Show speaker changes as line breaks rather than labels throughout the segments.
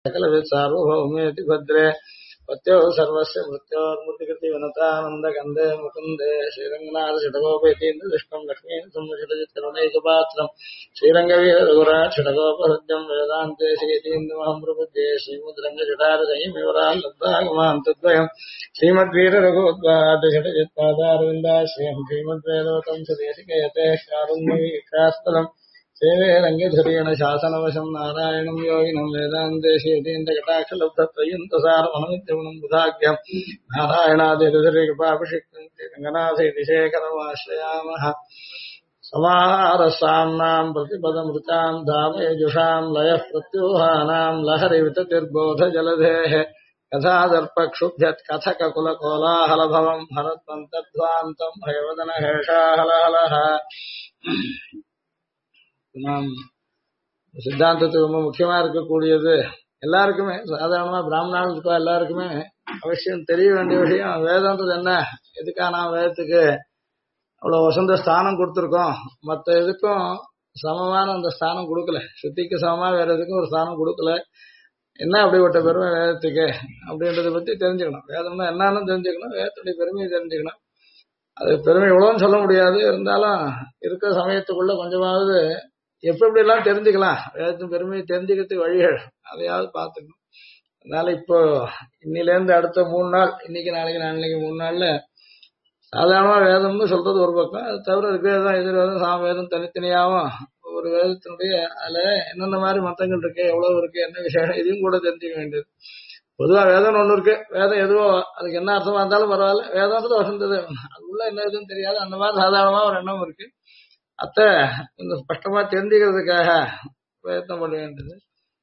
सकलवित्सार्वभौमेति भद्रे पत्यो सर्वस्य मृत्योर्मुक्तिकृति विनतानन्दकन्दे मुकुन्दे श्रीरङ्गनाथषटकोपेतीन्द्रदृष्टम् लक्ष्मीन् संवषटजित्करुणैकपात्रम् श्रीरङ्गवीरघुराट् षटकोपहृद्यम् वेदान्ते श्रीतीन्द्रमहम् प्रपद्ये श्रीमुद्रङ्गजटारसहिमिवराल्लब्धागमान् तद्वयम् श्रीमद्वीररघुद्वाद् षटजित्पादारविन्दाश्रयम् श्रीमद्वेदोतम् सुदेशिकयते कारुण्यवीक्षास्थलम् सेवे रङ्गधुरेण शासनवशम् नारायणम् योगिनम् वेदान्तेशीयतीन्द्रकटाक्षलब्धत्रयन्तसारमनमित्यगुणम् बुधाग्यम् नारायणादिकृपाभिषिक्तम् रङ्गनाथेति शेखरमाश्रयामः समाहारसाम्नाम् प्रतिपदमृताम् धामयजुषाम् लयः प्रत्यूहानाम् लहरिविततिर्बोधजलधेः कथादर्पक्षुभ्यत्कथककुलकोलाहलभवम् हरत्वम् तद्ध्वान्तम् हयवदनहेषाहलहलः நாம் சித்தாந்தத்துக்கு ரொம்ப முக்கியமா இருக்கக்கூடியது எல்லாருக்குமே சாதாரணமா பிராமணர்களுக்கோ எல்லாருக்குமே அவசியம் தெரிய வேண்டிய விஷயம் வேதம்ன்றது என்ன, எதுக்காக நாம் வேதத்துக்கு அவ்வளவு வசந்த ஸ்தானம் கொடுத்துருக்கோம். மற்ற எதுக்கும் சமமான அந்த ஸ்தானம் கொடுக்கல, சுத்திக்கு சமமா வேற எதுக்கும் ஒரு ஸ்தானம் கொடுக்கல. என்ன அப்படிப்பட்ட பெருமை வேதத்துக்கு அப்படின்றத பத்தி தெரிஞ்சுக்கணும். வேதம்னா என்னன்னு தெரிஞ்சுக்கணும், வேதத்துடைய பெருமையை தெரிஞ்சுக்கணும். அது பெருமை எவ்வளோன்னு சொல்ல முடியாது, இருந்தாலும் இருக்கிற சமயத்துக்குள்ள கொஞ்சமாவது எப்படி எல்லாம் தெரிஞ்சுக்கலாம். வேதத்தின் பெருமையை தெரிஞ்சுக்கிறதுக்கு வழிகள் அதையாவது பார்த்துக்கணும். அதனால இப்போ இன்னிலேருந்து அடுத்த 3 நாள், இன்னைக்கு நாளைக்கு நாளைக்கு 3 நாள்ல சாதாரணமா வேதம்னு சொல்றது ஒரு பக்கம், அது தவிர ரிக்வேதம் எதிர்வேதம் சாமவேதம் தனித்தனியாகவும் ஒரு வேதத்தினுடைய அதுல என்னென்ன மாதிரி மத்தங்கள் இருக்கு, எவ்வளவு இருக்கு, என்ன விசேஷம், இதையும் கூட தெரிஞ்சுக்க வேண்டியது. பொதுவா வேதம் ஒண்ணு இருக்கு, வேதம் எதுவோ அதுக்கு என்ன அர்த்தமா இருந்தாலும் பரவாயில்ல, வேதம்ன்றது வசந்தது, அது உள்ள என்ன எதுவும் தெரியாது, அந்த மாதிரி சாதாரணமா ஒரு எண்ணம் இருக்கு. அத்த இந்த ஸ்பஷ்டமா தெரிஞ்சுக்கிறதுக்காக பிரயத்னம் பண்ண வேண்டியது.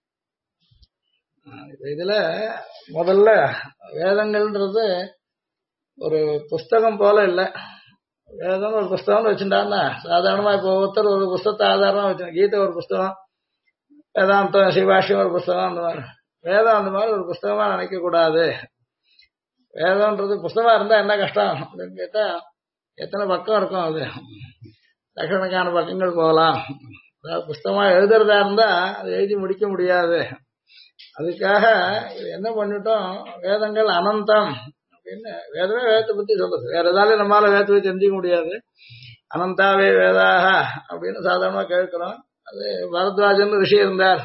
இதுல முதல்ல வேதங்கள்ன்றது ஒரு புஸ்தகம் போல இல்ல. வேதம் ஒரு புஸ்தகம்னு வச்சுட்டான்னா சாதாரணமா இப்போ ஒருத்தர் ஒரு புஸ்தகத்தை ஆதாரமா வச்சு, கீதை ஒரு புஸ்தகம், வேதாந்தம் சிவாஷ்யம் ஒரு புஸ்தகம், அந்த மாதிரி வேதம் அந்த மாதிரி ஒரு புஸ்தகமா நினைக்க கூடாது. வேதம்ன்றது புஸ்தகமா இருந்தா என்ன கஷ்டம் அப்படின்னு கேட்டா எத்தனை பக்கம் இருக்கும், அது லட்சக்கணக்கான பக்கங்கள் போகலாம். அதாவது புஸ்தகமா எழுதுறதா இருந்தா அதை எழுதி முடிக்க முடியாது. அதுக்காக என்ன பண்ணிட்டோம், வேதங்கள் அனந்தம் அப்படின்னு வேதமே வேதத்தை பத்தி சொல்றது. வேற ஏதாவது நம்மளால வேதத்தை தெரிஞ்சுக்க முடியாது. அனந்தாவே வேதாக அப்படின்னு சாதாரணமா கேட்கிறோம். அது பரத்வாஜன் ரிஷி இருந்தார்.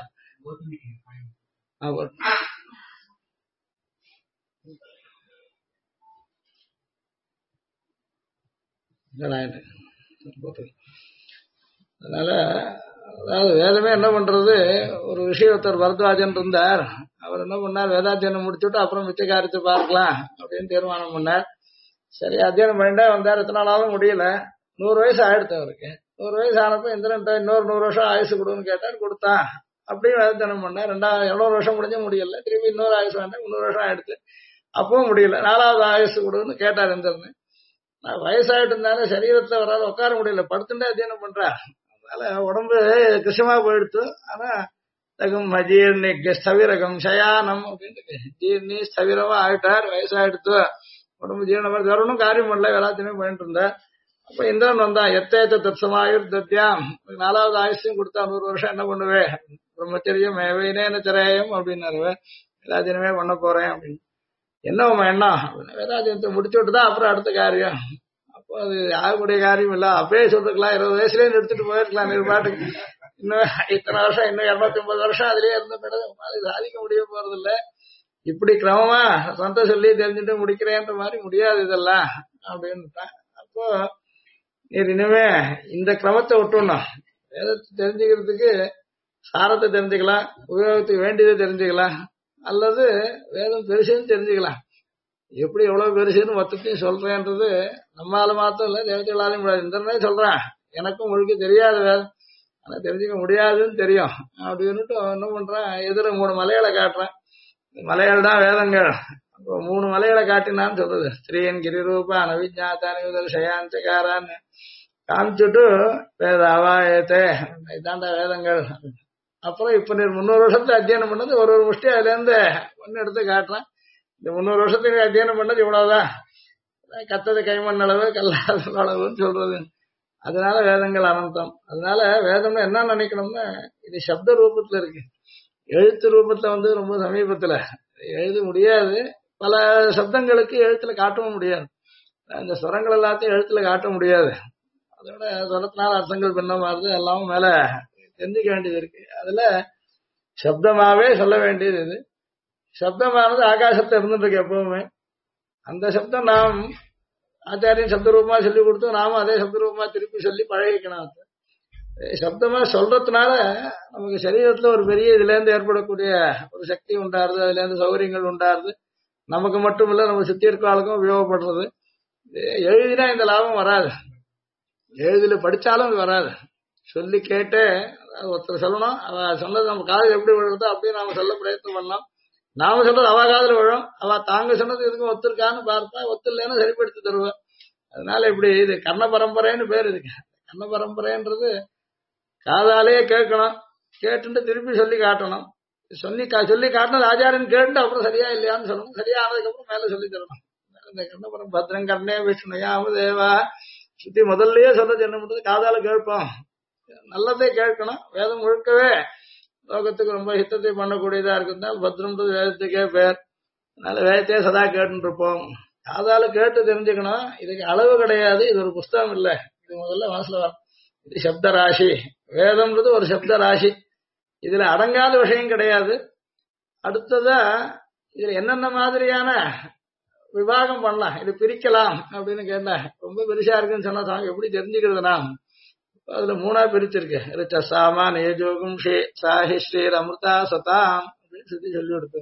அதனால அதாவது வேதமே என்ன பண்றது, ஒரு விஷயத்தர் பரத்வாஜன் இருந்தார். அவர் என்ன பண்ணார், வேதாத்தியனம் முடிச்சுட்டு அப்புறம் மிச்ச காரியத்தை பார்க்கலாம் அப்படின்னு தீர்மானம் பண்ணார். சரி அத்தியனம் பண்ணிட்டே வந்தார். எத்தனை நாளாலும் முடியல. 100 வயசு ஆயிடுத்து அவருக்கு. 100 வயசு ஆனப்ப இந்திரன் இன்னொரு 100 வருஷம் ஆயுசு கொடுன்னு கேட்டார், கொடுத்தான். அப்படியும் வேதாத்தியனம் பண்ணார். 200 வருஷம் முடிஞ்ச முடியல. திரும்பி இன்னொரு ஆயுசு வேண்டாம், 300 வருஷம் ஆயிடுச்சு. அப்பவும் முடியல. 4வது ஆயுசு கொடுன்னு கேட்டார் இந்திரன். வயசாயிட்டு இருந்தாலும் சரீரத்தை வராது, உட்கார முடியல, படுத்துட்டே அத்தியனம் பண்றார். அதனால உடம்பு கிருஷமா போயிடுத்து. ஆனா தகும் ஜீர்ணி ஸ்தவிரகம் சயானம் அப்படின்னு ஜீர்ணி ஸ்தவிரமா ஆயிட்டார். வயசாயிடுத்து, உடம்பு ஜீரணமா வரணும், காரியம் பண்ணல, எல்லாத்தையுமே பண்ணிட்டு இருந்தார். அப்ப இந்திரன் வந்தா எத்தேத்த தத்சமாயுர் தத்யாம், 4வது ஆயுஷையும் கொடுத்தா 100 வருஷம் என்ன பண்ணுவே, பிரம்மச்சரியம் மேவைனேன திரையம் அப்படின்னாரு, எல்லாத்தையுமே பண்ண போறேன் அப்படின்னு. என்ன எண்ணம் அப்படின்னா வேதாத்தியத்தை முடிச்சு விட்டுதான் அப்புறம் அடுத்த காரியம். அப்போ அது யாருடைய காரியம் இல்ல, அப்பயே சொல்லிருக்கலாம், 20 வயசுலயே நிறுத்திட்டு போயிருக்கலாம் நிர்பாட்டுக்கு. இன்னும் இத்தனை வருஷம், இன்னும் 250 வருஷம் அதுலயே இருந்த பிறகு அது சாதிக்க முடிய போறது இல்ல. இப்படி கிரமமா சொந்த சொல்லி தெரிஞ்சுட்டு முடிக்கிறேன்ற மாதிரி முடியாது இதெல்லாம் அப்படின்ட்டான். அப்போ இனிமே இந்த கிரமத்தை விட்டுணும். வேதத்தை தெரிஞ்சுக்கிறதுக்கு சாரத்தை தெரிஞ்சுக்கலாம், உபயோகத்துக்கு வேண்டியதை தெரிஞ்சுக்கலாம், அல்லது வேதம் பெருசுன்னு தெரிஞ்சுக்கலாம். எப்படி எவ்வளவு பெருசுன்னு மொத்தத்தையும் சொல்றேன்றது நம்மளால மாத்திரம் இல்ல, தேவதைகளாலையும் முடியாது. இந்திரனே சொல்றான், எனக்கும் முழுக்க தெரியாது வேதம், ஆனா தெரிஞ்சுக்க முடியாதுன்னு தெரியும் அப்படின்னுட்டு என்ன பண்றான், எதிர 3 மலைகளை காட்டுறான். மலைகள் தான் வேதங்கள். அப்போ 3 மலைகளை காட்டினான்னு சொல்றது. ஸ்ரீயன் கிரிரூபா நவிஜாத்தான ஷயாந்தகாரான்னு காமிச்சுட்டு வேத அவாயத்தே இதாண்டா வேதங்கள். அப்புறம் இப்ப நீ 300 வருஷத்துல அத்தியனம் பண்ணது ஒரு முஷ்டி அதுல இருந்து ஒன்னு எடுத்து காட்டுறான். இந்த 300 வருஷத்துக்கு அத்தியனம் பண்ணது இவ்வளவுதான், கத்தது கைமண் அளவு கல்லாத அளவுன்னு சொல்றது. அதனால வேதங்கள் அனந்தம். அதனால வேதம்னு என்ன நினைக்கணும்னா இது சப்த ரூபத்துல இருக்கு. எழுத்து ரூபத்துல வந்து ரொம்ப சமீபத்துல எழுத முடியாது. பல சப்தங்களுக்கு எழுத்துல காட்டவும் முடியாது. இந்த ஸ்வரங்கள் எல்லாத்தையும் எழுத்துல காட்ட முடியாது. அதோட ஸ்வரத்தினால அர்த்தங்கள் பின்னமாறுது, எல்லாமே மேல தெரிஞ்சுக்க வேண்டியது இருக்கு. அதுல சப்தமாவே சொல்ல வேண்டியது இது. சப்தமானது ஆகாசத்துல இருந்துட்டு இருக்கு எப்பவுமே. அந்த சப்தம் நாம் ஆச்சாரியன் சப்த ரூபமா சொல்லி கொடுத்து நாமும் அதே சப்த ரூபமா திருப்பி சொல்லி பழகிக்கணும். சப்தமா சொல்றதுனால நமக்கு சரீரத்துல ஒரு பெரிய இதுல இருந்து ஏற்படக்கூடிய ஒரு சக்தி உண்டாருது, அதுல இருந்து சௌகரியங்கள் உண்டாருது. நமக்கு மட்டும் இல்ல, நம்ம சுத்தி இருக்க ஆளுக்கும் உபயோகப்படுறது. எழுதினா இந்த லாபம் வராது, எழுதில படிச்சாலும் அது வராது. சொல்லி கேட்டு ஒருத்தர் சொல்லணும், அவ சொன்னது நம்ம காது எப்படி விழுறதோ அப்படியே நாம சொல்ல பிரயத்தனம் பண்ணலாம். நாம சொல்றது அவ காதுல விழும், அவ தாங்க சொன்னது எதுக்கும் ஒத்துருக்கான்னு பார்த்தா ஒத்துலன்னு சரிப்படுத்தி தருவேன். அதனால இப்படி இது கர்ண பரம்பரைன்னு பேர். இதுக்கு கர்ண பரம்பரைன்றது காதாலேயே கேட்கணும், கேட்டுட்டு திருப்பி சொல்லி காட்டணும். சொல்லி காட்டினது ஆச்சாரியன் கேட்டு அப்புறம் சரியா இல்லையான்னு சொல்லணும். சரியா ஆனதுக்கு அப்புறம் மேல சொல்லி தரணும். இந்த கர்ணபுரம் பத்ரம் கர்ணே விஷ்ணுயாம தேவா சுத்தி முதல்லயே சொல்றது என்ன பண்றது, காதால கேட்போம். நல்லதே கேட்கணும். வேதம் முழுக்கவே லோகத்துக்கு ரொம்ப ஹித்தத்தை பண்ணக்கூடியதா இருக்கிறதுனால பத்ரம்ன்றது வேதத்துக்கே பேர். அதனால வேதத்தையே சதா கேட்டுட்டு இருப்போம். காதால கேட்டு தெரிஞ்சுக்கணும். இதுக்கு அளவு கிடையாது, இது ஒரு புஸ்தகம் இல்லை. இது முதல்ல மனசுல வரும். இது சப்த ராசி. வேதம்ன்றது ஒரு சப்த ராசி. இதுல அடங்காத விஷயம் கிடையாது. அடுத்ததா இதுல என்னென்ன மாதிரியான விவாகம் பண்ணலாம், இது பிரிக்கலாம் அப்படின்னு கேட்டேன். ரொம்ப பெருசா இருக்குன்னு சொன்னா சாமி எப்படி தெரிஞ்சுக்கிறதுனா, அதுல மூணா பிரிச்சிருக்கு. ரிச்ச சாமா நேஜோகும் ஷே சாஹி ஸ்ரீர் அமிர்தா சதாம் அப்படின்னு சொல்லி கொடுத்து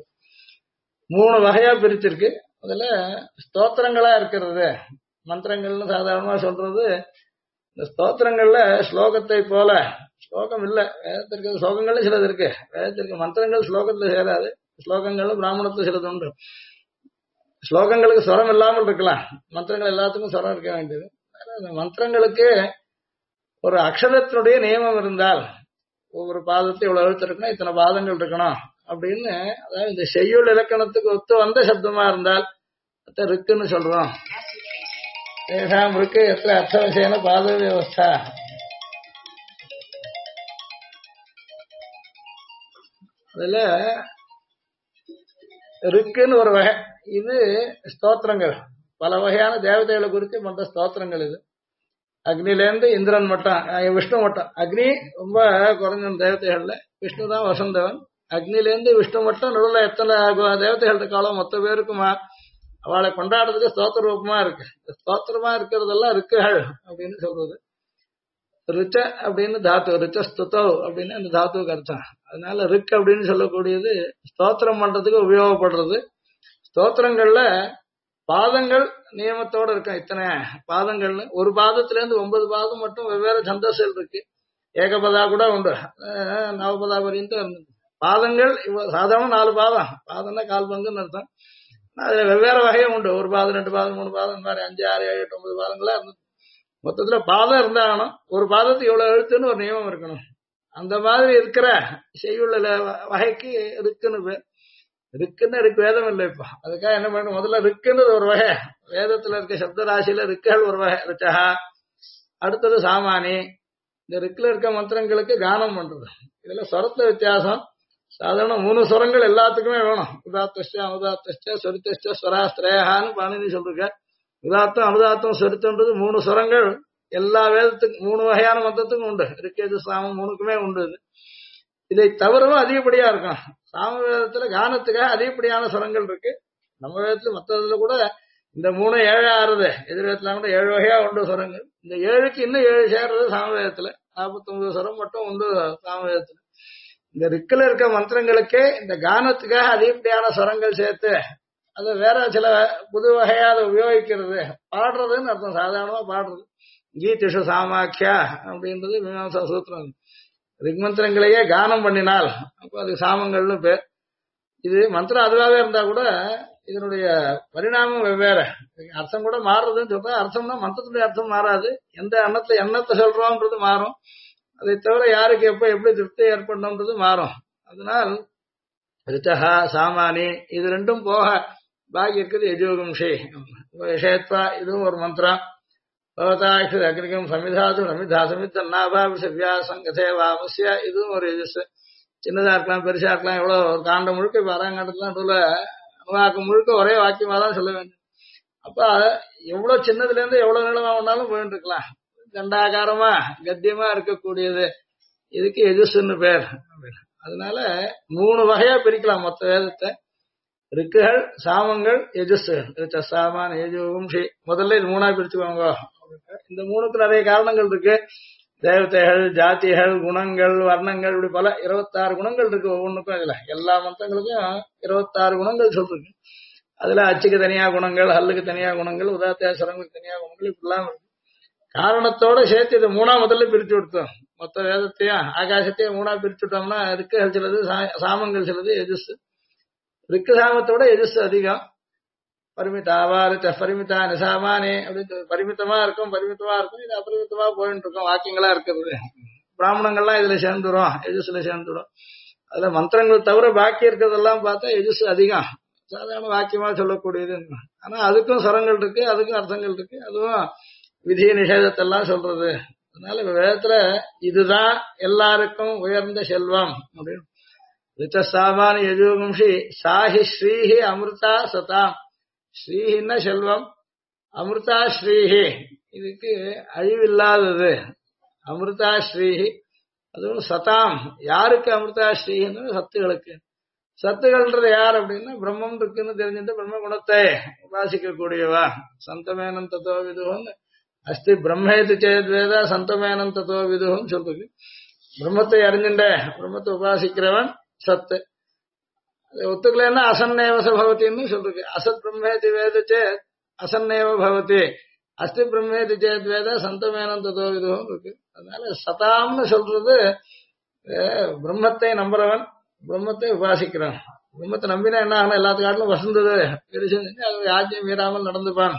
3 வகையா பிரிச்சிருக்கு. அதுல ஸ்தோத்திரங்களா இருக்கிறது, மந்திரங்கள்னு சாதாரணமா சொல்றது. இந்த ஸ்தோத்திரங்கள்ல ஸ்லோகத்தை போல ஸ்லோகம் இல்ல, வேதத்திற்கு ஸ்லோகங்கள்ல சிலது இருக்கு. வேதத்திற்கு மந்திரங்கள் ஸ்லோகத்துல சேராது. ஸ்லோகங்களும் பிராமணத்துல சிலது உண்டு. ஸ்லோகங்களுக்கு ஸ்வரம் இல்லாமல் இருக்கலாம், மந்திரங்கள் எல்லாத்துக்கும் ஸ்வரம் இருக்க வேண்டியது. அந்த மந்திரங்களுக்கு ஒரு அக்ஷரத்தினுடைய நியமம் இருந்தால், ஒவ்வொரு பாதத்தை இவ்வளவு எழுத்து இருக்கணும், இத்தனை பாதங்கள் இருக்கணும் அப்படின்னு, அதாவது இந்த செய்யுள் இலக்கணத்துக்கு ஒத்து வந்த சப்தமா இருந்தால் அத ருக்குன்னு சொல்றோம். தேசாம் இருக்கு எத்தனை அர்த்த விஷயன பாத வியவஸ்தா. அதுல ருக்குன்னு ஒரு வகை. இது ஸ்தோத்திரங்கள், பல வகையான தேவதைகளை குறித்து பண்ற ஸ்தோத்திரங்கள். இது அக்னிலேருந்து இந்திரன் மட்டும், விஷ்ணு மட்டும். அக்னி ரொம்ப குறைஞ்ச தேவதைகள்ல விஷ்ணு தான் வசந்தவன். அக்னிலேருந்து விஷ்ணு மட்டும் நடுவில் எத்தனை தேவதைகள் இருக்காளோ மொத்த பேருக்குமா அவளை கொண்டாடுறதுக்கு ஸ்தோத்திர ரூபமா இருக்கு. ஸ்தோத்திரமா இருக்கிறதெல்லாம் ருக்குகள் அப்படின்னு சொல்றது. ரிச்ச அப்படின்னு தாத்து, ரிச்ச ஸ்துதோ அப்படின்னு அந்த தாத்துவுக்கு அர்த்தம். அதனால ரிக் அப்படின்னு சொல்லக்கூடியது ஸ்தோத்திரம் பண்றதுக்கு உபயோகப்படுறது. ஸ்தோத்திரங்கள்ல பாதங்கள் நியமத்தோட இருக்கும். இத்தனை பாதங்கள்னு ஒரு பாதத்துல இருந்து 9 பாதம் மட்டும் வெவ்வேறு சந்தஸ்கள் இருக்கு. ஏகபதா கூட உண்டு, நவபதா வரையும் இருந்தது. பாதங்கள் சாதாரண 4 பாதம், பாதம்னா கால் பங்குன்னு அர்த்தம். அதுல வெவ்வேறு வகையும் உண்டு. 1 பாதம் 2 பாதம் 3 பாதம் இந்த மாதிரி 5 6 7 8 9 பாதங்களா இருந்தது. மொத்தத்துல பாதம் இருந்தாகணும். ஒரு பாதத்துக்கு இவ்வளவு எழுத்துன்னு ஒரு நியமம் இருக்கணும். அந்த மாதிரி இருக்கிற செய்யுள்ள வகைக்கு இருக்குன்னு பேர். ரிக்குன்னு இருக்கு, வேதம் இல்லை. இப்போ அதுக்காக என்ன பண்ணணும், முதல்ல ரிக்குன்னு ஒரு வகை. வேதத்துல இருக்க சப்த ராசியில ரிக்குகள் ஒரு வகை ரிச்சகா. அடுத்தது சாமானி. இந்த ரிக்குல இருக்க மந்திரங்களுக்கு கானம் பண்றது. இதுல ஸ்வரத்துல வித்தியாசம். சாதாரண 3 ஸ்வரங்கள் எல்லாத்துக்குமே வேணும். உதாத்தஷ்ட அனுதாத்தஷ்ட சொரித்தஷ்ட ஸ்வராஸ்திரேகான்னு பாணினி சொல்லிருக்க. உதாத்தம் அனுதாத்தம் சொரித்தன்றது 3 ஸ்வரங்கள் எல்லா வேதத்துக்கும் 3 வகையான மந்திரத்துக்கும் உண்டு. ரிக்கேது சாமம் 3க்குமே உண்டு. இதை தவிரவும் அதிகப்படியா இருக்கும். சாம வேதத்துல கானத்துக்காக அதிகப்படியான ஸ்வரங்கள் இருக்கு. நம்ம வேதத்துல மற்றதுல கூட இந்த 3 7 ஆறுது. எதிர்வேதத்துல கூட 7 வகையா உண்டு ஸ்வரங்கள். இந்த 7க்கு இன்னும் 7 சேர்றது சாமவேதத்துல. 49 ஸ்வரம் மட்டும் உண்டு சாமவேதத்துல. இந்த ரிக்கில் இருக்க மந்திரங்களுக்கே இந்த கானத்துக்காக அதிகப்படியான ஸ்வரங்கள் சேர்த்து அது வேற சில புது வகையா அதை உபயோகிக்கிறது, பாடுறதுன்னு அர்த்தம். சாதாரணமா பாடுறது. கீதிஷு சாமாக்கியா அப்படின்றது மீமாம்சா சூத்திரம். ரிக்மந்திரங்களையே கானம் பண்ணினால் அப்போ அது சாமங்கள்னு பேர். இது மந்திரம் அதுவாகவே இருந்தா கூட இதனுடைய பரிணாமம் வெவ்வேறு. அர்த்தம் கூட மாறுறதுன்னு சொல்றா. அர்த்தம்னா மந்திரத்துடைய அர்த்தம் மாறாது. எந்த எண்ணத்தை சொல்றோம்ன்றது மாறும். அதை தவிர யாருக்கு எப்ப எப்படி திருப்தி ஏற்படணும்ன்றது மாறும். அதனால் ரிச்சகா சாமானி இது ரெண்டும் போக பாக்கி இருக்குது யஜோகும்ஷி விஷயத்வா. இதுவும் ஒரு மந்திரம். பவதாட்சர் அக்னிகம் சமிதாது நமிதா சமித்தன்னாபாபிஷவ்யா சங்கதே வாமஸ்ய இதுவும் ஒரு யஜஸ். சின்னதா இருக்கலாம் பெருசா இருக்கலாம், எவ்வளவு ஒரு காண்டம் முழுக்க இப்ப அராங்காண்டத்துல நடுவுல அணுவாக்கம் முழுக்க ஒரே வாக்கியமா தான் சொல்ல வேண்டும். அப்ப எவ்வளவு சின்னதுல இருந்து எவ்வளவு நீளமா வேணாலும் போயிட்டு இருக்கலாம். தண்டாகாரமா கத்தியமா இருக்கக்கூடியது, இதுக்கு எஜுஸ்ன்னு பேர். அதனால 3 வகையா பிரிக்கலாம் மொத்த வேதத்தை. ரிக்குகள், சாமங்கள், எஜுஸ்கள். சாமான் யஜுவம்சி முதல்ல இது 3ஆ பிரிச்சுக்கோங்க. இந்த 3க்கு நிறைய காரணங்கள் இருக்கு. தேவதைகள், ஜாதிகள், குணங்கள், வர்ணங்கள், இப்படி பல 26 குணங்கள் இருக்கு ஒவ்வொன்றுக்கும். இதுல எல்லா மந்திரங்களுக்கும் 26 குணங்கள் சொல்லிருக்கு. அதுல அச்சுக்கு தனியா குணங்கள், ஹல்லுக்கு தனியா குணங்கள், உதாத்தியாசரங்களுக்கு தனியா குணங்கள், இப்படிலாம் இருக்கு. காரணத்தோட சேர்த்து இதை 3ஆ முதல்ல பிரிச்சு விடுத்தோம். மொத்த வேதத்தையும் ஆகாசத்தையும் 3ஆ பிரிச்சு விட்டோம்னா ரிக்குகள் சிலது, சாமங்கள் சிலது, எஜுஸ். ரிக்கு சாமத்தோட எஜுஸ் அதிகம். பரிமிதாவாறு பரிமிதா நிசாமானே அப்படின்னு பரிமிதமா இருக்கும், பரிமிதமா இருக்கும். இது அபரிமிதமா போயிட்டு இருக்கும், வாக்கியங்களா இருக்கிறது. பிராமணங்கள்லாம் இதுல சேர்ந்துடும், எஜுஸ்ல சேர்ந்துடும். அதுல மந்திரங்கள் தவிர பாக்கி இருக்கிறதெல்லாம் பார்த்தா எஜுஸ் அதிகம், சாதாரண வாக்கியமா சொல்லக்கூடியது. ஆனா அதுக்கும் ஸ்வரங்கள் இருக்கு, அதுக்கும் அர்த்தங்கள் இருக்கு, அதுவும் விதி நிஷேதத்தெல்லாம் சொல்றது. அதனால வேதத்துல இதுதான் எல்லாருக்கும் உயர்ந்த செல்வம் அப்படின்னு. ரிச்சசாமான் யஜுவம்சி சாஹி ஸ்ரீஹி அமிர்தா சதாம். ஸ்ரீஹின்னா செல்வம், அமிர்தா ஸ்ரீஹி இதுக்கு அழிவில்லாதது. அமிர்தா ஸ்ரீஹி, அதுவும் சதாம். யாருக்கு அமிர்தா ஸ்ரீஹின்னு? சத்துகளுக்கு. சத்துகள்ன்றது யார் அப்படின்னா பிரம்மம் இருக்குன்னு தெரிஞ்சுட்டு பிரம்ம குணத்தை உபாசிக்க கூடியவா. சந்தமேனம் தத்தோ விதுன்னு அஸ்தி பிரம்மேது சேத்வேதா சந்தமேனம் தத்தோ விதுன்னு சொல்றது. பிரம்மத்தை அறிஞ்சுட்ட பிரம்மத்தை உபாசிக்கிறவன் சத்து. ஒத்துக்கலன்னா அசன்னேவச பவத்தின்னு சொல்றது. அசத் பிரம்மேதி வேத சேத் அசன்னேவ பவதி, அஸ்தி பிரம்மேதி சேத் வேத சந்தமேனம் தத்தோ விதுன்னு இருக்கு. அதனால சதாம்னு சொல்றது பிரம்மத்தை நம்புறவன், பிரம்மத்தை உபாசிக்கிறான். பிரம்மத்தை நம்பினா என்ன ஆகணும்? எல்லாத்துக்காட்டிலும் வசந்தது யாஜ்யம் மீறாமல் நடந்துப்பான்.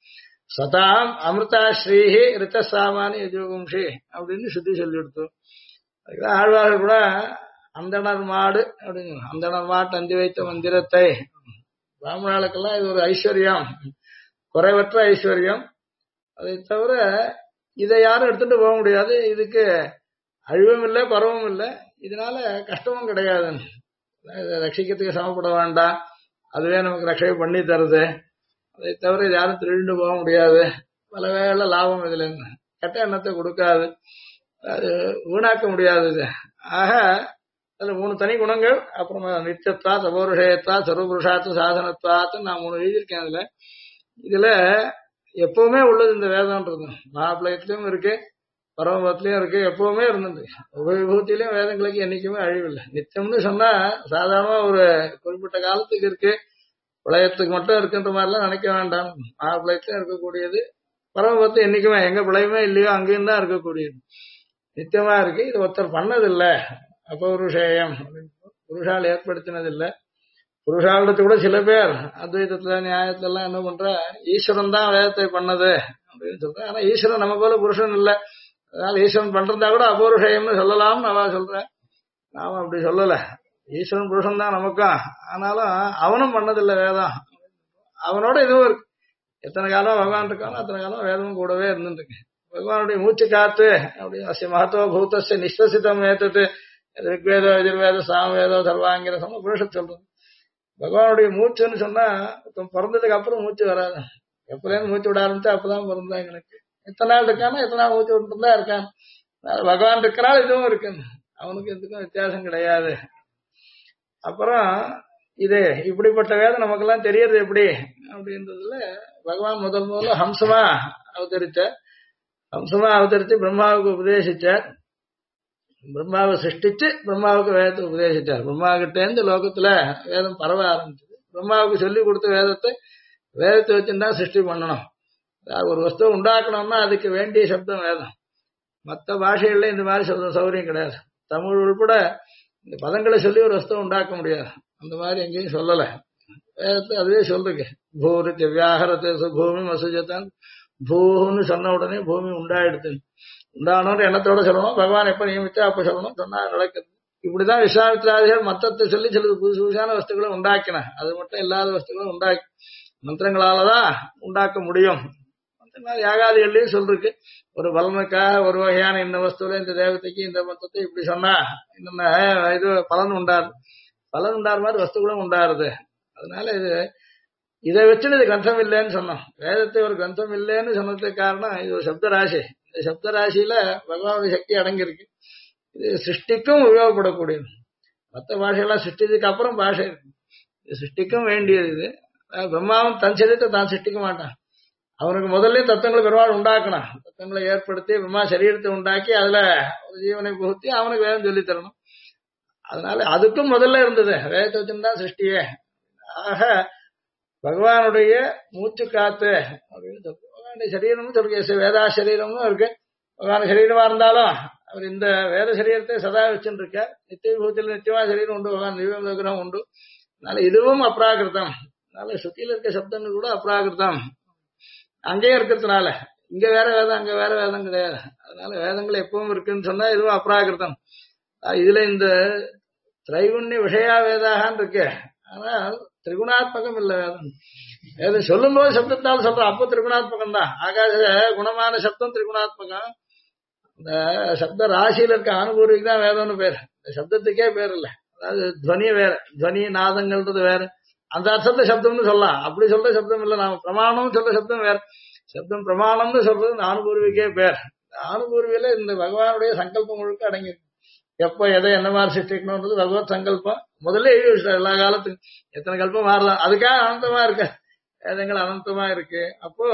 சதாம் அமிர்தா ஸ்ரீஹி ரித்தசாமானி யஜுவம்சி அப்படின்னு சுத்தி சொல்லி எடுத்தோம். அதுக்குதான் ஆழ்வார்கள் கூட அந்தணர் மாடு அப்படின்னு, அந்தணர் மாட்டு அஞ்சு வைத்த மந்திரத்தை. பிராமணர்களுக்கெல்லாம் இது ஒரு ஐஸ்வர்யம், குறைவற்ற ஐஸ்வர்யம். அதை தவிர இதை யாரும் எடுத்துட்டு போக முடியாது. இதுக்கு அழிவும் இல்லை, பரவும் இல்லை, இதனால கஷ்டமும் கிடையாது. இதை ரட்சிக்கிறதுக்கு சமப்பட வேண்டாம், அதுவே நமக்கு ரட்சை பண்ணி தருது. அதை தவிர இது யாரும் திருடிட்டு போக முடியாது. பல வேலை லாபம் இதுல இருந்து கட்ட எண்ணத்தை கொடுக்காது, அது வீணாக்க முடியாது. இது ஆக அதுல 3 தனி குணங்கள். அப்புறமா நித்தியத்வா, தபோருஷயத்வா, சர்வபுருஷாத்து, சாதனத்வாத்து நான் 3 எழுதியிருக்கேன். இதுல எப்பவுமே உள்ளது இந்த வேதம்ன்றது. மகாபிளயத்திலயும் இருக்கு, பரமபத்திலயும் இருக்கு, எப்பவுமே இருந்தது. உபவிபூத்திலையும் வேதங்களுக்கு என்னைக்குமே அழிவில்லை. நித்தியம்னு சொன்னா சாதாரண ஒரு குறிப்பிட்ட காலத்துக்கு இருக்கு, பிரளயத்துக்கு மட்டும் இருக்குன்ற மாதிரிலாம் நினைக்க வேண்டாம். மகாபிளயத்திலும் இருக்கக்கூடியது. பரமபத்து என்னைக்குமே எங்க பிரளயமே இல்லையோ அங்கேயும் தான் இருக்கக்கூடியது, நித்தியமா இருக்கு. இது ஒருத்தர் பண்ணதில்லை, அபௌருஷேயம் புருஷால் ஏற்படுத்தினதில்லை. புருஷாலத்து கூட சில பேர் அத்வைதத்துல நியாயத்துல எல்லாம் என்ன பண்ற, ஈஸ்வரன் தான் வேதத்தை பண்ணது அப்படின்னு சொல்றேன். ஆனா ஈஸ்வரன் நம்ம போல புருஷன் இல்லை, அதனால ஈஸ்வரன் பண்றதா கூட அபௌருஷயம்னு சொல்லலாம்னு அவ சொல்றேன். நாம அப்படி சொல்லல. ஈஸ்வரன் புருஷன் தான் நமக்கும், ஆனாலும் அவனும் பண்ணதில்லை வேதம். அவனோட இதுவும் இருக்கு. எத்தனை காலம் பகவான் இருக்கானோ அத்தனை காலம் வேதமும் கூடவே இருந்துருக்கு. பகவானுடைய மூச்சு காத்து அப்படி அஸ்ய மகத்துவ பூதஸ்ய நிஸ்வசிதம் ஏத்தது ரிக்வேதோ எதிர்வேதோ சாமவேதோ சர்வாங்கிற சொன்ன புருஷன் சொல்றது. பகவானுடைய மூச்சுன்னு சொன்னா பிறந்ததுக்கு அப்புறம் மூச்சு வராது. எப்பலேருந்து மூச்சு விட ஆரம்பிச்சா அப்பதான் பிறந்தான். எனக்கு எத்தனை நாள் இருக்கானா எத்தனை நாள் மூச்சு விட்டு தான் இருக்கான். பகவான் இருக்கிறாள், இதுவும் இருக்கு. அவனுக்கு எதுக்கும் வித்தியாசம் கிடையாது. அப்புறம் இது இப்படிப்பட்ட வேதம் நமக்கெல்லாம் தெரியறது எப்படி அப்படின்றதுல பகவான் முதல்ல ஹம்சமா அவதரிச்சார். ஹம்சமா அவதரிச்சு பிரம்மாவுக்கு உபதேசிச்சார். பிரம்மாவை சிருஷ்டிச்சு பிரம்மாவுக்கு வேதத்தை உபதேசிச்சார். பிரம்மா கிட்ட இருந்து லோகத்துல வேதம் பரவ ஆரம்பிச்சது. பிரம்மாவுக்கு சொல்லி கொடுத்த வேதத்தை வச்சுன்னா சிருஷ்டி பண்ணணும். ஒரு வஸ்துவை உண்டாக்கணும்னா அதுக்கு வேண்டிய சப்தம் வேதம். மற்ற பாஷைகள்ல இந்த மாதிரி சௌகரியம் கிடையாது. தமிழ் உள்பட இந்த பதங்களை சொல்லி ஒரு வஸ்துவை உண்டாக்க முடியாது. அந்த மாதிரி எங்கேயும் சொல்லலை. வேதத்தை அதுவே சொல்றீங்க. பூரித்து வியாகரத்து பூமி மசுஜத்தான். பூன்னு சொன்ன உடனே பூமி உண்டாயிடுது. உண்டானோன்ற எண்ணத்தோட சொல்லணும். பகவான் எப்ப நியமிச்சா அப்ப சொல்லணும். சொன்னா நடக்குது. இப்படிதான் விஸ்வாமித்ராதிகள் மத்தத்தை சொல்லி சில புதுசு புதுசான வஸ்துக்களை உண்டாக்கின. அது மட்டும் இல்லாத வஸ்துக்களை உண்டாக்கி மந்திரங்களாலதான் உண்டாக்க முடியும். இத்தனை நாள் யாகாதிகள்லயும் சொல்லிருக்கு. ஒரு பலனுக்காக ஒரு வகையான இந்த வஸ்துல இந்த தேவதைக்கு இந்த மொத்தத்தை இப்படி சொன்னா இன்னொன்னு இது பலன் உண்டாரு, பலன் உண்டாரு மாதிரி வஸ்துகளும் உண்டாருது. அதனால இதை வச்சுன்னு இது கிரந்தம் இல்லைன்னு சொன்னோம். வேதத்தை ஒரு கிரந்தம் இல்லைன்னு சொன்னதுக்கு காரணம் இது ஒரு சப்த ராசி. இந்த சப்த ராசியில பகவானுடைய சக்தி அடங்கியிருக்கு. இது சிருஷ்டிக்கும் உபயோகப்படக்கூடியது. மற்ற பாஷையெல்லாம் சிருஷ்டிச்சதுக்கு அப்புறம் பாஷை இருக்கு, இது சிருஷ்டிக்கும் வேண்டியது. இது பிரம்மாவும் தன் சரீரத்தை தான் சிருஷ்டிக்க மாட்டான். அவனுக்கு முதல்ல தத்துவங்களை பெருமாள் உண்டாக்கணும். தத்துவங்களை ஏற்படுத்தி பிரம்மா சரீரத்தை உண்டாக்கி அதுல ஒரு ஜீவனை புகுத்தி அவனுக்கு வேதம் சொல்லி தரணும். அதனால அதுக்கும் முதல்ல இருந்தது வேதத்தை வச்சுதான் சிருஷ்டியே. ஆக பகவானுடைய மூச்சு காத்து அப்படின்னு பகவானுடைய சரீரமும் சொல்லிருக்கு, வேதா சரீரமும் இருக்கு. பகவான் சரீரமா இருந்தாலும் அவர் இந்த வேத சரீரத்தை சதா வச்சுட்டு இருக்க. நித்திய விபூத்தியில் நித்தியமா சரீரம் உண்டு, பகவான் திவ்யம் விக்கிரகம் உண்டு. அதனால இதுவும் அப்ராகிருதம். அதனால சுத்தியில இருக்க சப்தங்கள் கூட அப்ராகிருதம் அங்கேயே இருக்கிறதுனால இங்க வேற வேதம் அங்க வேற வேதம் கிடையாது. அதனால வேதங்கள் எப்பவும் இருக்குன்னு சொன்னா இதுவும் அப்ராகிருதம். இதுல இந்த திரைகுண்ய விஷயா வேதாகான் இருக்கு. ஆனால் திரிகுணாத்மகம் இல்ல வேதம். வேதம் சொல்லும் போது சப்தத்தால் சொல்றோம், அப்போ திரிகுணாத்மகம் தான். ஆகாச குணமான சப்தம் திரிகுணாத்மகம். இந்த சப்த ராசியில இருக்க அனுபூர்விக்கு தான் வேதம்னு பேர். இந்த சப்தத்துக்கே பேர் இல்ல. அதாவது துவனி வேற, துவனி நாதங்கள்ன்றது வேற. அந்த அர்த்தத்தை சப்தம்னு சொல்லலாம், அப்படி சொல்ற சப்தம் இல்ல. நாம பிரமாணம் சொல்ற சப்தம் வேற. சப்தம் பிரமாணம்னு சொல்றது இந்த அனுபூர்விக்கே பேர். இந்த அனுபூர்வியில இந்த பகவானுடைய சங்கல்பம் முழுக்க அடங்கியிருக்கு. எப்ப எதை என்ன மாதிரி சிருஷ்டிக்கணும்ன்றது பகவத் சங்கல்பம் முதல்ல எழுதி வச்சிட்டார். எல்லா காலத்துக்கும் எத்தனை கல்பம் மாறலாம், அதுக்காக அனந்தமா இருக்க வேதங்கள் அனந்தமா இருக்கு. அப்போ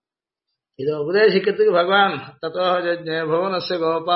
இதை உபதேசிக்கிறதுக்கு பகவான் தத்தோ ஜஜ்ஞே புவனஸ்ய கோபா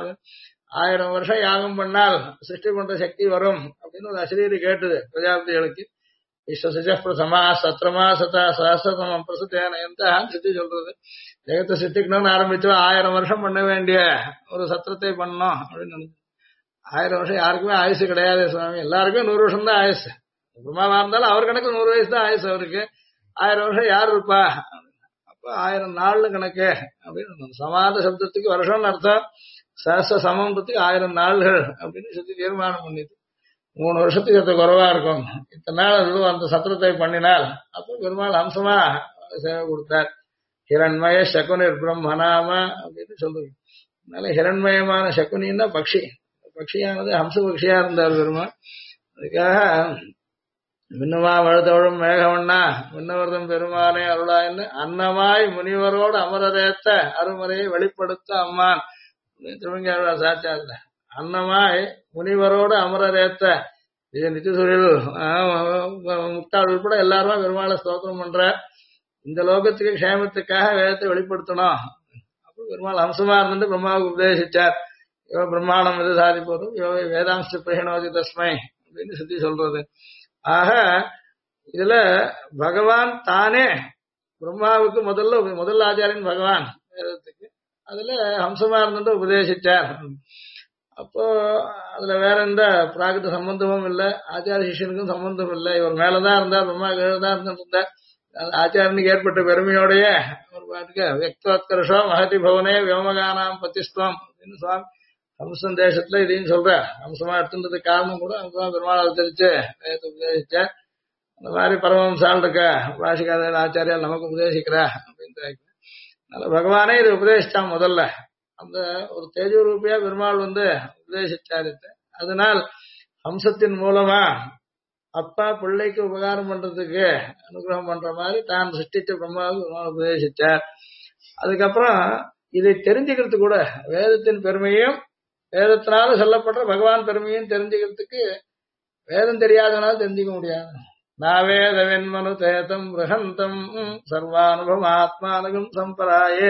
1000 வருஷம் யாகம் பண்ணால் சிருஷ்டி பண்ற சக்தி வரும் அப்படின்னு ஒரு அசிரீரி கேட்டது பிரஜாபதிகளுக்கு. விஸ்வசஜ பிரதமா சத்ரமா சதா சஹசிரதமம் பிரசுத்தேன எந்தான்னு சித்தி சொல்றது. ஜெகத்தை சிருஷ்டிக்கணும்னு ஆரம்பிச்சா 1000 வருஷம் பண்ண வேண்டிய ஒரு சத்திரத்தை பண்ணணும் அப்படின்னு நினைச்சு. 1000 வருஷம் யாருக்குமே ஆயுசு கிடையாது சுவாமி, எல்லாருக்குமே 100 வருஷம் தான் ஆயுசு. பிரம்மாவா இருந்தாலும் அவர் கணக்கு 100 வயசு தான் ஆயுசு அவருக்கு. 1000 வருஷம் யார் இருப்பா? அப்ப 1000 நாள்னு கணக்கு அப்படின்னு. சமாத சப்தத்துக்கு வருஷம்னு அர்த்தம், சஹச சமன்றதுக்கு 1000 நாள்கள் அப்படின்னு சொல்லி தீர்மானம் பண்ணிது. 3 வருஷத்துக்கு அது குறைவா இருக்கும். இத்தனை நாள் அந்த சத்திரத்தை பண்ணினால் அப்ப பெருமாள் அம்சமா சேவை கொடுத்தார். ஹிரண்மய சகுனிர் பிரம்மநாம அப்படின்னு சொல்லுது. அதனால ஹிரண்மயமான சகுனின்னா பக்ஷி, பக்ஷியானது ஹம்ச பக்ஷியா இருந்தார் பெருமாள். அதுக்காக மின்னுமா வழுதவழும் மேகவண்ணா மின்னவர்தம் பெருமானே அருளாயின்னு அன்னமாய் முனிவரோடு அமரதேத்த அருமறையை வெளிப்படுத்த அம்மான் திருவங்க சாட்சாத்துல. அன்னமாய் முனிவரோடு அமரதேத்த இது நித்தியசூரியல் முக்தாள் உட்பட எல்லாருமே பெருமாளை ஸ்தோத்திரம் பண்ற. இந்த லோகத்துக்கு க்ஷேமத்துக்காக வேதத்தை வெளிப்படுத்தணும். அப்போ பெருமாள் அம்சமா இருந்து பிரம்மாவுக்கு உபதேசிச்சார். இவ பிரம்மாணம் எது சாதிப்போதும் இவ வேதாம்ச பிரகணோதி தஸ்மை அப்படின்னு சுத்தி சொல்றது. ஆக இதுல பகவான் தானே பிரம்மாவுக்கு முதல் ஆச்சாரியன் பகவான் வேதத்துக்கு. அதுல ஹம்சமா இருந்துட்டு உபதேசிச்சார். அப்போ அதுல வேற எந்த பிராகிருத சம்பந்தமும் இல்லை, ஆச்சாரிய சிஷியனுக்கும் சம்பந்தம் இல்லை. இவர் மேலதான் இருந்தார், பிரம்மா கீழதான் இருந்துட்டு ஆச்சாரனுக்கு ஏற்பட்ட பெருமையோடைய ஒரு பாட்டுக்கு வியக்தோத்கர்ஷோ மகதி பவனே வியோமகானாம் பத்திஸ்துவம் அப்படின்னு சுவாமி ஹம்சன் தேசத்துல இதையும் சொல்ற. ஹம்சமா எடுத்துன்றதுக்கு காரணம் கூட ஹம்சமா பெருமாள் அவதரிச்சு வேதத்தை உபதேசிச்சார். அந்த மாதிரி பரமஹம்சால் இருக்க பாஷிகாத ஆச்சாரியால் நமக்கு உபதேசிக்கிறா அப்படின்னு. அதனால பகவானே இது உபதேசிச்சான் முதல்ல. அந்த ஒரு தேஜரூபியா பெருமாள் உபதேசிச்சாரு. அதனால் ஹம்சத்தின் மூலமா அப்பா பிள்ளைக்கு உபகாரம் பண்றதுக்கு அனுகிரகம் பண்ற மாதிரி தான் சிருஷ்டிச்ச பிரம்மாவுக்கு உபதேசிச்சார். அதுக்கப்புறம் இதை தெரிஞ்சுக்கிறது கூட வேதத்தின் பெருமையும் வேதத்தினால சொல்லப்படுற பகவான் பெருமையும் தெரிஞ்சுக்கிறதுக்கு வேதம் தெரியாதனால தெரிஞ்சுக்க முடியாது. நாவேத வெண்மனு தேதம் ரிஹந்தம் சர்வானுபவம் ஆத்மானகம் சம்பராயே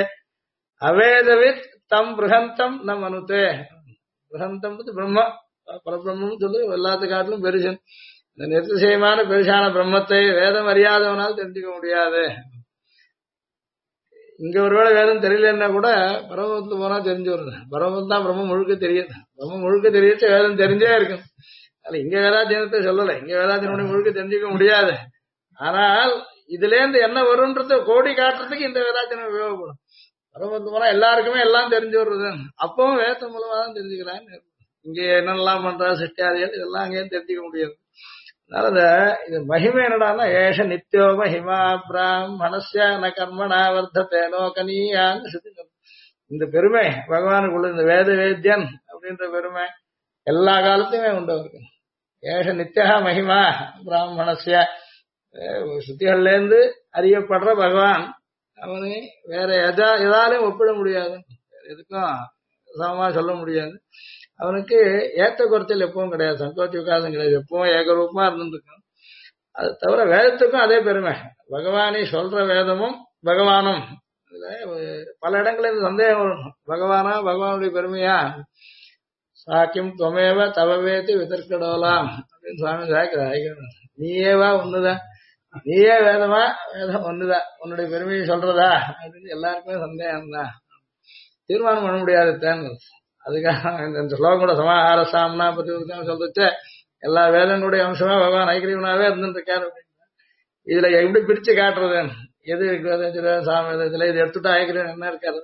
அவேதவித் தம் பிருகந்தம் நம் அனுத்தே. பிருகந்தம் பிரம்ம பரபிரம்மம் சொல்லி எல்லாத்து காட்டிலும் பெருசன். இந்த நிர்திசயமான பெருசான பிரம்மத்தை வேதம் அறியாதவனால் தெரிஞ்சுக்க முடியாது. இங்க ஒருவேளை வேதம் தெரியலன்னா கூட பரமத்துல போனா தெரிஞ்சு வருது. பரமம் தான் பிரம்மம் முழுக்க தெரியுது. பிரம்மம் முழுக்க தெரியுது, வேதம் தெரிஞ்சே இருக்கும். அது இங்க வேதாத்தியனத்தை சொல்லலை, இங்க வேதாத்தியனுடைய முழுக்க தெரிஞ்சுக்க முடியாது. ஆனால் இதுல இருந்து என்ன வரும்ன்றத கோடி காட்டுறதுக்கு இந்த வேதாத்தியனம் உபயோகப்படும். பரமத்து போனா எல்லாருக்குமே எல்லாம் தெரிஞ்சு வருது. அப்பவும் வேதம் மூலமா தான் தெரிஞ்சுக்கிறான்னு. இங்க என்னெல்லாம் பண்றா சிஷ்டியாதிகள் இதெல்லாம் அங்கேயும் தெரிஞ்சுக்க முடியாது. அதனால இது மகிமை என்னடான்னா ஏஷ நித்யோ மகிமா பிராமணஸ்ய ந கர்மணா வர்த்ததேனோ கனியான்னு சொல்லுங்க. இந்த பெருமை பகவானுக்குள்ள இந்த வேத வேத்யன் அப்படின்ற பெருமை எல்லா காலத்தையுமே உண்டு அவருக்கு. ஏஷ நித்யா மகிமா பிராமணஸ்ய சுத்திகள்ல இருந்து அறியப்படுற பகவான் அவனை வேற எதாலையும் ஒப்பிட முடியாது, எதுக்கும் சமமா சொல்ல முடியாது. அவனுக்கு ஏத்த குறைச்சல் எப்பவும் கிடையாது, சங்கோச்ச விகாசம் கிடையாது, எப்பவும் ஏகரூபமா இருந்துருக்கும். அது தவிர வேதத்துக்கும் அதே பெருமை. பகவானை சொல்ற வேதமும் பகவானும் இதுல பல இடங்கள்ல இந்த சந்தேகம் வரும், பகவானா பகவானுடைய பெருமையா சாக்கியம் துவமேவ தவவேதி விதர்க்கடோலாம் அப்படின்னு சுவாமி சாய்க்கிறார். நீயேவா ஒண்ணுதான், நீயே வேதமா வேதம் ஒண்ணுதான், உன்னுடைய பெருமையை சொல்றதா அப்படின்னு எல்லாருக்குமே சந்தேகம் தான், தீர்மானம் பண்ண முடியாது தேர்ந்தது. அதுக்காக இந்த ஸ்லோகம் கூட சமாஹார சாம்னா பத்தி சொல்லிச்சு எல்லா வேதங்களுடைய அம்சமா பகவான் ஐக்கிரியவனாவே இருந்துட்டு இருக்காரு. இதுல எப்படி பிரிச்சு காட்டுறது, எது இருக்கு சாமி வேதத்துல இது எடுத்துட்டா ஐக்கியம் என்ன இருக்காரு.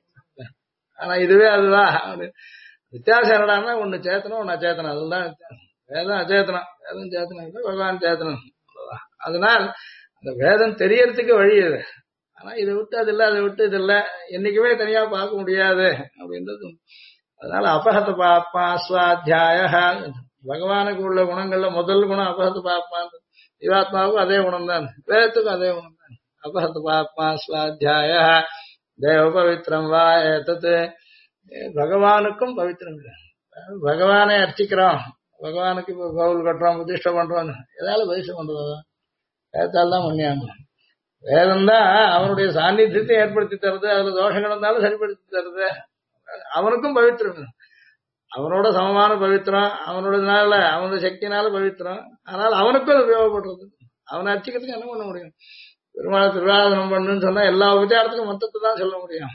ஆனா இதுவே அதுதான் வித்தியாசம் என்னடான்னா ஒண்ணு சேத்தனம் ஒண்ணு அச்சேத்தனம், அதுதான் வித்தியாசம். வேதம் அச்சேத்தனம், வேதம் சேத்தனம் இல்லை, பகவான் சேத்தனம். அதனால் அந்த வேதம் தெரியறதுக்கு வழி இது. ஆனா இதை விட்டு அது இல்லை, அதை விட்டு இது இல்லை, என்னைக்குமே தனியா பார்க்க முடியாது அப்படின்றது. அதனால அபகத பாப்பா ஸ்வாத்தியாய பகவானுக்கு உள்ள குணங்கள்ல முதல் குணம் அபகத பாப்பான். ஜீவாத்மாவுக்கும் அதே குணம் தான், வேதத்துக்கும் அதே குணம் தான். அபகத பாப்பா ஸ்வாத்தியாய தேவ பவித்ரம் வா ஏதத்து, பகவானுக்கும் பவித்திரம் இல்லை. பகவானை அர்ச்சிக்கிறோம், பகவானுக்கு இப்போ கோவில் கட்டுறோம், பிரதிஷ்டை பண்றோம், ஏதாவது பரிசு பண்றதா வேதத்தால் தான் பண்ணியாங்க. வேதம் தான் அவனுடைய சாநித்தியத்தை ஏற்படுத்தி தருது, அதுல தோஷங்கள் இருந்தாலும் சரிப்படுத்தி தருது. அவனுக்கும் பவித்திரம், அவனோட சமமான பவித்திரம், அவனோடனால அவனோட சக்தினால பவித்திரம். ஆனால் அவனுக்கும் அது உபயோகப்படுறது. அவனை அர்ச்சிக்கிறதுக்கு என்ன பண்ண முடியும்? பெருமாள் திருவாதனம் பண்ணுன்னு சொன்னா எல்லா உபச்சாரத்துக்கும் மொத்தத்தை தான் சொல்ல முடியும்.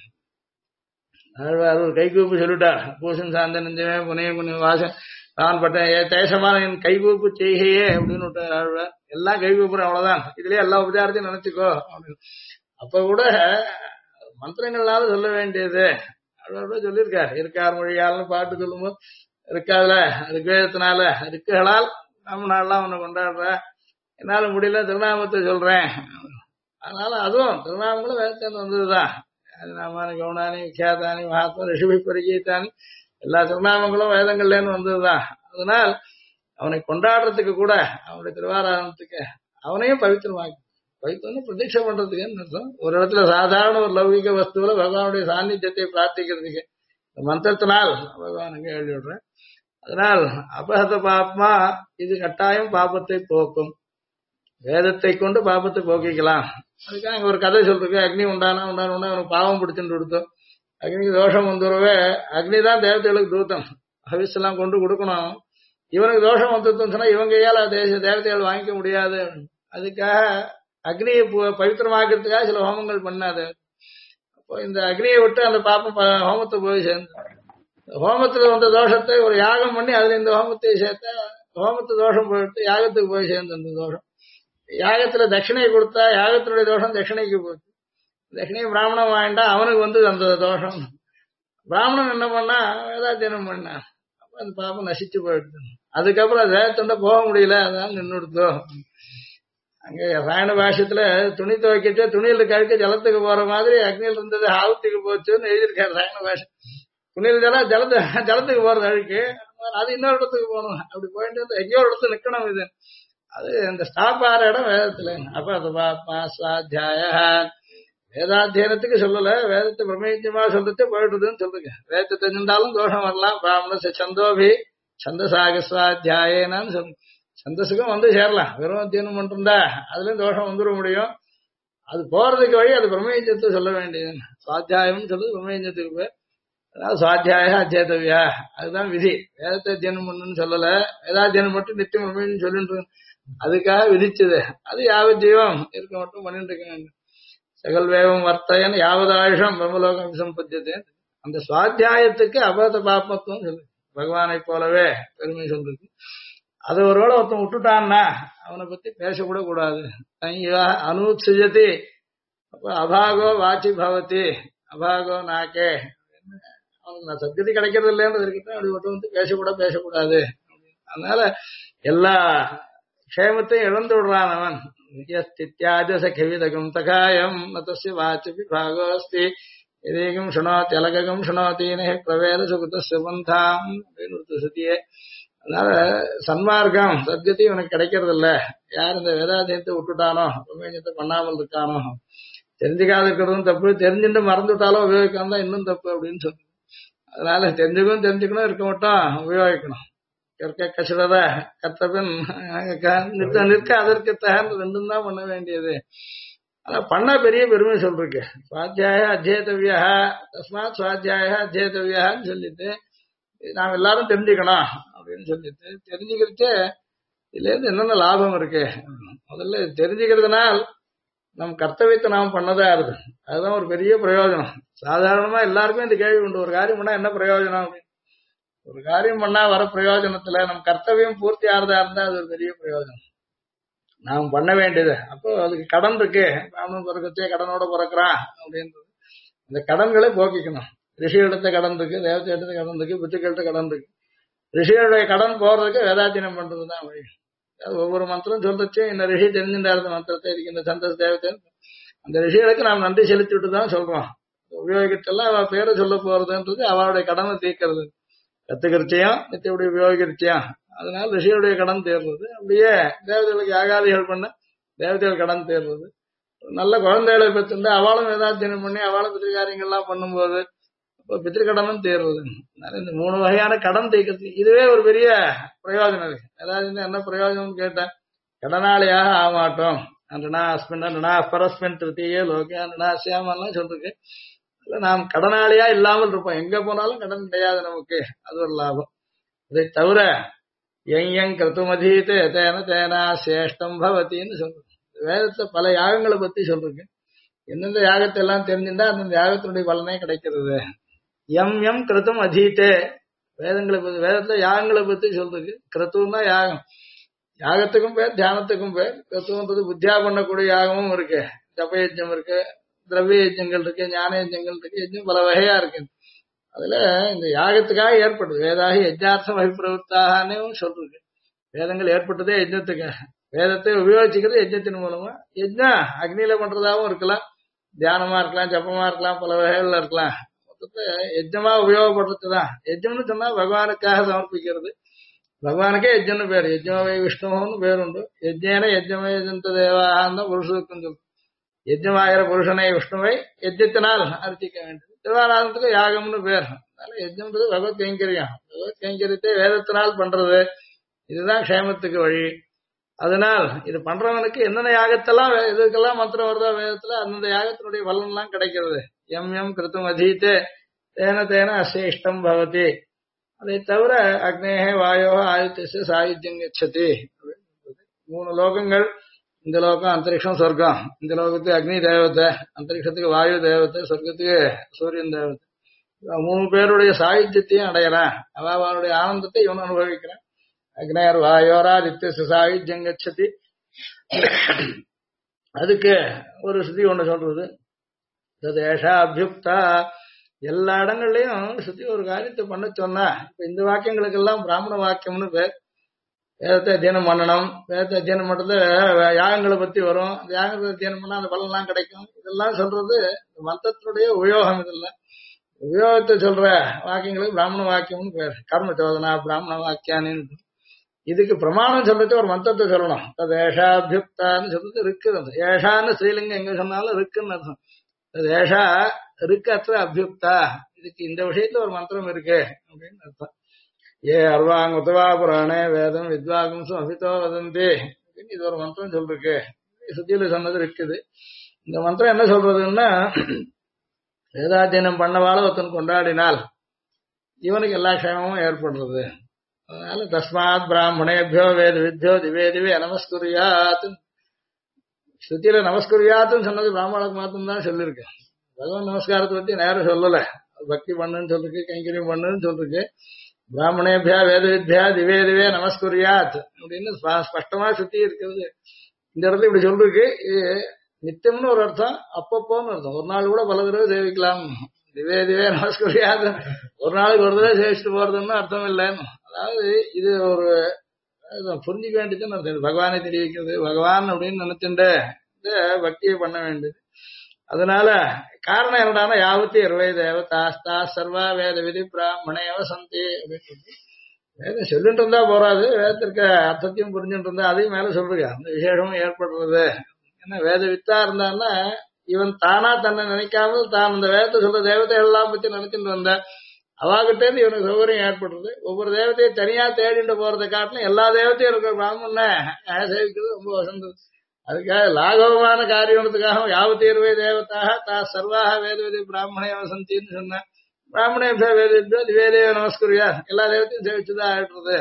ஒரு கைகூப்பு சொல்லிட்டார், பூசன் சார்ந்த நெஞ்சமே புனைய புனிய வாசன் நான் பட்டேன் தேசமான என் கைகூப்பு செய்கையே அப்படின்னு விட்டார் ஆழ்வார். எல்லாம் கைகூப்புறேன் அவ்வளவுதான், இதுலயே எல்லா உபச்சாரத்தையும் நினைச்சுக்கோ அப்படின்னு. அப்ப கூட மந்திரங்கள்னால சொல்ல வேண்டியது ஆழ்வார் சொல்லியிருக்கார். இருக்கார் மொழியால்னு பாட்டு சொல்லும்போது இருக்காதுல ரிக்வேதத்தினால ரிக்குகளால் நம்ம நாள்லாம் உன்னை கொண்டாடுற, என்னால முடியல திருநாமத்தை சொல்றேன். அதனால அதுவும் திருநாமங்களும் வேதத்திலிருந்து வந்ததுதான். நாமானி கவுனானி விக்யாதானி மகாத்மா ரிஷிபி பரிகீதானி எல்லா திருநாமங்களும் வேதங்கள்லேருந்து வந்ததுதான். அதனால் அவனை கொண்டாடுறதுக்கு கூட அவனுடைய திருவாராதனத்துக்கு அவனையும் பவித்திரமாக்கி, பவித்திரம் பிரதீட்சை பண்றதுக்குன்னு அர்த்தம். ஒரு இடத்துல சாதாரண ஒரு லௌகிக வஸ்துவில பகவானுடைய சாநித்தியத்தை பிரார்த்திக்கிறதுக்கு மந்திரத்தினால் பகவானுக்கு எழுதி விடுறேன். அதனால் அபகத பாப்மா இது கட்டாயம் பாபத்தை போக்கும், வேதத்தை கொண்டு பாபத்தை போக்கிக்கலாம். அதுக்காக இங்க ஒரு கதை சொல்றதுக்கு, அக்னி உண்டானா அவனுக்கு பாவம் பிடிச்சுட்டு கொடுத்தோம், அக்னிக்கு தோஷம் வந்துருவே, அக்னி தான் தேவதைகளுக்கு தூத்தம், ஹவிஸ் எல்லாம் கொண்டு கொடுக்கணும். இவனுக்கு தோஷம் வந்துருத்தோம் சொன்னா இவங்க கையால தேவதைகள் வாங்கிக்க முடியாது. அதுக்காக அக்னியை பவித்திரமாக்கிறதுக்காக சில ஹோமங்கள் பண்ணாது. அப்போ இந்த அக்னியை விட்டு அந்த பாப்பம் ஹோமத்தை போய் சேர்ந்து, ஹோமத்துல வந்த தோஷத்தை ஒரு யாகம் பண்ணி அதுல இந்த ஹோமத்தை சேர்த்தா ஹோமத்து தோஷம் போயிட்டு யாகத்துக்கு போய் சேர்ந்து அந்த தோஷம். யாகத்துல தட்சிணை கொடுத்தா யாகத்தினுடைய தோஷம் தட்சிணைக்கு போச்சு, தட்சிணை பிராமணன் வாங்கிட்டா அவனுக்கு வந்து அந்த தோஷம். பிராமணன் என்ன பண்ணா வேதாத்தியனம் பண்ணா, அப்ப அந்த பாப்பம் நசிச்சு போயிடுது. அதுக்கப்புறம் அது வேதத்தொண்ட போக முடியல, அதான் நின்றுடுத்தோம். அங்க ராயண பாஷ்யத்துல துணி துவைக்கிட்டு துணியில கழுக்க ஜலத்துக்கு போற மாதிரி அக்னியில் இருந்தது ஆவுத்துக்கு போச்சுன்னு எழுதியிருக்காரு ராயண பாஷ்யம். துணியில் ஜலத்துக்கு போறது அழுக்கு, அது இன்னொரு இடத்துக்கு போகணும், அப்படி போயிட்டு எங்கேயோ ஒரு இடத்துல நிக்கணும். இது அது இந்த ஸ்டாப் ஆற இடம் வேதத்துல. அப்ப அது பாப்பா சுவாத்தியாய வேதாத்தியனத்துக்கு சொல்லல, வேதத்தை பிரமேஜமா சொல்லிட்டு போயிடுதுன்னு சொல்லுங்க. வேதத்தை தெரிஞ்சிருந்தாலும் தோஷம் வரலாம். பிராமண சந்தோபி சந்தசாக சுவாத்தியாயனான்னு சொல்லு, சந்தஸுக்கும் வந்து சேரலாம். வெறும் அத்தியனம் பண்ணிருந்தா அதுலயும் தோஷம் வந்துட முடியும். அது போறதுக்கு வழி அது பிரமேஜத்தை சொல்ல வேண்டியது. சுவாத்தியாயம் சொல்லுது பிரமேஜத்துக்கு போய், அதாவது சுவாத்தியாய அச்சேதவியா அதுதான் விதி. வேதத்தை அத்தியனம் பண்ணுன்னு சொல்லல, வேதாத்தியனம் மட்டும் நித்தியம் பிரமேஜம் சொல்லிட்டு அதுக்காக விதிச்சது. அது யாவ ஜீவம் இருக்க மட்டும் பண்ணிட்டு இருக்காங்க. சகல் வேகம் வர்த்தையன் யாவதாயுஷம் பிரம்மலோகம் சம்பத்தியது. அந்த சுவாத்தியாயத்துக்கு அபத பாப்பத்துவம் சொல்லு, பகவானை போலவே பெருமை சொல்றது. அது ஒருவேளை ஒருத்தன் விட்டுட்டான்னா அவனை பத்தி பேசக்கூட கூடாது. அனுத்சுஜதி அப்ப அபாகோ வாச்சி பவதி அபாகோ நாக்கே, அவனுக்கு நான் சத்கதி கிடைக்கிறது இல்லைன்றது இருக்கட்டும், அப்படி ஒருத்தன் வந்து பேசக்கூடாது. அதனால எல்லா க்ஷேமத்தை இழந்து விடுறான் அவன். தித்யாஜ சகிவிதகம் தகாயம் நதஸ்ய வாச்சபி பாகோஸ்தி எதேகம் சுணோத்தி அலகம் சுணோத்தீனே பிரவேத சுகுதஸ்ய பந்தாம் அப்படின்னு ஒரு சுத்தியே. அதனால சன்மார்க்கம் சத்தியத்தை இவனுக்கு கிடைக்கிறது இல்ல. யார் இந்த வேதாத்தியத்தை விட்டுட்டானோ, பிரமேயத்தை பண்ணாமல் இருக்கானோ, தெரிஞ்சுக்காத இருக்கிறதும் தப்பு, தெரிஞ்சுட்டு மறந்துட்டாலும் உபயோகிக்காம தான் இன்னும் தப்பு அப்படின்னு சொல்லு. அதனால தெரிஞ்சுக்கணும் இருக்க மட்டும் உபயோகிக்கணும். கற்க கசிரத கத்தபின் நிற்க அதற்கு தகர்ந்து ரெண்டும் தான் பண்ண வேண்டியது. ஆனா பண்ண பெரிய பெருமை சொல்றேன். சுவாத்தியாய அத்தியேதவியா தஸ்மாத் சுவாத்தியாய அத்தியேதவியான்னு சொல்லிட்டு நாம் எல்லாரும் தெரிஞ்சுக்கணும் அப்படின்னு சொல்லிட்டு தெரிஞ்சுக்கிறச்சே இதுல இருந்து என்னென்ன லாபம் இருக்கு. முதல்ல தெரிஞ்சுக்கிறதுனால் நம் கர்த்தவியத்தை நாம் பண்ணதா இருக்கு. அதுதான் ஒரு பெரிய பிரயோஜனம். சாதாரணமா எல்லாருக்கும் இந்த கேள்வி உண்டு, ஒரு காரியம் பண்ணா என்ன பிரயோஜனம் அப்படின்னு. ஒரு காரியம் பண்ணா வர பிரயோஜனத்துல நம் கர்த்தவியம் பூர்த்தி ஆறதா இருந்தா அது ஒரு பெரிய பிரயோஜனம். நாம் பண்ண வேண்டியது. அப்போ அதுக்கு கடன் இருக்கு. ராமன் பிறக்கத்தே கடனோட பிறக்கிறான் அப்படின்றது. இந்த கடன்களை போக்கிக்கணும். ரிஷி எடுத்த கடன் இருக்கு, தேவத்தை எடுத்த கடன் இருக்கு, பித்துக்கிட்ட கடன் இருக்கு. ரிஷியோடைய கடன் போறதுக்கு வேதாத்தியனம் பண்றதுதான் வழி. ஒவ்வொரு மந்திரம் சொல்றச்சே இந்த ரிஷி தெரிஞ்சிருந்த மந்திரத்தை இருக்கு, இந்த சந்தஸ் தேவத்தை, அந்த ரிஷிகளுக்கு நாம் நன்றி செலுத்திட்டு தான் சொல்றோம். உபயோகிச்செல்லாம் அவ பேரை சொல்ல போறதுன்றது அவளுடைய கடனை தீர்க்கிறது. கத்துக்கிருச்சியம் நித்தியுடைய உபயோகிருச்சியம். அதனால ரிஷியுடைய கடன் தேர்றது. அப்படியே தேவதைகளுக்கு யாகாதிகள் பண்ண தேவதைகள் கடன் தேர்றது. நல்ல குழந்தைகளை பெற்றுண்டு அவளும் வேதாத்தியனம் பண்ணி அவளும் பித்திருக்காரியங்கள்லாம் பண்ணும்போது இப்போ பித்திருக்கடனும் தேர்றது. அதனால இந்த 3 வகையான கடன் தீர்க்கிறது இதுவே ஒரு பெரிய பிரயோஜனம் இருக்கு. ஏதாவது என்ன பிரயோஜனம் கேட்டேன், கடனாளியாக ஆமாட்டோம். அண்டனா அஸ்மின் அண்டனா பரஸ்மின் திருத்தியே லோகே அண்டனா சியாமெல்லாம் சொல்லிருக்கு. நாம் கடனாளியா இல்லாமல் இருப்போம். எங்க போனாலும் கடன் கிடையாது நமக்கு. அது ஒரு லாபம். இதை தவிர எங் கிருத்துமதீத்து தேன தேனா சேஷ்டம் பவத்தின்னு சொல்றேன். வேதத்தை பல யாகங்களை பத்தி சொல்றேன். எந்தெந்த யாகத்தை எல்லாம் தெரிஞ்சுட்டா அந்தந்த யாகத்தினுடைய பலனே கிடைக்கிறது. எம் கிருத்தும் அதீத்தே வேதங்களை பத்தி, வேதத்துல யாகங்களை பத்தி சொல்றது. கிருத்துவம் தான் யாகம். யாகத்துக்கும் பேர், தியானத்துக்கும் பேர். கிருத்துவன்றது புத்தியா பண்ணக்கூடிய யாகமும் இருக்கு, ஜப யஜ்ஞம் இருக்கு, திரவிய யஜ்ஞங்கள் இருக்கு, ஞான யஜ்ஞங்கள் இருக்கு, யஜ்ஞம் பல வகையா இருக்கு. அதுல இந்த யாகத்துக்காக ஏற்படுது. வேதாகி யஜ்ஞார்த்தம் அபிப்பிரவருத்தாகனே சொல்றது. வேதங்கள் ஏற்பட்டதே யஜ்ஞத்துக்காக. வேதத்தை உபயோகிச்சுக்கிறது யஜ்ஞத்தின் மூலமா. யஜ்ஞம் அக்னியில பண்றதாவும் இருக்கலாம், தியானமா இருக்கலாம், ஜப்பமா இருக்கலாம், பல வகைகள்ல இருக்கலாம். மொத்தத்தை யஜ்ஞமா உபயோகப்படுறதுதான். யஜ்ஞம்னு சொன்னா பகவானுக்காக சமர்ப்பிக்கிறது. பகவானுக்கே யஜ்ஞம்னு பேர். யஜ்ஞமே விஷ்ணுன்னு பேருண்டு. யஜ்ஞேன யஜ்ஞமே ஜந்த தேவான்னு தான் புருஷனுக்கும் சொல்லும். யஜ்ஞமாகிற புருஷனை விஷ்ணுவை யஜ்ஞத்தினால் அர்ச்சிக்க வேண்டும். தேவாராதனத்துக்கு யாகம்னு பேர். அதனால யஜ்ஞம்ன்றது பகவத் கைங்கரியம். பகவத் கைங்கரியத்தை வேதத்தினால் பண்றது. இதுதான் க்ஷேமத்துக்கு வழி. அதனால் இது பண்றவனுக்கு என்னென்ன யாகத்தெல்லாம் இதுக்கெல்லாம் மந்திரம் வருதோ வேதத்துல அந்தந்த யாகத்தினுடைய பலன் எல்லாம் கிடைக்கிறது. எம் கிருத்தும் அதீத்தே தேன தேன அசேஷ்டம் பவதி. அதை தவிர அக்னேகே வாயோ ஆதித்ய சாயுஜ்யம் கச்சதி. 3 லோகங்கள். இந்த லோகம் அந்தரிக்ஷம் சொர்க்கம். இந்த லோகத்துக்கு அக்னி தேவத்தை, அந்தரிக்ஷத்துக்கு வாயு தேவத்தை, சொர்க்கத்துக்கு சூரியன் தேவத்தை. 3 பேருடைய சாயுஜ்யத்தையும் அடையறான். அவனுடைய ஆனந்தத்தை இவன் அனுபவிக்கிறான். அக்னேர் வாயோராதித்ய சாயுஜ்யம் கச்சதி. அதுக்கு ஒரு ஸ்ருதி ஒண்ணு சொல்றது. தேஷா அபியுக்தா. எல்லா இடங்கள்லயும் ஸ்ருதி ஒரு காரியத்தை பண்ண சொன்னா, இப்ப இந்த வாக்கியங்களுக்கெல்லாம் பிராமண வாக்கியம்னு பேர். வேதத்தை அத்தியனம் பண்ணணும். வேதத்தை அத்தியனம் பண்றது யாகங்களை பத்தி வரும். அந்த யாகத்தை அத்தியனம் பண்ணா அந்த பலன்லாம் கிடைக்கும். இதெல்லாம் சொல்றது மந்திரத்தினுடைய உபயோகம். இதெல்லாம் உபயோகத்தை சொல்ற வாக்கியங்களுக்கு பிராமண வாக்கியம்னு பேர். கர்ம சோதனா பிராமண வாக்கியானின்னு. இதுக்கு பிரமாணம் சொல்றது ஒரு மந்திரத்தை சொல்லணும். அது ஏஷாபியுக்தான்னு சொல்றது இருக்குது. ஏஷான்னு ஸ்ரீலிங்கம் எங்க சொன்னாலும் இருக்குன்னு அர்த்தம். அது ஏஷா இருக்கு அர்த்தம் அபியுக்தா. இதுக்கு இந்த விஷயத்துல ஒரு மந்திரம் இருக்கு அப்படின்னு அர்த்தம். ஏ அர்வாங் உத்தவா புராணே வேதம் வித்வாகம்சம் அபிதோ வதந்தி அப்படின்னு இது ஒரு மந்திரம் சொல்லிருக்கு. சுத்தியில சொன்னது இருக்குது. இந்த மந்திரம் என்ன சொல்றதுன்னா, வேதாத்தியனம் பண்ணவால ஒருத்தன் கொண்டாடினால் இவனுக்கு எல்லா க்ஷேமமும் ஏற்படுறது. அதனால தஸ்மாத் பிராமணேபியோ வேத வித்யோ திவே திவே நமஸ்குரியாத். ஸ்ருதியில நமஸ்குரியாத்துன்னு சொன்னது பிராமணனுக்கு மாத்திரம் தான் சொல்லிருக்கு. பகவான் நமஸ்காரத்தை பத்தி நேரம் சொல்லல. பக்தி பண்ணுன்னு சொல்லிருக்கு, கைங்கரியம் பண்ணுன்னு சொல்லிருக்கு. பிராமணேபியா வேத வித்யா திவே திவே நமஸ்குரியாத் அப்படின்னு ஸ்பஷ்டமா சுத்தி இருக்கிறது. இந்த இடத்துல இப்படி சொல்லிருக்கு. இது நித்தியம்னு ஒரு அர்த்தம், அப்பப்போன்னு அர்த்தம். ஒரு நாள் கூட பல தடவை சேவிக்கலாம். திவே திவே நமஸ்குரியாத் ஒரு நாளுக்கு ஒரு தடவை சேவிச்சுட்டு போறதுன்னு அர்த்தம் இல்லைன்னு. அதாவது இது ஒரு அதுதான் புரிஞ்சிக்க வேண்டியதுன்னு அர்த்தம். பகவானை தெரிவிக்கிறது பகவான் அப்படின்னு நினைச்சுட்டு பக்தியை பண்ண வேண்டியது. அதனால காரணம் என்னடானா யாவத்தி 20 தேவதாஸ்தா சர்வா வேத விதி பிராமணேவ சந்தி அப்படின்னு சொல்லி வேதம் சொல்லிட்டு இருந்தா போறாது, வேதத்திற்கு அர்த்தத்தையும் புரிஞ்சுட்டு இருந்தா அதையும் மேல சொல்றீங்க அந்த விசேஷமும் ஏற்படுறது. ஏன்னா வேத வித்தா இருந்தான்னா இவன் தானா தன்னை நினைக்காமல் தான் அந்த வேதத்தை சொல்ற தேவதைகள் எல்லாம் பத்தி நினைச்சுட்டு வந்த அவாகிட்டே இருந்து இவனுக்கு சௌகரியம் ஏற்படுறது. ஒவ்வொரு தேவத்தையும் தனியா தேடிட்டு போறதை காட்டிலும் எல்லா தேவத்தையும் இருக்கிற பிராமணனை சேவிக்கிறது ரொம்ப வசந்தது. அதுக்காக லாகவமான காரியத்துக்காக யாவத்தி 20 தேவதாக தா சர்வாக வேதவதி பிராமணே வசந்தின்னு சொன்ன பிராமணே வேத வேதே நமஸ்கரியா எல்லா தேவத்தையும் சேவிச்சுதான் ஆயிடுறது.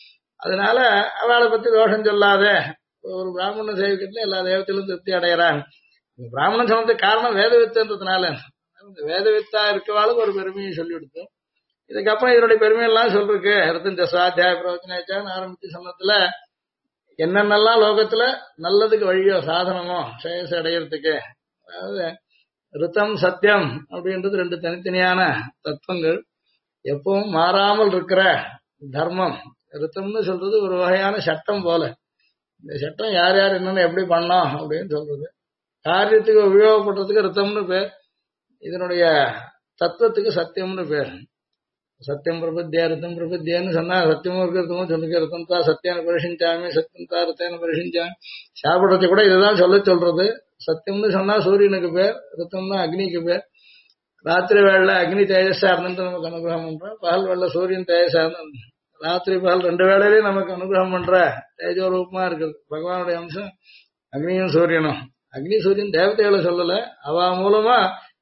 அதனால அவளை பத்தி தோஷம் சொல்லாத ஒரு பிராமணன் சேவிக்கிறதுல எல்லா தேவத்திலும் திருப்தி அடைகிறான். பிராமணன் சொன்னதுக்கு காரணம் வேத வித்துன்றதுனால வேத வித்தா இருக்கவாளுக்கு ஒரு பெருமையை சொல்லி கொடுத்தோம். இதுக்கப்புறம் இதனுடைய பெருமையெல்லாம் சொல்லிருக்கு. இருபத்தஞ்சு சுவாத்தியாய பிரவச்சனாச்சான்னு ஆரம்பிச்சு சொன்னதுல என்னென்னலாம் லோகத்துல நல்லதுக்கு வழியோ சாதனமோ சேஷ அடையிறதுக்கு, அதாவது ரித்தம் சத்தியம் அப்படின்றது 2 தனித்தனியான தத்துவங்கள். எப்பவும் மாறாமல் இருக்கிற தர்மம். ரித்தம்னு சொல்றது ஒரு வகையான சட்டம் போல. இந்த சட்டம் யார் யார் என்னென்ன எப்படி பண்ணோம் அப்படின்னு சொல்றது. காரியத்துக்கு உபயோகப்படுறதுக்கு ரித்தம்னு பேர், இதனுடைய தத்துவத்துக்கு சத்தியம்னு பேர். சத்தியம் பிரபத்தியா ரித்தம் பிரபத்தியான்னு சொன்னா சத்தியமும் இருக்கிறதும் சொல்லுங்க. ரித்தம் தான் சத்தியான பரிசிஞ்சாமி சத்தியம் தான் ரித்தன பரிசிஞ்சாமி. சாப்பிடுறது கூட இதுதான் சொல்றது. சத்தியம்னு சொன்னா சூரியனுக்கு பேர், ரித்தம்னா அக்னிக்கு பேர். ராத்திரி வேளை அக்னி தேஜஸா இருந்துட்டு நமக்கு அனுகிரகம் பண்றோம், பகல் வேளை சூரியன் தேஜஸா இருந்து ராத்திரி பகல் 2 வேளையிலையும் நமக்கு அனுகிரகம் பண்ற தேஜோ ரூபமா இருக்குது பகவானுடைய அம்சம் அக்னியும் சூரியனும். அக்னி சூரியன் தேவதைகளை சொல்லல, அவ மூலமா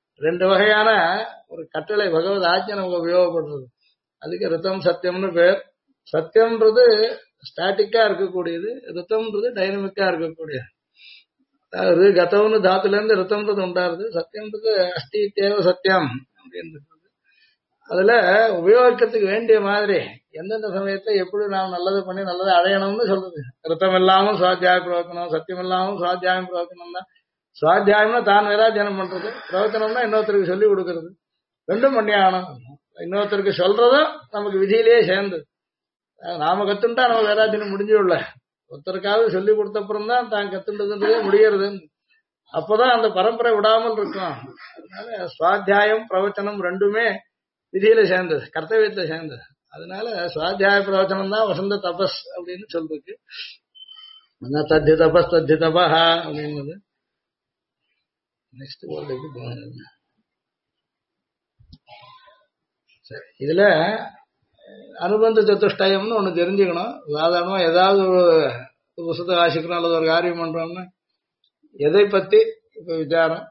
2 வகையான ஒரு கட்டளை பகவத் ஆஜ்ஞை நமக்கு உபயோகப்படுறது. அதுக்கு ரித்தம் சத்தியம்னு பேர். சத்தியம்ன்றது ஸ்டாட்டிக்கா இருக்கக்கூடியது, ரித்தம்ன்றது டைனமிக்கா இருக்கக்கூடியது. அதாவது கதவுன்னு தாத்துல இருந்து ரித்தம்ன்றது உண்டாருது, சத்தியம்ன்றது அஸ்தி தேவ சத்தியம் அப்படின்னு. அதுல உபயோகிக்கிறதுக்கு வேண்டிய மாதிரி எந்தெந்த சமயத்தை எப்படி நாம் நல்லது பண்ணி நல்லதை அடையணும்னு சொல்றது. ரித்தம் இல்லாமல் சுவாத்தியாயம் பிரவச்சனம், சத்தியம் இல்லாமல் சுவாத்தியாயம் பிரவச்சனம் தான். சுவாத்தியாயம்னா தான் வேதாத்தியானம் பண்றது, பிரவச்சனம்னா இன்னொருத்தருக்கு சொல்லி கொடுக்கறது. 2ம் பண்ணி ஆகணும். இன்னொருத்தருக்கு சொல்றதும் நமக்கு விதியிலேயே சேர்ந்து நாம கத்துட்டா நம்ம வேதாத்தியம் முடிஞ்சுள்ள, ஒருத்தருக்காவது சொல்லி கொடுத்த அப்புறம் தான் தான் கத்துன்றதுன்றதே முடியறது. அப்பதான் அந்த பரம்பரை விடாமல் இருக்கும். அதனால சுவாத்தியாயம் பிரவச்சனம் 2மே விதியில சேர்ந்தது, கர்த்தவியத்துல சேர்ந்தது. அதனால சுவாத்தியாய பிரவச்சனம் தான் வசந்த தபஸ் அப்படின்னு சொல்றது. தத்தி தபஸ் தத்தி தபஹா அப்படின்றது. நெக்ஸ்ட் சரி, இதுல அனுபந்த சதுஷ்டயம்னு ஒண்ணு தெரிஞ்சுக்கணும். சாதாரணமா ஏதாவது ஒரு புத்தகத்தை வாசிக்கிறோம் அல்லது ஒரு காரியம் பண்றோம்னா எதை பத்தி இப்ப விசாரம்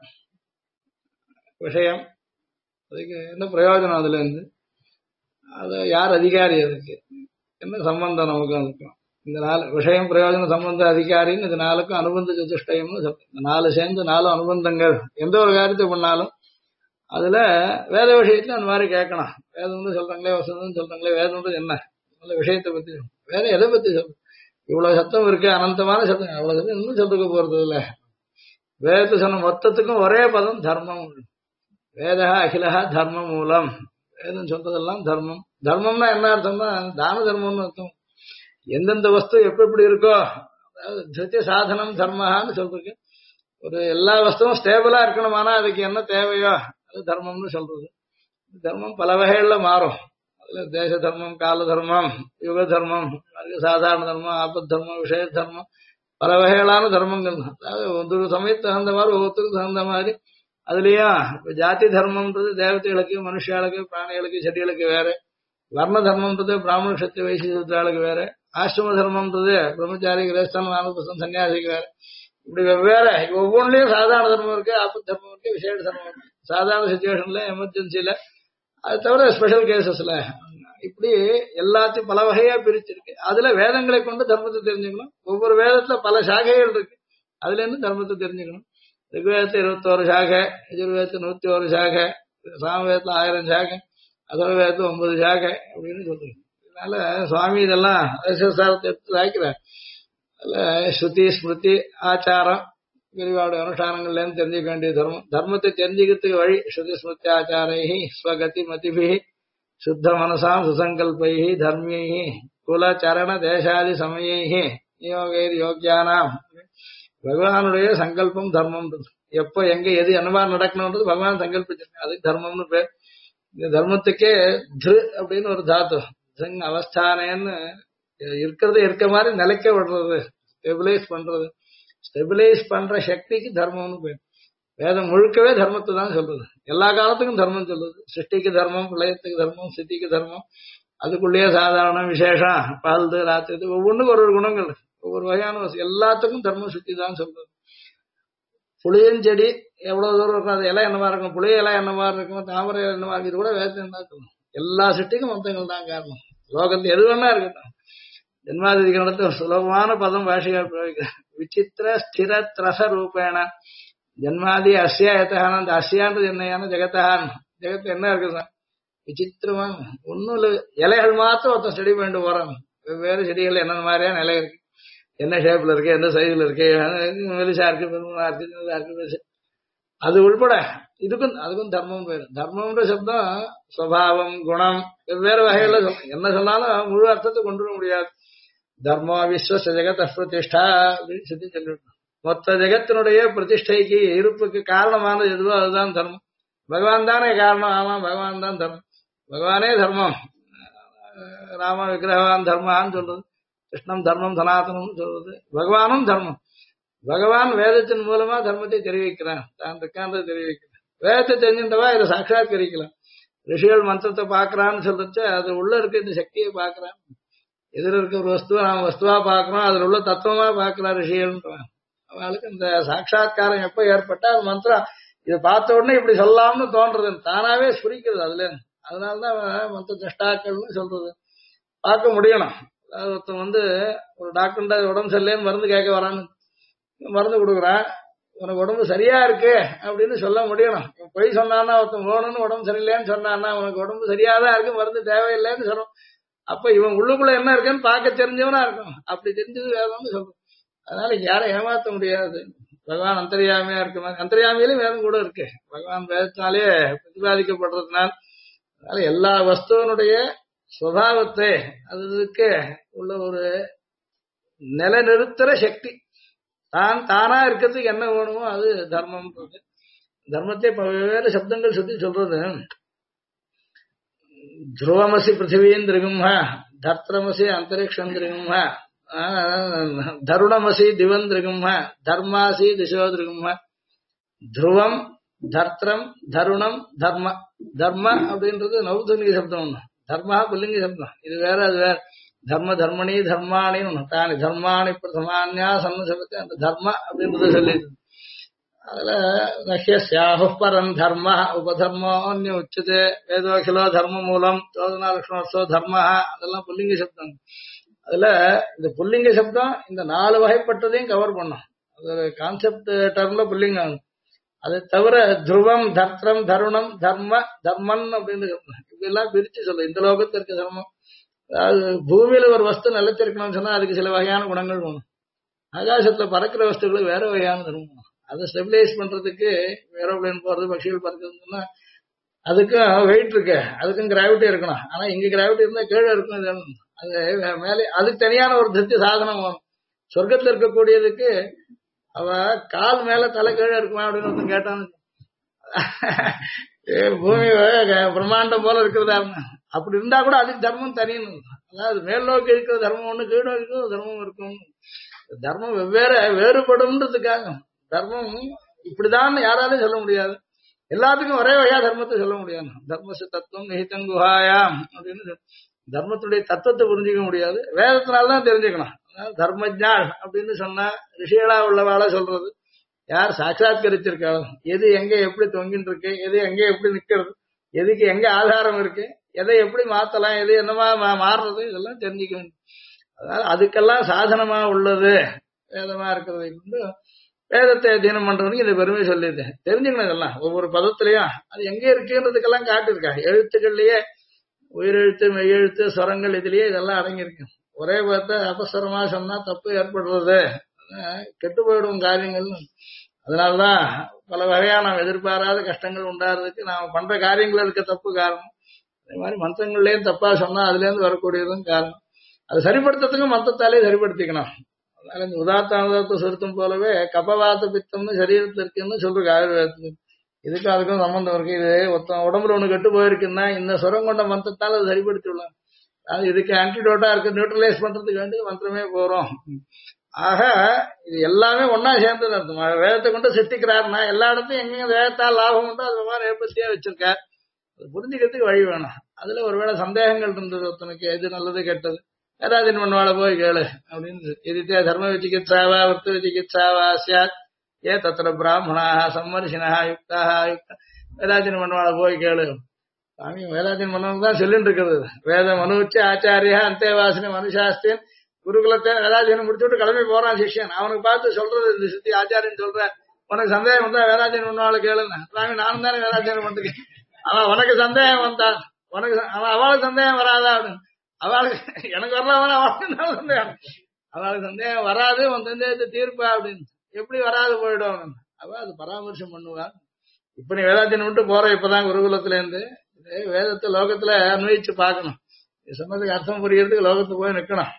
விஷயம், அதுக்கு என்ன பிரயோஜனம், அதுல இருந்து அது யார் அதிகாரி, அதுக்கு என்ன சம்பந்தம் நமக்கு இருக்கும். இந்த 4 விஷயம் பிரயோஜனம் சம்பந்தம் அதிகாரின்னு இது 4க்கும் அனுபந்த சதுஷ்டயம்னு சொல்றோம். இந்த 4 சேர்ந்து 4 அனுபந்தங்கள். எந்த ஒரு காரியத்தை பண்ணாலும் அதுல வேத விஷயத்துல அந்த மாதிரி கேட்கணும். வேதம்னு சொல்றாங்களே, வசந்தம்னு சொல்றாங்களே, வேதம்ன்றது என்ன, நல்ல விஷயத்தை பத்தி வேதம் எதை பத்தி சொல்றோம். இவ்வளவு சத்தம் இருக்கு, அனந்தமான சத்தம், அவ்வளவு சத்தம் இன்னும் சொல்றதுக்கு போறது இல்ல. வேதத்தை சொன்ன மொத்தத்துக்கும் ஒரே பதம் தர்மம். வேதா அகிலஹா தர்ம மூலம். வேதம் சொல்றதெல்லாம் தர்மம். தர்மம்னா என்ன அர்த்தம்னா தான தர்மம்னு அர்த்தம். எந்தெந்த வஸ்து எப்படி இருக்கோ, அதாவது திருத்திய சாதனம் தர்மஹான்னு சொல்றதுக்கு ஒரு எல்லா வஸ்துவும் ஸ்டேபிளா இருக்கணுமானா அதுக்கு என்ன தேவையோ அது தர்மம்னு சொல்றது. தர்மம் பல வகைகள்ல மாறும். அதுல தேச தர்மம், கால தர்மம், யுக தர்மம், சாதாரண தர்மம், ஆபத் தர்மம், விஷய தர்மம், பல வகைகளான தர்மங்கள். அதாவது ஒரு சமயத்துக்கு தகுந்த மாதிரி ஒவ்வொருத்தருக்கு தகுந்த மாதிரி. அதுலயும் இப்ப ஜாதி தர்மம்ன்றது தேவதைகளுக்கு, மனுஷாளுக்கு, பிராணிகளுக்கு, செடிகளுக்கு வேற. வர்ண தர்மம்ன்றது பிராமண சக்தி வைசியர்களுக்கு வேற. ஆசிரம தர்மம்ன்றது பிரம்மச்சாரி கிரேஸ்தான் வானபுஸ்தம் சன்னியாசிக்கு வேற. இப்படி வெவ்வேறு ஒவ்வொன்றிலையும் சாதாரண தர்மம் இருக்கு, ஆபத் தர்மம் இருக்கு, விசேஷ தர்மம் இருக்கு. சாதாரண சுச்சுவேஷன்ல, எமர்ஜென்சில, அது தவிர ஸ்பெஷல் கேசஸ்ல இப்படி எல்லாத்தையும் பல வகையா பிரிச்சிருக்கு. அதுல வேதங்களை கொண்டு தர்மத்தை தெரிஞ்சுக்கணும். ஒவ்வொரு வேதத்துல பல சாகைகள் இருக்கு, அதுல இருந்து தர்மத்தை தெரிஞ்சுக்கணும். ரிக்வேதத்துல 21 சாகை, யஜுர்வேதத்துல 101 சாகை, சாமவேதத்துல 1000 சாகை, அதர்வேதத்துல 9 சாகை அப்படின்னு சொல்றீங்க. அதனால சுவாமி இதெல்லாம் சாரத்தை எடுத்து வாய்க்கிறார். அதுல ஸ்ருதி ஸ்மிருதி ஆச்சாரம் விரிவாடு அனுஷ்டானங்கள்ல இருந்து தெரிஞ்சுக்க வேண்டிய தர்மம். தர்மத்தை தெரிஞ்சுக்கிறதுக்கு வழி ஸ்ருதி ஸ்மிருதி ஆச்சாரை ஸ்வகதி மதிபி சுத்த மனசாம் சுசங்கல்பை தர்மியை குல சரண தேசாதி சமயே யோகைர் யோக்கியானாம். பகவானுடைய சங்கல்பம் தர்மம். எப்ப எங்க எது என்னவா நடக்கணும்ன்றது பகவான் சங்கல்பிச்சிருக்க, அது தர்மம்னு பேர். இந்த தர்மத்துக்கே திரு அப்படின்னு ஒரு தாத்து, அவஸ்தானேன்னு இருக்கிறது இருக்க மாதிரி நிலைக்க விடுறது, ஸ்டெபிலைஸ் பண்றது. ஸ்டெபிலைஸ் பண்ற சக்திக்கு தர்மம்னு பேர். வேதம் முழுக்கவே தர்மத்தை தான் சொல்றது. எல்லா காலத்துக்கும் தர்மம் சொல்லுது. சிருஷ்டிக்கு தர்மம், பிரளயத்துக்கு தர்மம், ஸ்திதிக்கு தர்மம், அதுக்குள்ளேயே சாதாரண விசேஷம், பால்து ராத்திரி, ஒவ்வொன்றுக்கும் ஒரு குணங்கள், ஒவ்வொரு வகையான எல்லாத்துக்கும் தர்மம் சுத்தி தான் சொல்றது. புளியஞ்செடி எவ்வளவு தூரம் இருக்கும், அது இலை என்னவா இருக்கும், புளிய இலை என்னவா இருக்கும், தாமரை என்னவா இருக்கு, இது கூட வேதம் தான் சொல்லணும். எல்லா சிருஷ்டிக்கும் மொத்தங்கள் தான் காரணம். லோகத்துல எது வேணா இருக்கட்டும். ஜென்மாதிகரணத்தை ஒரு சுலபமான பதம் பாஷையால் பிரயோகிக்கிறார். விசித்திர ஸ்திர திரச ரூபேண ஜென்மாதி அஸ்யாயத்தான. அந்த அஸ்யான்றது என்னையான ஜெகத்தான். ஜெகத்து என்ன இருக்குது விசித்திரமா ஒன்னும் இல்லை. இலைகள் மாத்திரம் ஒருத்தன் செடி பண்ணிட்டு போறாங்க. வெவ்வேறு செடிகள் என்னென்ன மாதிரியான இலை இருக்கு, என்ன ஷேப்ல இருக்கு, எந்த சைஸ்ல இருக்கு, மெலிசா இருக்கு, பெருமளா இருக்கு, அது உள்பட இதுக்கும் அதுக்கும் தர்மம் பேரு. தர்மம்ன்ற சப்தம் சுவாவம் குணம் வெவ்வேறு வகையில என்ன சொன்னாலும் முழு அர்த்தத்தை கொண்டு வர முடியாது. தர்மோ விஸ்வ ஜெகத் பிரதிஷ்டா அப்படின்னு சொல்லி சொல்லிவிட்டோம். மொத்த ஜெகத்தினுடைய பிரதிஷ்டைக்கு இருப்புக்கு காரணமானது எதுவோ அதுதான் தர்மம். பகவான் தானே காரணம். ஆமா, பகவான் தான் தர்மம். பகவானே தர்மம். ராம விக்கிரகவான் தர்மான்னு சொல்றது, கிருஷ்ணம் தர்மம் சனாதனம் சொல்றது, பகவானும் தர்மம். பகவான் வேதத்தின் மூலமா தர்மத்தை தெரிவிக்கிறான், தான் இருக்கான்றதை தெரிவிக்கிறான். வேதத்தை தெரிஞ்சிருந்தவா இதை சாட்சாத்கரிக்கலாம். ரிஷிகள் மந்திரத்தை பாக்குறான்னு சொல்லிச்சு, அது உள்ள இருக்க இந்த சக்தியை பாக்குறான். எதிர இருக்க ஒரு வஸ்துவை நாம் வஸ்துவா பாக்குறோம், அதுல உள்ள தத்துவமா பாக்குறான் ரிஷிகள்ன்றான். அவளுக்கு இந்த சாட்சா்காரம் எப்ப ஏற்பட்டா அது மந்திரம் இதை பார்த்த உடனே இப்படி சொல்லலாம்னு தோன்றது, தானாவே சுரிக்கிறது அதுல. அதனாலதான் மந்திர திரஷ்டாக்கள்னு சொல்றது. பார்க்க முடியணும். அதாவது ஒருத்தன் ஒரு டாக்டர் உடம்பு சரியில்லைன்னு மருந்து கேட்க வரான்னு, மருந்து கொடுக்குறான், உனக்கு உடம்பு சரியா இருக்கு அப்படின்னு சொல்ல முடியணும். பொய் சொன்னான்னா ஒருத்தன் போகணும்னு உடம்பு சரியில்லைன்னு சொன்னான்னா உனக்கு உடம்பு சரியாதான் இருக்கு, மருந்து தேவையில்லைன்னு சொல்லும். அப்ப இவன் உள்ளுக்குள்ள என்ன இருக்குன்னு பார்க்க தெரிஞ்சவனா இருக்கும். அப்படி தெரிஞ்சது வேதம்னு சொல்றோம். அதனால யாரும் ஏமாத்த முடியாது. பகவான் அந்தர்யாமியா இருக்கு. அந்தர்யாமியிலும் வேதம் கூட இருக்கு. பகவான் வேதத்தினாலே பிரதிபாதிக்கப்படுறதுனால அதனால எல்லா வஸ்துவனுடைய சுபாவத்தை அதுக்கு உள்ள ஒரு நிலைநிறுத்துற சக்தி, தான் தானா இருக்கிறதுக்கு என்ன வேணுமோ அது தர்மம். தர்மத்தை பல்வேறு சப்தங்கள் சுத்தி சொல்றது. துருவமசி பிருத்திவீன் திருகும்ஹ, தர்த்திரமசி அந்தரிக்ஷம் திருகும்ஹ, தருணமசி திவன் திருகும்ஹ, தர்மாசி திசோ திருகும்ஹ. துருவம், தர்த்திரம், தருணம், தர்ம. தர்ம அப்படின்றது நௌதுலிங்க சப்தம் ஒண்ணு, தர்மா புல்லிங்க சப்தம். இது வேற அது வேற. தர்ம தர்மணி தர்மாணின்னு ஒண்ணு, தானி தர்மாணி பிரதமான்யா சன்னு சபத்தை அந்த தர்ம அப்படின்றது சொல்லிது. அதுல நஹ்யஸ்யாஹு பரம் தர்ம உபதர்மோன்ய உச்சதே வேதோகிலோ தர்ம மூலம் சோதனா லட்சுமணோ தர்ம, அதெல்லாம் புல்லிங்க சப்தம். அதுல இந்த புல்லிங்க சப்தம் இந்த 4 வகைப்பட்டதையும் கவர் பண்ணும். அது ஒரு கான்செப்ட் டர்ம்ல புல்லிங்கம். அதை தவிர துருவம், தர்த்திரம், தருணம், தர்ம, தர்மன் அப்படின்னு இப்படிலாம் பிரிச்சு சொல்லு. இந்த லோகத்தில் இருக்க தர்மம், அதாவது பூமியில ஒரு வஸ்து நிலைத்திருக்கணும்னு சொன்னா அதுக்கு சில வகையான குணங்கள் வேணும். ஆகாசத்துல பறக்கிற வஸ்துகளுக்கு வேற வகையான தர்மம். அதை ஸ்டெபிலைஸ் பண்றதுக்கு ஏரோப்ளேன் போறது, பட்சிகள் பறக்குதுன்னா அதுக்கும் வெயிட் இருக்கு, அதுக்கும் கிராவிட்டி இருக்கணும். ஆனா இங்க கிராவிட்டி இருந்தா கீழே இருக்கும். அது மேலே அதுக்கு தனியான ஒரு திருப்தி சாதனம் வேணும். சொர்க்கத்துல இருக்கக்கூடியதுக்கு அவ கால் மேல தலை கீழே இருக்குமா அப்படின்னு ஒருத்தன் கேட்டான்னு, பூமி பிரம்மாண்டம் போல இருக்கிறதா அப்படி இருந்தா கூட அதுக்கு தர்மம் தனியும். அதாவது மேல் நோக்கி இருக்கிற தர்மம் ஒண்ணு, கீழ் நோக்கி இருக்கிற தர்மம் இருக்கும். தர்மம் வெவ்வேறு வேறுபடும்ன்றதுக்காக தர்மம் இப்படிதான் யாராலையும் சொல்ல முடியாது. எல்லாத்துக்கும் ஒரே வகையா தர்மத்தை சொல்ல முடியாது. தர்மசு தத்துவம் நிஹிதம் குஹாயாம் அப்படின்னு தர்மத்துடைய தத்துவத்தை புரிஞ்சிக்க முடியாது, வேதத்தினால்தான் தெரிஞ்சுக்கணும். தர்மஜாள் அப்படின்னு சொன்னா ரிஷிகளா உள்ளவாள சொல்றது. யார் சாட்சாத்கரிச்சிருக்காளோ, எது எங்க எப்படி தொங்கிட்டு இருக்கு, எது எங்க எப்படி நிக்கிறது, எதுக்கு எங்க ஆதாரம் இருக்கு, எதை எப்படி மாத்தலாம், எது என்னமா மாறுறது, இதெல்லாம் தெரிஞ்சுக்க வேண்டும். அதனால அதுக்கெல்லாம் சாதனமா உள்ளது வேதமா இருக்கிறதை கொண்டு வேதத்தை அத்தியனம் பண்றதுக்கு இந்த பெருமை சொல்லிது. தெரிஞ்சுக்கணும் இதெல்லாம் ஒவ்வொரு பதத்திலையும் அது எங்க இருக்குன்றதுக்கெல்லாம் காட்டிருக்கா. எழுத்துக்கள்லயே உயிரெழுத்து, மெய்யெழுத்து, ஸ்வரங்கள் இதுலயே இதெல்லாம் அடங்கியிருக்கு. ஒரே பதத்தை அபஸ்வரமா சொன்னா தப்பு ஏற்படுறது, கெட்டு போயிடும் காரியங்கள். அதனாலதான் பல வகையான நாம் எதிர்பாராத கஷ்டங்கள் உண்டாடுறதுக்கு நாம பண்ற காரியங்கள் இருக்க தப்பு காரணம். அதே மாதிரி மந்திரங்கள்லயும் தப்பா சொன்னா அதுல இருந்து வரக்கூடியதும் காரணம். அதை சரிப்படுத்துறதுக்கு மந்தத்தாலே சரிப்படுத்திக்கணும். அதனால இந்த உதாத்த சுருத்தம் போலவே கபவாத பித்தம்னு சரீரத்தில் இருக்குன்னு சொல்றாங்க ஆயுர்வேதத்துக்கு. இதுக்கும் அதுக்கும் சம்பந்தம் இருக்கு. இது உடம்புல ஒண்ணு கெட்டு போயிருக்குன்னா இந்த சுரம் கொண்ட மந்திரத்தால் அதை சரிப்படுத்தி விடலாம். அது இதுக்கு ஆன்டிடோட்டா இருக்கு, நியூட்ரலைஸ் பண்றதுக்கு வேண்டிய மந்திரமே போறோம். ஆக இது எல்லாமே ஒன்னா சேர்ந்து அர்த்தம். வேதத்தை கொண்டு சிருஷ்டிக்கிறாருன்னா எல்லா இடத்தையும் எங்கெங்க வேதத்தால் லாபம் உண்டோ அது மாதிரி ஏற்படுத்தியே வச்சிருக்கார். அது புரிஞ்சுக்கிறதுக்கு வழி வேணும். அதுல ஒருவேளை சந்தேகங்கள் இருந்தது ஒருத்தனுக்கு எது நல்லது கெட்டது, வேதாதின் மண்வாள போய் கேளு அப்படின்னு. இதுத்தே தர்ம விசிகித்சாவா விருத்த விசிகித்சாவா சாத் ஏ தத்திர பிராமணா சம்மர்ஷினா யுக்தா யுக்த வேதாதின் மண்வாள போய் கேளு. சாமி வேதாதின் மன்னன் தான் சொல்லிட்டு இருக்கிறது. வேத மனுச்சு ஆச்சாரியா அந்தேவாசினி மனுஷாஸ்தின் குருகுலத்தை வேதாத்தியனம் முடிச்சுட்டு கிளம்பி போறான் சிஷ்யன். அவனுக்கு பார்த்து சொல்றது இந்த சித்தி ஆச்சாரியன் சொல்ற, உனக்கு சந்தேகம் வந்தா வேதாத்தியன் ஒன்னால கேளுங்க. சாமி நானும் தானே வேதாத்தியனம் பண்ணிருக்கேன். அவன் உனக்கு சந்தேகம் வந்தான், உனக்கு அவன் அவளுக்கு சந்தேகம் வராதா அப்படின்னு. அவளுக்கு எனக்கு வரலாம், அவளுக்கு சந்தேகம், அவளுக்கு சந்தேகம் வராது, உன் சந்தேகத்தை தீர்ப்பா அப்படின்னு. எப்படி வராது போயிடும் அவ அது பராமர்சம் பண்ணுவான். இப்ப நீ வேதாத்தியனம் விட்டு போற இப்பதான் குருகுலத்துல இருந்து வேதத்தை லோகத்துல அன்வயிச்சு பார்க்கணும். சொன்னதுக்கு அர்த்தம் புரியறதுக்கு லோகத்துக்கு போய் நிக்கணும்.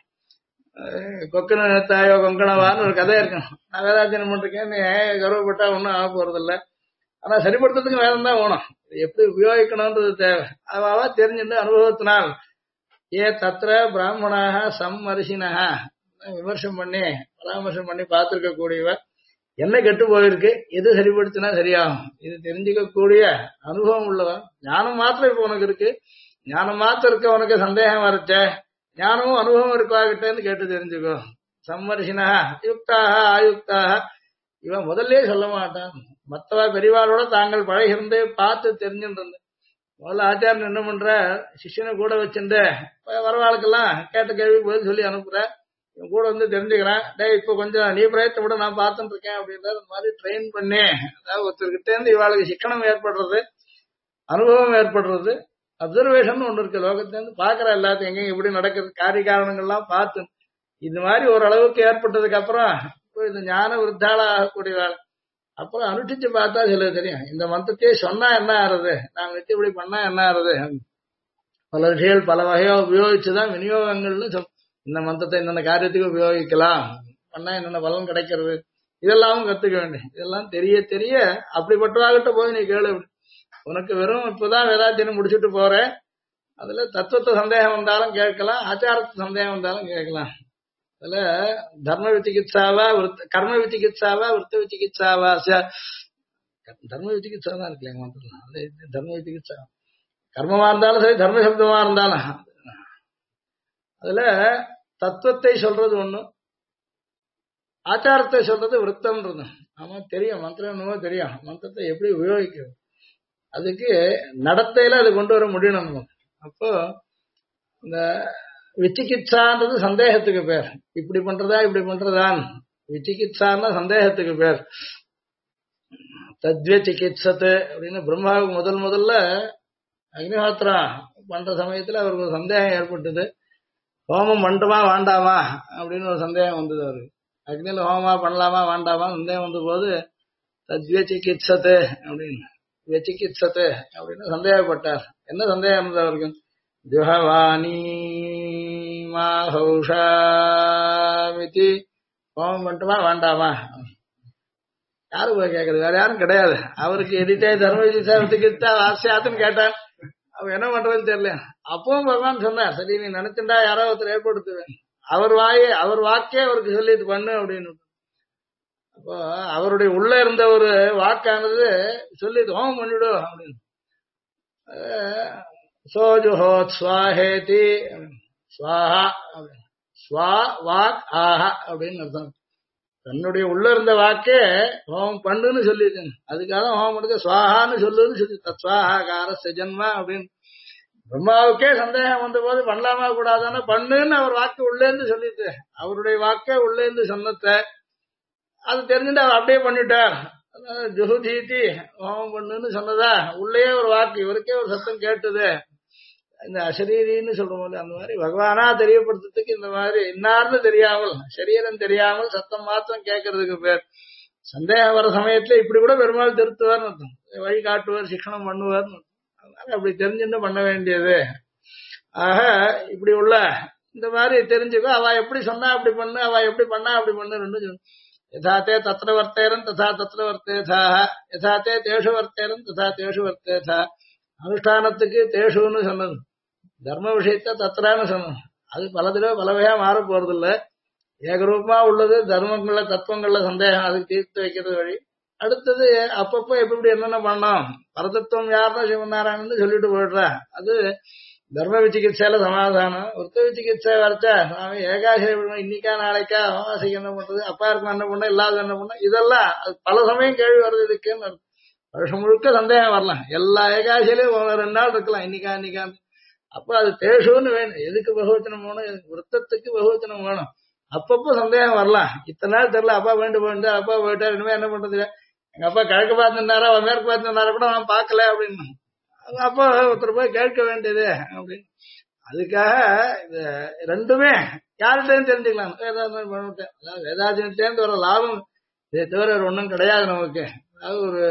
கொக்கன தாயோ கொங்கணவான்னு ஒரு கதை இருக்கணும். நான் வேதாத்தியனம் பண்றேன், நீ கௌரவப்பட்டா ஒன்றும் ஆக போறது இல்லை. ஆனா சரிப்படுத்துறதுக்கு வேதம் தான் வேணும். எப்படி உபயோகிக்கணும்ன்றது தேவை. அவ தெரிஞ்சுட்டு அனுபவத்தினால் ஏ தத்திர பிராமணாக சம்மரிசினஹா விமர்சனம் பண்ணி பராமர்சம் பண்ணி பார்த்திருக்க கூடியவ என்ன கெட்டு போயிருக்கு, எது சரிப்படுத்தினா சரியாகும், இது தெரிஞ்சுக்க கூடிய அனுபவம் உள்ளவன். ஞானம் மாத்திரம் இப்ப உனக்கு இருக்கு, ஞானம் மாத்திரம் இருக்க உனக்கு சந்தேகம் வரச்ச ஞானமும் அனுபவம் இருக்காகிட்டேன்னு கேட்டு தெரிஞ்சுக்கோ. சம்மரிசினா யுக்தாக ஆயுக்தாக இவன் முதல்ல சொல்ல மாட்டான். மற்றவா பெரியவாளோட தாங்கள் பழகிருந்து பார்த்து தெரிஞ்சுட்டு முதல்ல ஆச்சாரியன் என்ன பண்ற, சிஷ்யனை கூட வச்சுட்டு வரவாளுக்கெல்லாம் கேட்ட கேள்வி பதில் சொல்லி அனுப்புற. இவன் கூட வந்து தெரிஞ்சுக்கிறான், டே இப்ப கொஞ்சம் நீ பிரயத்தை விட நான் பார்த்துட்டு இருக்கேன் அப்படின்ற மாதிரி ட்ரெயின் பண்ணி, அதாவது ஒருத்தர்கிட்ட இருந்து இவாளுக்கு சிக்கனம் ஏற்படுறது, அனுபவம் ஏற்படுறது, அப்சர்வேஷன் ஒண்ணு இருக்கு. லோகத்துல இருந்து பாக்குற எல்லாத்தையும் எங்க இப்படி நடக்குது காரிய காரணங்கள்லாம் பார்த்து இது மாதிரி ஓரளவுக்கு ஏற்பட்டதுக்கு அப்புறம் இந்த ஞான விருத்தாள ஆகக்கூடிய வேலை அப்புறம் அனுஷ்டிச்சு பார்த்தா சில தெரியும். இந்த மந்திரத்தையே சொன்னா என்ன ஆறுது, நாங்க வச்சு இப்படி பண்ணா என்ன ஆறுது, பல விஷயங்கள் பல வகையா உபயோகிச்சுதான் விநியோகங்கள்னு இந்த மந்திரத்தை இந்தந்த காரியத்துக்கு உபயோகிக்கலாம், பண்ணா என்னென்ன பலன் கிடைக்கிறது, இதெல்லாமும் கத்துக்க வேண்டிய. இதெல்லாம் தெரிய தெரிய அப்படிப்பட்டவாகிட்ட போய் நீ கேளு. உனக்கு வெறும் இப்பதான் வேதாத்தியனம் முடிச்சுட்டு போற, அதுல தத்துவத்தை சந்தேகம் வந்தாலும் கேட்கலாம், ஆச்சாரத்து சந்தேகம் வந்தாலும் கேட்கலாம். அதுல தர்ம விசிகித்சாவா கர்ம விசிகித்சாவா விருத்த விசிகித்சாவா தர்ம விசிகித்சா தான் இருக்கு மந்திரம். அது தர்ம விசிகித்சா கர்மமா இருந்தாலும் சரி, தர்ம சப்தமா இருந்தாலும் அதுல தத்துவத்தை சொல்றது ஒண்ணு, ஆச்சாரத்தை சொல்றது விருத்தம்ன்றது. ஆமா தெரியும், மந்திரம் என்னமோ தெரியும், மந்திரத்தை எப்படி உபயோகிக்கிறது அதுக்கு நடத்தையில அது கொண்டு வர முடியணும் நமக்கு. அப்போ இந்த விசிகிச்சான்றது சந்தேகத்துக்கு பேர். இப்படி பண்றதா இப்படி பண்றதான் விசிகிச்சான்னா சந்தேகத்துக்கு பேர். தத்வே சிகிச்சத்து அப்படின்னு பிரம்மாவுக்கு முதல்ல அக்னிஹோத்திரம் பண்ற சமயத்துல அவருக்கு ஒரு சந்தேகம் ஏற்பட்டது. ஹோமம் பண்ணட்டுமா வேண்டாமா அப்படின்னு ஒரு சந்தேகம் வந்தது அவருக்கு. அக்னியில ஹோமமா பண்ணலாமா வேண்டாமா சந்தேகம் வந்த போது தத்வே சிகிச்சத்து அப்படின்னு விசிகிச்சத்து அப்படின்னு சந்தேகப்பட்டார். என்ன சந்தேகம் இருந்தது அவருக்கு, ஜுஹவானி மாஹௌஷாமிதி ஹோமம் பண்ணட்டுமா வேண்டாமா, யாரு போய் கேட்கறது, வேற யாரும் கிடையாது. அவருக்கு எதிர்த்தே தர்ம விசிகிச்சா ஆசையாத்துன்னு கேட்டான். அவன் என்ன பண்றதுன்னு தெரியல. அப்பவும் பகவான் சொன்னார், சரி நீ நினைச்சுட்டா யாரோ ஒருத்தர் ஏற்படுத்துவேன், அவர் வாக்கே அவருக்கு சொல்லி இது பண்ணு அப்படின்னு. அப்போ அவருடைய உள்ள இருந்த ஒரு வாக்கானது சொல்லி ஹோமம் பண்ணிவிடும் அப்படின்னு. சோஜுஹோத் ஸ்வாஹேதி ஸ்வாஹா ஸ்வா வாக் ஆஹா அப்படின்னு அர்த்தம். தன்னுடைய உள்ள இருந்த வாக்கே ஹோமம் பண்ணுன்னு சொல்லிட்டேன். அதுக்காக ஹோமம் பண்ணுறது ஸ்வாஹான்னு சொல்லுன்னு சொல்லி தத்வாஹாகார சஜன்மா அப்படின்னு. பிரம்மாவுக்கே சந்தேகம் வந்த போது பண்ணலாமா கூடாதானே பண்ணுன்னு அவர் வாக்கு உள்ளேந்து சொல்லிட்டு, அவருடைய வாக்கே உள்ளேந்து சொன்னத அது தெரிஞ்சுட்டு அவர் அப்படியே பண்ணிட்டார். ஜுஹுதீதி ஹோமம் பண்ணுன்னு சொன்னதா உள்ளே ஒரு வாக்கு, இவருக்கே ஒரு சத்தம் கேட்டது. இந்த அசரீரின்னு சொல்றோம் போது அந்த மாதிரி பகவானா தெரியப்படுத்துறதுக்கு இந்த மாதிரி இன்னார்னு தெரியாமல், சரீரம் தெரியாமல் சத்தம் மாத்திரம் கேட்கறதுக்கு பேர். சந்தேகம் வர சமயத்துல இப்படி கூட பெருமாள் திருத்துவார்னு அர்த்தம், வழி காட்டுவார், சிக்கனம் பண்ணுவார்னு. அதனால அப்படி தெரிஞ்சுட்டு பண்ண வேண்டியது. ஆக இப்படி உள்ள இந்த மாதிரி தெரிஞ்சுக்கோ, அவ எப்படி சொன்னா அப்படி பண்ணு, அவ எப்படி பண்ணா அப்படி பண்ணு ரெண்டும் சொல்லு. யதாத்தே தத்திர வர்த்தேரன் ததா தத்திர வர்த்தேதாக, யதாத்தே தேஷு வர்த்தேரன் ததா தேஷு வர்த்தேதா. அனுஷ்டானத்துக்கு தேஷுன்னு சொன்னது, தர்ம விஷயத்த தத்திரான்னு சொன்னது. அது பல தடவை பல வகையா மாற போறது இல்ல. ஏகரூபமா உள்ளது தர்மங்கள்ல தத்துவங்கள்ல சந்தேகம், அதுக்கு தீர்த்து வைக்கிறது வழி. அடுத்தது அப்பப்போ எப்படி என்னென்ன பண்ணோம், பரதத்துவம் யாருன்னா சிவநாராயணன் சொல்லிட்டு போயிடுறா, அது தர்ம விசிகிச்சையில சமாதானம். ஒருத்த விசிகிச்சை வரைச்சா நாம ஏகாசி இன்னைக்கா நாளைக்கா அமாவாசைக்கு என்ன பண்றது, அப்பா இருக்கும் என்ன பண்ண, இல்லாத என்ன பண்ண, இதெல்லாம் அது பல சமயம் கேள்வி வருது. இதுக்குன்னு வருஷம் முழுக்க சந்தேகம் வரலாம். எல்லா ஏகாசியிலையும் 2 நாள் இருக்கலாம், இன்னைக்கா இன்னைக்கா. அப்ப அது தேஷுன்னு வேணும். எதுக்கு பகவச்சனம் வேணும், விருத்தத்துக்கு பகவச்சனம் வேணும். அப்பப்போ சந்தேகம் வரலாம். இத்தனை நாள் தெரியல, அப்பா வேண்டு போயிட்டு அப்பா போயிட்டா இனிமே என்ன பண்றது, எங்க அப்பா கிழக்கு பார்த்துட்டாரா மேற்கு பார்த்துட்டாரா கூட நான் பார்க்கல அப்படின்னு அப்போ ஒருத்தர் போய் கேட்க வேண்டியது அப்படின்னு. அதுக்காக இது ரெண்டுமே யார்கிட்டையும் தெரிஞ்சுக்கலாம். அதாவது வேதாஜனத்தேர்ந்து வர லாபம் இதை தவிர வேற ஒன்றும் கிடையாது நமக்கு. அதாவது ஒரு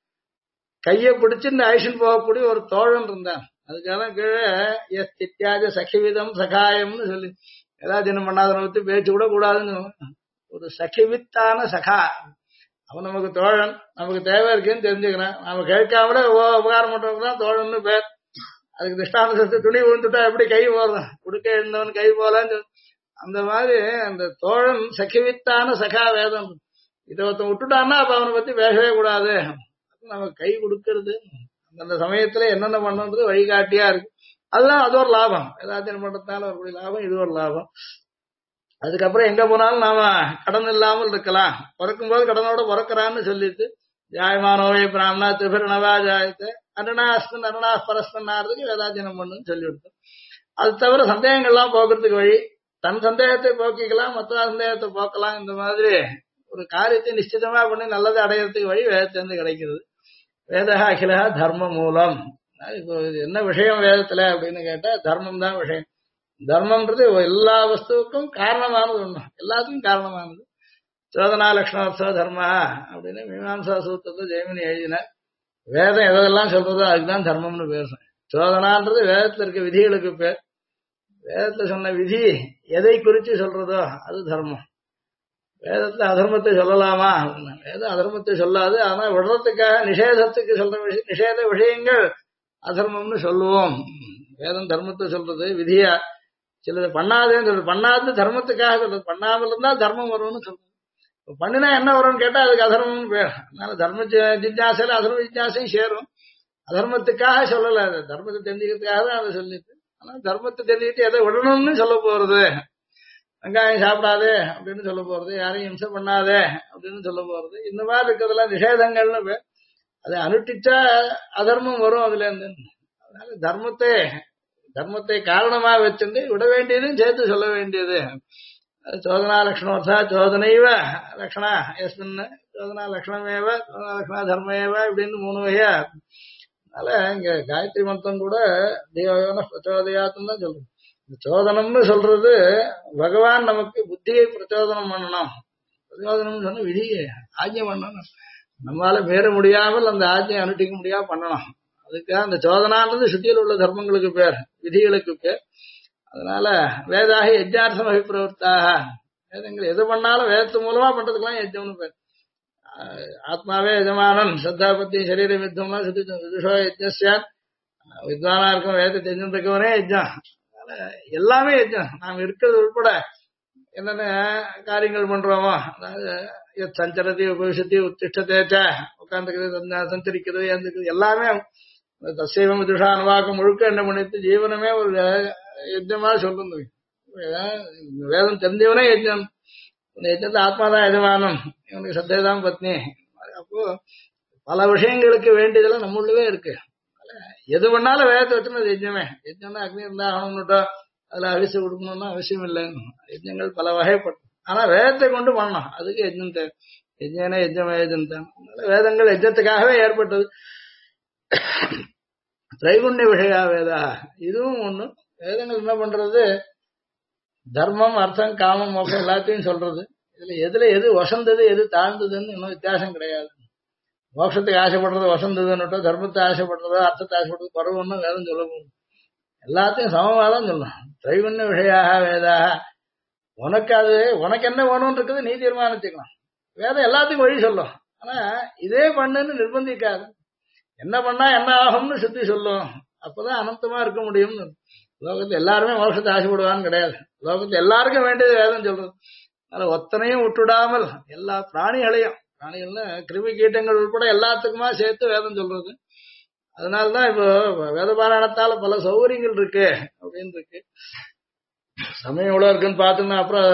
கையை பிடிச்சு இந்த ஐஷன் போகக்கூடிய ஒரு தோழன் இருந்தான். அதுக்காக கீழே எஸ் தித்யாஜ சகிவிதம் சகாயம்னு சொல்லி வேதாஜனம் பண்ணாதவனை பத்தி பேச்சு கூட கூடாதுன்னு ஒரு சகிவித்தான சகா. அவன் நமக்கு தோழன், நமக்கு தேவை இருக்குன்னு தெரிஞ்சுக்கிறான். நாம கேட்காம உபகாரம் பண்றவங்க தான் தோழன்னு பேர். அதுக்கு திஷ்டாந்த துணி விழுந்துட்டா எப்படி கை போறது, குடுக்க இருந்தவன் கை போலன்னு. அந்த மாதிரி அந்த தோழன் சகிவித்தான சகா வேதம். இதை ஒருத்தன் விட்டுட்டான்னா அப்ப அவனை பத்தி பேசவே கூடாது. நம்ம கை கொடுக்கறது அந்த சமயத்துல என்னென்ன பண்ணது வழிகாட்டியா இருக்கு. அதுதான் அது ஒரு லாபம். ஏதாச்சும் பண்றதுனால ஒரு லாபம், இது ஒரு லாபம். அதுக்கப்புறம் எங்க போனாலும் நாம கடன் இல்லாமல் இருக்கலாம். பிறக்கும்போது கடனோட பிறக்கிறான்னு சொல்லிட்டு ஜாயமானோவை பிராமணா திபிரணவா ஜாயத்தை அருணா அஸ்மன் அருணா பரஸ்மன் ஆறதுக்கு வேதாஜனம் பண்ணுன்னு சொல்லிவிடுது. அது தவிர சந்தேகங்கள்லாம் போக்குறதுக்கு வழி, தன் சந்தேகத்தை போக்கிக்கலாம், மற்ற சந்தேகத்தை போக்கலாம். இந்த மாதிரி ஒரு காரியத்தை நிச்சயமா பண்ணி நல்லதை அடையிறதுக்கு வழி வேதத்திலிருந்து கிடைக்கிறது. வேதா அகிலா தர்ம மூலம். இப்போ என்ன விஷயம் வேதத்துல அப்படின்னு கேட்டா தர்மம் தான் விஷயம். தர்மம்ன்றது எல்லா வஸ்துவுக்கும் காரணமானது ஒண்ணு, எல்லாத்துக்கும் காரணமானது. சோதனா லட்சணோத்சவ தர்மா அப்படின்னு மீமாம்சா சூத்திரத்தை ஜெயமினி எழுதின. வேதம் எதெல்லாம் சொல்றதோ அதுக்குதான் தர்மம்னு பேர். சோதனான்றது வேதத்துல இருக்க விதிகளுக்கு பேர். வேதத்துல சொன்ன விதி எதை குறிச்சு சொல்றதோ அது தர்மம். வேதத்துல அதர்மத்தை சொல்லலாமா, வேதம் அதர்மத்தை சொல்லாது. ஆனா விடுறதுக்காக நிஷேதத்துக்கு சொல்ற விஷயம், நிஷேத விஷயங்கள் அதர்மம்னு சொல்லுவோம். வேதம் தர்மத்தை சொல்றது விதியா, சிலது பண்ணாதேன்னு சொல்றது. பண்ணாது தர்மத்துக்காக சொல்றது, பண்ணாமல் இருந்தா தர்மம் வரும்னு சொல்றது. பண்ணினா என்ன வரும்னு கேட்டா அதுக்கு அதர்மம்னு பேர். அதனால தர்ம ஜிஜாசையில அதர்ம ஜிஜாசையும் சேரும். அதர்மத்துக்காக சொல்லல, அது தர்மத்தை தெரிஞ்சுக்கிறதுக்காக தான் அதை சொல்லிட்டு. ஆனா தர்மத்தை தெரிஞ்சுக்கிட்டு எதை விடணும்னு சொல்ல போறது, வெங்காயம் சாப்பிடாதே அப்படின்னு சொல்ல போறது, யாரையும் இம்சை பண்ணாதே அப்படின்னு சொல்ல போறது. இந்த மாதிரி இருக்கிறதுலாம் நிஷேதங்கள்னு பேர். அதை அனுஷ்டிச்சா அதர்மம் வரும் அதுல இருந்து. அதனால தர்மத்தை காரணமா வச்சிருந்து விட வேண்டியதும் சேர்த்து சொல்ல வேண்டியது. சோதனா லட்சணோர்த்தா சோதனைவ லட்சணா எஸ்மின் சோதனா லட்சணமேவ சோதனா லட்சணா தர்மேவ இப்படின்னு 3 வகையா. அதனால இங்க காயத்ரி மந்திரம் கூட தேவன பிரச்சோதயாத்துன்னு தான் சொல்றோம். பிரச்சோதனம்னு சொல்றது பகவான் நமக்கு புத்தியை பிரச்சோதனம் பண்ணணும். பிரச்சோதனம் சொன்ன விதியை ஆஜ்ஞை பண்ணணும். நம்மளால மீற முடியாமல் அந்த ஆஜ்ஞை அனுஷ்டிக்க முடியாம பண்ணணும். அதுக்காக அந்த சோதனான்றது சுத்தியில் உள்ள தர்மங்களுக்கு பேர், விதிகளுக்கு பேர். அதனால வேதாகி யஜ்ஞார்த்தம் அபிப்பிரவர்த்தாக. வேதங்கள் எது பண்ணாலும் வேதத்து மூலமா பண்றதுக்கெல்லாம் யஜ்ஞம்னு பேர். ஆத்மாவே எஜமானன் சத்தாபத்தி சரீரம் யுத்தம்னா விதுஷோ யஜ்ஞான். வித்வானா இருக்கும் வேதத்தை தெரிஞ்சிருக்கவனே யஜ்ஞம். எல்லாமே யஜ்ஞம். நாம் இருக்கிறது உட்பட என்னென்ன காரியங்கள் பண்றோமோ, அதாவது சஞ்சரதி உபவிஷத்தி உத்திஷ்டத்தேச்ச உட்காந்துக்கிறது சஞ்சரிக்கிறது எழுந்துக்கிறது எல்லாமே தசைவம் விதுஷா அனுவாக்கம் முழுக்க என்ன பண்ணிட்டு ஜீவனமே ஒரு யஜ்ஞமா சொல்றது. வேதம் தெரிஞ்சவனே யஜ்ஞம். இந்த யஜ்ஞத்தை ஆத்மாதான் எஜமானம், இவனுக்கு சத்தேதான் பத்னி. அப்போ பல விஷயங்களுக்கு வேண்டியதெல்லாம் நம்மளவே இருக்கு. எது பண்ணாலும் வேதத்தை வச்சுன்னா அது யஜ்ஞமே. யஜ்ஞம்னா அக்னி இருந்தா ஆகணும்னுட்டோம், அதுல அரிசி கொடுக்கணும்னா அவசியம் இல்லைன்னு. யஜ்ஞங்கள் பல வகைப்படும். ஆனா வேதத்தை கொண்டு பண்ணணும், அதுக்கு யஜ்ஞம் தேவை. யஜ்ஞனே யஜ்ஞம் யஜ்ஞம் தான். வேதங்கள் யஜ்ஞத்துக்காகவே ஏற்பட்டது. திரைகுண்ய விஷயா வேதா இதுவும் ஒண்ணு. வேதங்கள் என்ன பண்றது, தர்மம் அர்த்தம் காமம் மோசம் எல்லாத்தையும் சொல்றது. எதுல எது வசந்தது எது தாழ்ந்ததுன்னு இன்னும் வித்தியாசம் கிடையாது. மோட்சத்துக்கு ஆசைப்படுறது வசந்ததுன்னுட்டோ, தர்மத்தை ஆசைப்படுறதோ அர்த்தத்தை ஆசைப்படுறது குறவுன்னு வேதம் சொல்ல போகும். எல்லாத்தையும் சமமாதான் சொல்லணும். திரைகுண்ய விஷயாக வேதாக, உனக்கு அது உனக்கு என்ன வேணும்னு இருக்குது நீ தீர்மானிச்சுக்கலாம். வேதம் எல்லாத்துக்கும் வழி சொல்லும். ஆனா இதே பண்ணுன்னு நிர்பந்திக்காது. என்ன பண்ணா என்ன ஆகும்னு சுத்தி சொல்லும். அப்பதான் அனந்தமா இருக்க முடியும்னு. லோகத்துல எல்லாருமே மோட்சத்தை ஆசைப்படுவான்னு கிடையாது. லோகத்துல எல்லாருக்கும் வேண்டியது வேதம் சொல்றது. அதனால ஒத்தனையும் விட்டுடாமல் எல்லா பிராணிகள்னா கிருமி கீட்டங்கள் உட்பட எல்லாத்துக்குமா சேர்த்து வேதம் சொல்றது. அதனாலதான் இப்போ வேத பாராயணத்தால பல சௌகரியங்கள் இருக்கு அப்படின்னு இருக்கு. சமயம் எவ்வளவு இருக்குன்னு பாத்தோம்னா அப்புறம்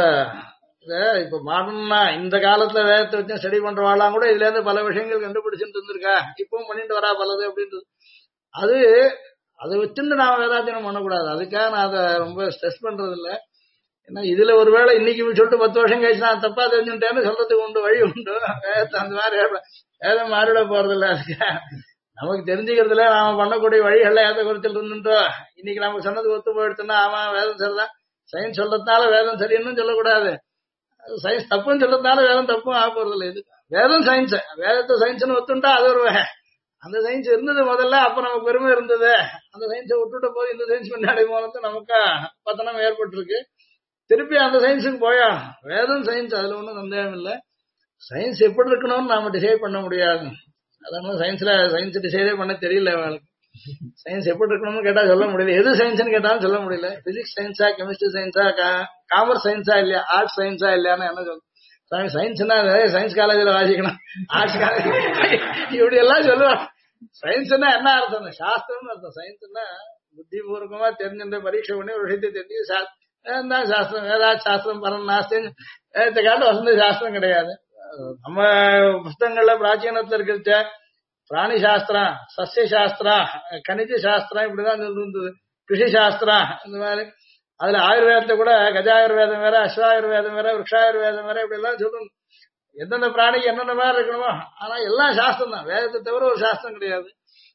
இப்ப மாடர்னா இந்த காலத்துல வேதத்தை வச்சு ஸ்டடி பண்றவாளாம் கூட இதுல இருந்து பல விஷயங்கள் கண்டுபிடிச்சுட்டு இருந்திருக்கா, இப்பவும் பண்ணிட்டு வரா பலது அப்படின்றது. அது அதை வச்சுட்டு நாம வேதாத்தியம் பண்ணக்கூடாது. அதுக்காக நான் அதை ரொம்ப ஸ்ட்ரெஸ் பண்றது இல்லை. ஏன்னா இதுல ஒருவேளை இன்னைக்கு சொல்லிட்டு 10 வருஷம் கழிச்சு நான் தப்பா தெரிஞ்சுட்டேன்னு சொல்றதுக்கு உண்டு, வழி உண்டு. வேதத்தை அந்த மாதிரி வேதம் மாறிட போறது இல்லை. அதுக்காக நமக்கு தெரிஞ்சுக்கிறதுல நாம பண்ணக்கூடிய வழிகள்ல ஏத குறைச்சல் இருந்துட்டோம். இன்னைக்கு நம்ம சொன்னது ஒத்து போயிடுச்சுன்னா ஆமா வேதம் சரிதான், சயின்ஸ் சொல்றதுனால வேதம் சரின்னு சொல்லக்கூடாது, சயின்ஸ் தப்புன்னு சொல்றதுனால வேதம் தப்பும் ஆக போறது இல்லை. இது வேதம் சயின்ஸ், வேதத்தை சயின்ஸ்னு ஒத்துட்டா அது ஒரு வகை. அந்த சயின்ஸ் இருந்தது முதல்ல, அப்ப நமக்கு பெருமை இருந்தது. அந்த சயின்ஸை விட்டுட்ட போது இந்த சயின்ஸ் முன்னாடி போனது நமக்கு பத்தனம் ஏற்பட்டிருக்கு. திருப்பி அந்த சயின்ஸுக்கு போயா, வேதம் சயின்ஸ், அதுல ஒன்றும் சந்தேகம் இல்லை. சயின்ஸ் எப்படி இருக்கணும்னு நாம டிசைட் பண்ண முடியாது. அதனால சயின்ஸ் டிசைடே பண்ண தெரியல அவளுக்கு. சயின்ஸ் எப்படி இருக்கணும்னு கேட்டா சொல்ல முடியல, எது சயின்ஸ்னு கேட்டாலும் சொல்ல முடியல. பிசிக்ஸ் சயின்ஸா, கெமிஸ்ட்ரி சயின்ஸா, காமர்ஸ் சயின்ஸா இல்லையா, ஆர்ட்ஸ் சயின்ஸா இல்லையான்னு என்ன சொல்ல. சயின்ஸ்னா சயின்ஸ் காலேஜில் வாசிக்கணும், ஆர்ட்ஸ் காலேஜ் இப்படி எல்லாம் சொல்லுவாங்க. சயின்ஸ்னா என்ன அர்த்தம்? சாஸ்திரம்னு அர்த்தம். சயின்ஸ்னா புத்திபூர்வமா தெரிஞ்சுட்டு பரீட்சை பண்ணி ஒரு விஷயத்தை தெரிஞ்சு தான் சாஸ்திரம். வேதாத் சாஸ்திரம் பரம் நாஸ்தின்னு வேதத்தை காட்டு வசந்த சாஸ்திரம் கிடையாது. நம்ம புஸ்தகங்கள்ல பிராச்சீனத்துல இருக்கிற பிராணி சாஸ்திரம், சசிய சாஸ்திரம், கணித சாஸ்திரம் இப்படிதான் இருந்தது. கிருஷி சாஸ்திரம் இந்த மாதிரி. அதுல ஆயுர்வேதத்தை கூட கஜாயுர்வேதம் வேற, அஸ்வாயுர்வேதம் வேற, விரக்ஷாயுர்வேதம் வேற, இப்படி எல்லாம் சொல்லணும். எந்தெந்த பிராணிக்கு என்னென்ன மாதிரி இருக்கணுமோ. ஆனா எல்லாம் சாஸ்திரம் தான், வேதத்தை தவிர ஒரு சாஸ்திரம் கிடையாது.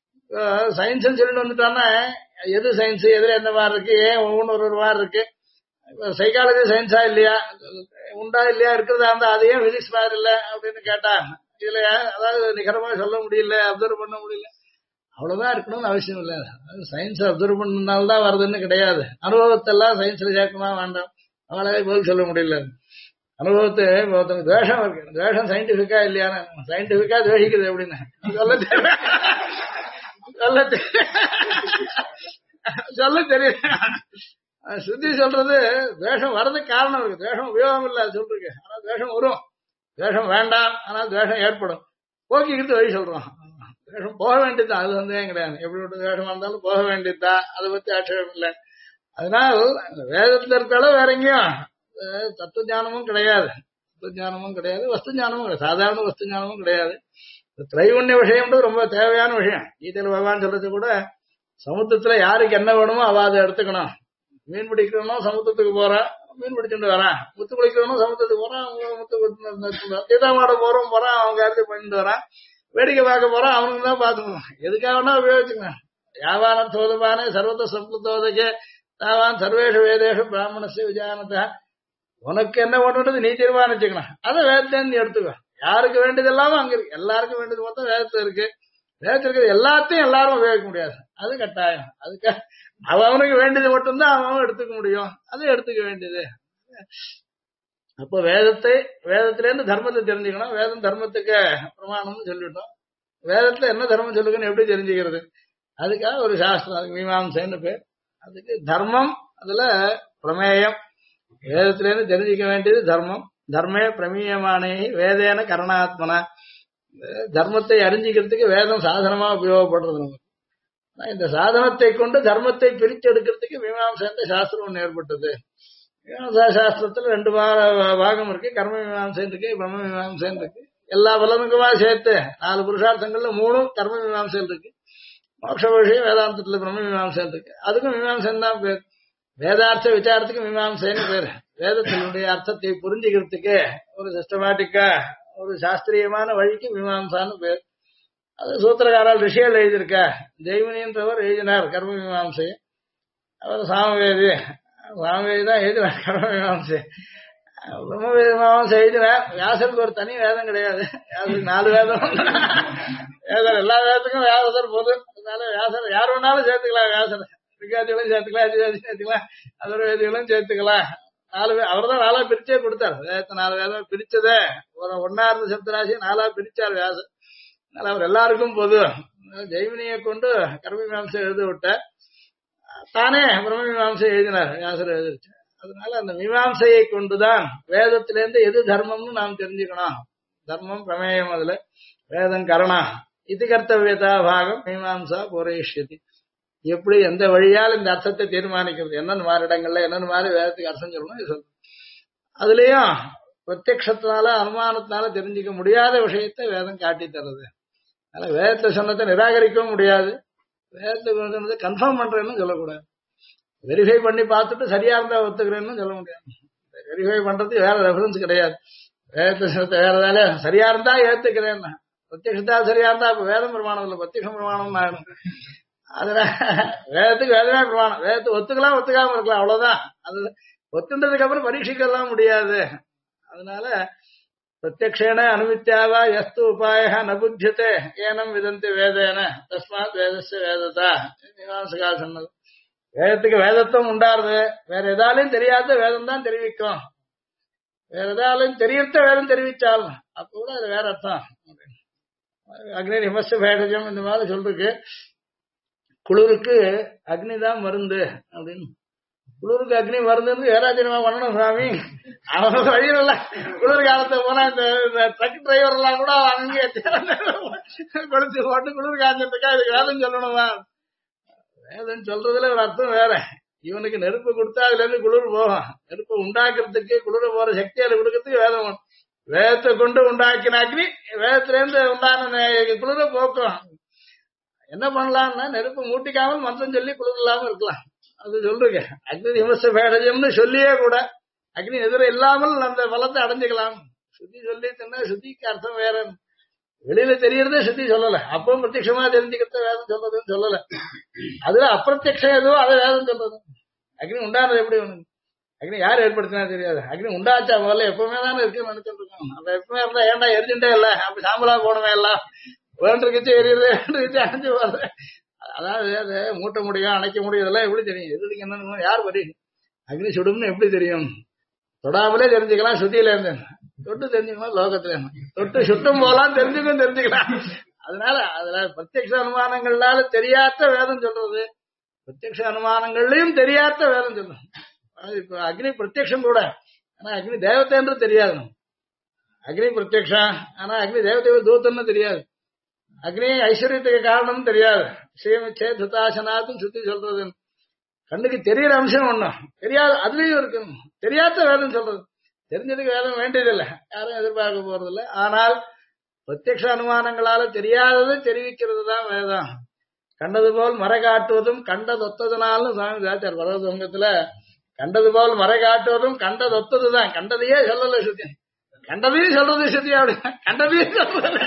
சயின்ஸ் சொல்லிட்டு வந்துட்டோம்னா எது சயின்ஸ், எதுல எந்த மாதிரி இருக்கு, ஏன் ஒவ்வொன்று ஒரு மாதிரி இருக்கு. சைக்காலஜி சயின்ஸா இல்லையா, உண்டா இல்லையா, இருக்கிறதா இருந்தா அது ஏன் பிசிக்ஸ் மாதிரி இல்லை அப்படின்னு கேட்டா இதுல அதாவது நிகரமா சொல்ல முடியல, அப்சர்வ் பண்ண முடியல. அவ்வளவுதான் இருக்கணும்னு அவசியம் இல்லை. சயின்ஸ் அப்சர்வ் பண்ணனால்தான் வருதுன்னு கிடையாது. அனுபவத்தெல்லாம் சயின்ஸ்ல சேர்க்கமா வேண்டாம், அவளாவே பதில் சொல்ல முடியல. அனுபவத்தை ஒருத்தனுக்கு துவேஷம் இருக்கு, துவேஷம் சயின்டிபிக்கா இல்லையான்னு, சயின்டிபிக்கா துவேஷிக்குது அப்படின்னு சொல்ல தெரியும். சுத்தி சொல்றது துவேஷம் வர்றதுக்கு காரணம் இருக்கு, துவேஷம் உபயோகம் இல்லை அது சொல்றதுக்கு. ஆனா துவேஷம் வரும், துவேஷம் வேண்டாம், ஆனா துவேஷம் ஏற்படும். போக்கிக்கிட்டு வழி சொல்றோம். துவேஷம் போக வேண்டியதுதான், அது சந்தேகம் கிடையாது. எப்படி விட்டு துவேஷமா இருந்தாலும் போக வேண்டியதுதான், அதை பத்தி ஆட்சேபம் இல்லை. அதனால் வேதத்துல இருக்காலும் வேற எங்கேயும் தத்துவ ஞானமும் கிடையாது, தத்துவ ஞானமும் கிடையாது, வஸ்து ஞானமும் கிடையாது, சாதாரண வஸ்து ஞானமும் கிடையாது. திரைகுண்ய விஷயம்ன்றது ரொம்ப தேவையான விஷயம். கீதையில பகவான் சொல்றது கூட சமுத்திரத்துல யாருக்கு என்ன வேணுமோ அவ அதை எடுத்துக்கணும். மீன் பிடிக்கணும் சமுத்திரத்துக்கு போறான், மீன் பிடிச்சுட்டு வரான். முத்து குளிக்கணும் சமுத்திரத்துக்கு போறான், முத்து தீதாமாட போறோம் போறான், அவங்க யாருக்கு பண்ணிட்டு வரான். வேடிக்கை பார்க்க போறான், அவனுக்கு தான் பாத்துக்கணும். எதுக்காகனா உபயோகிச்சுக்கணும். யாவான தோதபானே சர்வத சம்புத்தோதகே தாவான் சர்வேஷு வேதேஷு பிராமணசு விஜயானதா. உனக்கு என்ன பண்ணுறது நீ தீர்மானிச்சுக்கணும், அதை வேதத்தை எடுத்துக்கோ. யாருக்கு வேண்டியது எல்லாமே அங்க இருக்கு, எல்லாருக்கும் வேண்டியது மொத்தம் வேதத்துல இருக்கு. வேதத்துல இருக்கிறது எல்லாத்தையும் எல்லாரும் உபயோகிக்க முடியாது, அது கட்டாயம். அதுக்கு அவனுக்கு வேண்டியது மட்டும்தான் அவன் எடுத்துக்க முடியும், அதை எடுத்துக்க வேண்டியது. அப்போ வேதத்திலேருந்து தர்மத்தை தெரிஞ்சுக்கணும். வேதம் தர்மத்துக்கு பிரமாணம்னு சொல்லிட்டோம். வேதத்துல என்ன தர்மம் சொல்லுங்கன்னு எப்படி தெரிஞ்சுக்கிறது? அதுக்காக ஒரு சாஸ்திரம், அதுக்கு மீமாம்சைன்னு பேர். அதுக்கு தர்மம், அதுல பிரமேயம். வேதத்திலேருந்து தெரிஞ்சுக்க வேண்டியது தர்மம். தர்மே பிரமீயமானே வேதேன கரணாத்மனா. தர்மத்தை அறிஞ்சிக்கிறதுக்கு வேதம் சாதனமா உபயோகப்படுறது நமக்கு. இந்த சாதனத்தை கொண்டு தர்மத்தை பிரித்து எடுக்கிறதுக்கு மீமாம்சை சாஸ்திரம் ஒன்று ஏற்பட்டது. மீமாம்சா சாஸ்திரத்துல 2 பாகம் இருக்கு, கர்ம மீமாம்சை இருக்கு, பிரம்ம மீமாம்சை இருக்கு. எல்லா பலனுக்குமா சேர்த்து 4 புருஷார்த்தங்கள்ல 3 கர்ம மீமாம்சை இருக்கு. மோட்ச விஷயம் வேதாந்தத்துல பிரம்ம மீமாம்சை இருக்கு, அதுக்கும் மீமாம்சன் தான் பேர். வேதார்த்த விசாரத்துக்கு மீமாம்சைன்னு பேரு. வேதத்தினுடைய அர்த்தத்தை புரிஞ்சுக்கிறதுக்கு ஒரு சிஸ்டமேட்டிக்கா ஒரு சாஸ்திரியமான வழிக்கு மீமாம்சான்னு பேர். அது சூத்திரக்காரர் ரிஷியல் எழுதியிருக்கா, ஜெய்மினின்றவர் எழுதினார் கர்ம மீமாம்சை. அவர் சாமவேதி தான் எழுதினார் கர்ம மீமாம்சை. பிரம்ம மீமாம்சை எழுதினார். வியாசருக்கு ஒரு தனி வேதம் கிடையாது, வியாசருக்கு 4 வேதம். வேதம் எல்லா வேதத்துக்கும் வியாசர் போது, அதனால வியாசர் யார் வேணாலும் சேர்த்துக்கலாம். வியாசர் ரிக்காதிகளும் சேர்த்துக்கலாம், அதிகாதியும் சேர்த்துக்கலாம், அதர்வேதிகளும் சேர்த்துக்கலாம். அவர் தான் 4 பிரிச்சே கொடுத்தார். வேதத்தை 4 வேதம் பிரிச்சதே ஒன்னா இருந்த சப்தராசி 4 பிரிச்சார் வியாசர். அதனால அவர் எல்லாருக்கும் பொது. ஜெய்மினியை கொண்டு கர்ம மீமாம்சை எழுத விட்ட, தானே பிரம்ம மீமாம்சை எழுதினார் வியாசர் எழுதிச்சு. அதனால அந்த மீமாம்சையை கொண்டுதான் வேதத்திலேருந்து எது தர்மம்னு நாம் தெரிஞ்சுக்கணும். தர்மம் பிரமேயம், அதுல வேதம் கரணா இது கர்த்தவியதா பாகம் மீமாம்சா பூரயிஷ்யதி. எப்படி எந்த வழியால் இந்த அர்த்தத்தை தீர்மானிக்கிறது, என்னென்ன மாதிரி இடங்கள்ல என்னென்ன மாதிரி வேதத்துக்கு அர்த்தம் சொல்லணும் இது சொல்லணும். அதுலயும் பிரத்யக்ஷத்தினால அனுமானத்தினால தெரிஞ்சுக்க முடியாத விஷயத்தை வேதம் காட்டி தருது. அதனால வேதத்தை சொன்னதை நிராகரிக்கவும் முடியாது, வேதத்தை சொன்னதை கன்ஃபார்ம் பண்றேன்னு சொல்லக்கூடாது. வெரிஃபை பண்ணி பார்த்துட்டு சரியா இருந்தா ஒத்துக்கிறேன்னு சொல்ல முடியாது. வெரிஃபை பண்றதுக்கு வேற ரெஃபரன்ஸ் கிடையாது. வேதத்தை சொன்னதை வேற வேலை சரியா இருந்தா ஏத்துக்கிறேன்னா, பிரத்யக்ஷத்தால் சரியா இருந்தா அப்ப வேதம் பிரமாணம் இல்லை, பிரத்யக்ஷம் பிரமாணம் ஆயிடும். அதனால வேதத்துக்கு வேதமே பிரமாணம். வேதத்தை ஒத்துக்கலாம் ஒத்துக்காம இருக்கலாம், அவ்வளவுதான். அது ஒத்துன்றதுக்கு அப்புறம் பரீட்சிக்கலாம் முடியாது. அதனால பிரத்யக்ஷேன அனுமித்யாவா எஸ்து உபாய நபுத்தியதே ஏனம் விதந்தி வேதேன தஸ்மாத் வேதஸ்ய வேததா மீமாம்சகா சொன்னது. வேதத்துக்கு வேதத்துவம் உண்டாருது, வேற எதாலையும் தெரியாத வேதம் தான் தெரிவிக்கும். வேற எதாலையும் தெரியத்த வேதம் தெரிவிச்சாலும் அப்ப கூட அது வேற அர்த்தம். அக்னி ஹிமஸ்ய பேடஜம் இந்த மாதிரி சொல்றதுக்கு, குளிருக்கு அக்னி தான் மருந்து அப்படின்னு. குளிருக்கு அக்னி மருந்துன்னு வேறாச்சரியமா பண்ணணும் சுவாமி. அவங்க வழியில குளிர் காலத்தை போனா இந்த ட்ரக் டிரைவர் எல்லாம் கூட அங்கே கொடுத்து போட்டு குளிர் காய்ச்சதுக்கா இதுக்கு வேதம் சொல்லணுமா? வேதம் சொல்றதுல ஒரு அர்த்தம் வேற. இவனுக்கு நெருப்பு கொடுத்தா அதுல இருந்து குளிர் போகும். நெருப்பு உண்டாக்குறதுக்கு குளிர போற சக்தி அதை கொடுக்கறதுக்கு வேதம் வேணும். வேதத்தை கொண்டு உண்டாக்கின அக்னி வேதத்துல இருந்து உண்டான குளிர போக்கும். என்ன பண்ணலாம்னா நெருப்பு மூட்டிக்காமல் மந்திரம் சொல்லி குளிர் இல்லாம இருக்கலாம். அது சொல்றீங்க அக்னி விமர்ச பேடஜம்னு சொல்லியே கூட அக்னி எதிர இல்லாமல் அந்த பலத்தை அடைஞ்சுக்கலாம். சுத்தி சொல்லி தந்தா சுத்திக்கு அர்த்தம் வேற. வெளியில தெரியறதே சுத்தி சொல்லல, அப்பவும் பிரத்யட்சமா தெரிஞ்சுக்கிறத வேதம் சொல்றதுன்னு சொல்லல. அதுல அப்பிரத்யக்ஷம் எதுவோ அதை வேதம் சொல்றது. அக்னி உண்டானது எப்படி ஒண்ணு, அக்னி யார் ஏற்படுத்தினா தெரியாது. அக்னி உண்டாச்சா முதல்ல எப்பவுமே தானே இருக்குன்னு நினைச்சிட்டு இருக்கோம். அப்ப எப்பவுமே இருந்தா ஏன்டா எரிஞ்சுட்டே இல்ல, அப்படி சாம்பலா போனவே எல்லாம் வேண்டிருக்குச்சு எரியுது வேண்டிருக்குச்சு அணைஞ்சு போறது. அதாவது அதை மூட்ட முடியும் அணைக்க முடியும் இதெல்லாம் எப்படி தெரியும்? எதுக்கு என்னன்னு யார் வரி அக்னி சுடும்னு எப்படி தெரியும்? தொடாமலே தெரிஞ்சுக்கலாம். சுத்தியில இருந்து தொட்டு தெரிஞ்சுக்கலாம். லோகத்துல தொட்டு சுத்தம் போலாம் தெரிஞ்சுக்கலாம். அதனால அதுல பிரத்யக்ஷ அனுமானங்களால தெரியாத வேதம் சொல்றது, பிரத்யக்ஷ அனுமானங்கள்லயும் தெரியாத வேதம் சொல்றது. இப்ப அக்னி பிரத்யக்ஷம் கூட, ஆனா அக்னி தேவத்தைன்று தெரியாது. அக்னி பிரத்யக்ஷம், ஆனா அக்னி தேவதை தூத்தன்னு தெரியாது. அக்னி ஐஸ்வர்யத்துக்கு காரணம் தெரியாது. ஸ்ரீமிச்சே துதாசனாத்தும் சுத்தி சொல்றது. கண்ணுக்கு தெரியற அம்சம் ஒண்ணும் தெரியாது, அதுலயும் இருக்கு. தெரியாத வேதம் சொல்றது. தெரிஞ்சதுக்கு வேதம் வேண்டியதில்லை, யாரும் எதிர்பார்க்க போறதில்லை. ஆனால் பிரத்யக்ஷ அனுமானங்களால தெரியாதது தெரிவிக்கிறது தான் வேதம். கண்டது போல் மறை காட்டுவதும் கண்டதொத்ததுனாலும் சுவாமி தாச்சார் பரவதங்கத்துல கண்டது போல் மறை காட்டுவதும் கண்டதொத்ததுதான். கண்டதையே சொல்லல சுத்தி, கண்டதையும் சொல்றது சுத்தி. அப்படி கண்டதையும் சொல்றது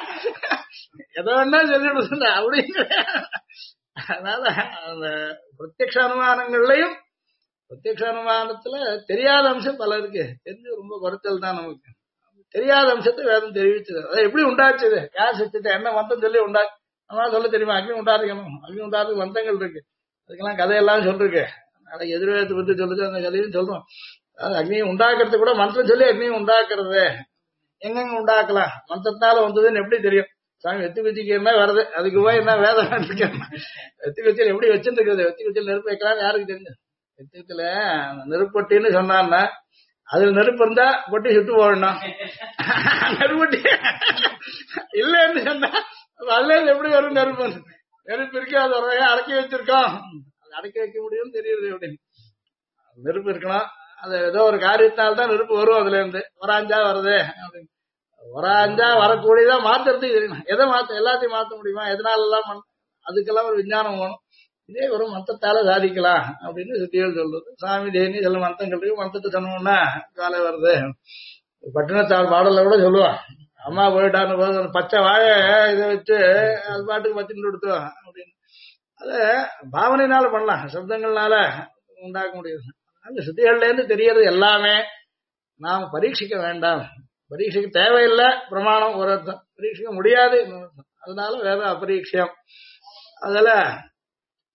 எதோ என்ன சொல்லிடுது அப்படின்னு. அதனால அந்த பிரத்யக்ஷ அனுமானங்கள்லயும் பிரத்யக்ஷ அனுமானத்துல தெரியாத அம்சம் பல இருக்கு. தெரிஞ்சு ரொம்ப குறைச்சல் தான் நமக்கு. தெரியாத அம்சத்தை வேதம் தெரிவிச்சது. அதை எப்படி உண்டாச்சுது, யார் செஞ்சுட்டு என்ன மந்தம் சொல்லி உண்டாச்சு நம்மளால சொல்ல தெரியுமா? அக்னி உண்டாதுக்கணும், அக்னி உண்டாதுக்கு மந்தங்கள் இருக்கு, அதுக்கெல்லாம் கதையெல்லாம் சொல்லிருக்கு. நாளைக்கு எதிர்வேதத்தை பத்தி சொல்லுது, அந்த கதையும் சொல்றோம். அதாவது அக்னியை உண்டாக்குறது கூட மந்திரம் சொல்லி அக்னியை உண்டாக்குறது எங்கெங்க உண்டாக்கலாம், மந்திரத்தால வந்ததுன்னு எப்படி தெரியும்? சாமி வெத்தி குச்சிக்கு என்ன வருது, அதுக்கு போய் என்ன வேதம் வெத்தி குச்சியில் எப்படி வச்சுருக்குது? வெத்தி குச்சியில் நெருப்பு வைக்கலாம்னு யாருக்கு தெரிஞ்சு? வெத்தி குச்சியில நெருப்பொட்டின்னு சொன்னான்னா அதுல நெருப்பு இருந்தா பொட்டி சுட்டு போடணும். நெருப்பொட்டி இல்லன்னு சொன்னா அதுல எப்படி வரும் நெருப்பு? நெருப்பு இருக்கு, அது ஒரு வகையா அடக்கி வச்சிருக்கோம், அது அடக்கி வைக்க முடியும்னு தெரியுது. அப்படின்னு நெருப்பு இருக்கணும், அது ஏதோ ஒரு காரியத்தினால்தான் நெருப்பு வரும். அதுல இருந்து வராஞ்சா வருது அப்படின்னு வராஞ்சா வரக்கூடியதான் மாத்துறதுக்கு தெரியணும். எதை மாத்த எல்லாத்தையும் மாத்த முடியுமா? எதனால எல்லாம் அதுக்கெல்லாம் ஒரு விஞ்ஞானம் வேணும். இதே ஒரு மந்திரத்தால சாதிக்கலாம் அப்படின்னு சுத்திகள் சொல்றது. சாமி தேனி சில மந்திரங்கள் இருக்கு, மந்திரத்தை சொன்னோம்னா காலை வருது. பட்டினத்தாள் பாடல கூட சொல்லுவான், அம்மா போயிட்டான்னு போது பச்சை வாழை இதை வச்சு அது பாட்டுக்கு பத்தின்னு கொடுத்தோம் அப்படின்னு. அத பாவனையினால பண்ணலாம், சப்தங்கள்னால உண்டாக்க முடியாது. அந்த சுத்திகள்ல இருந்து தெரியறது எல்லாமே நாம் பரீட்சிக்க வேண்டாம். பரீட்சைக்கு தேவையில்லை பிரமாணம் ஒரு அர்த்தம், பரீட்சிக்க முடியாது. அதனால வேத அபரீட்சம். அதுல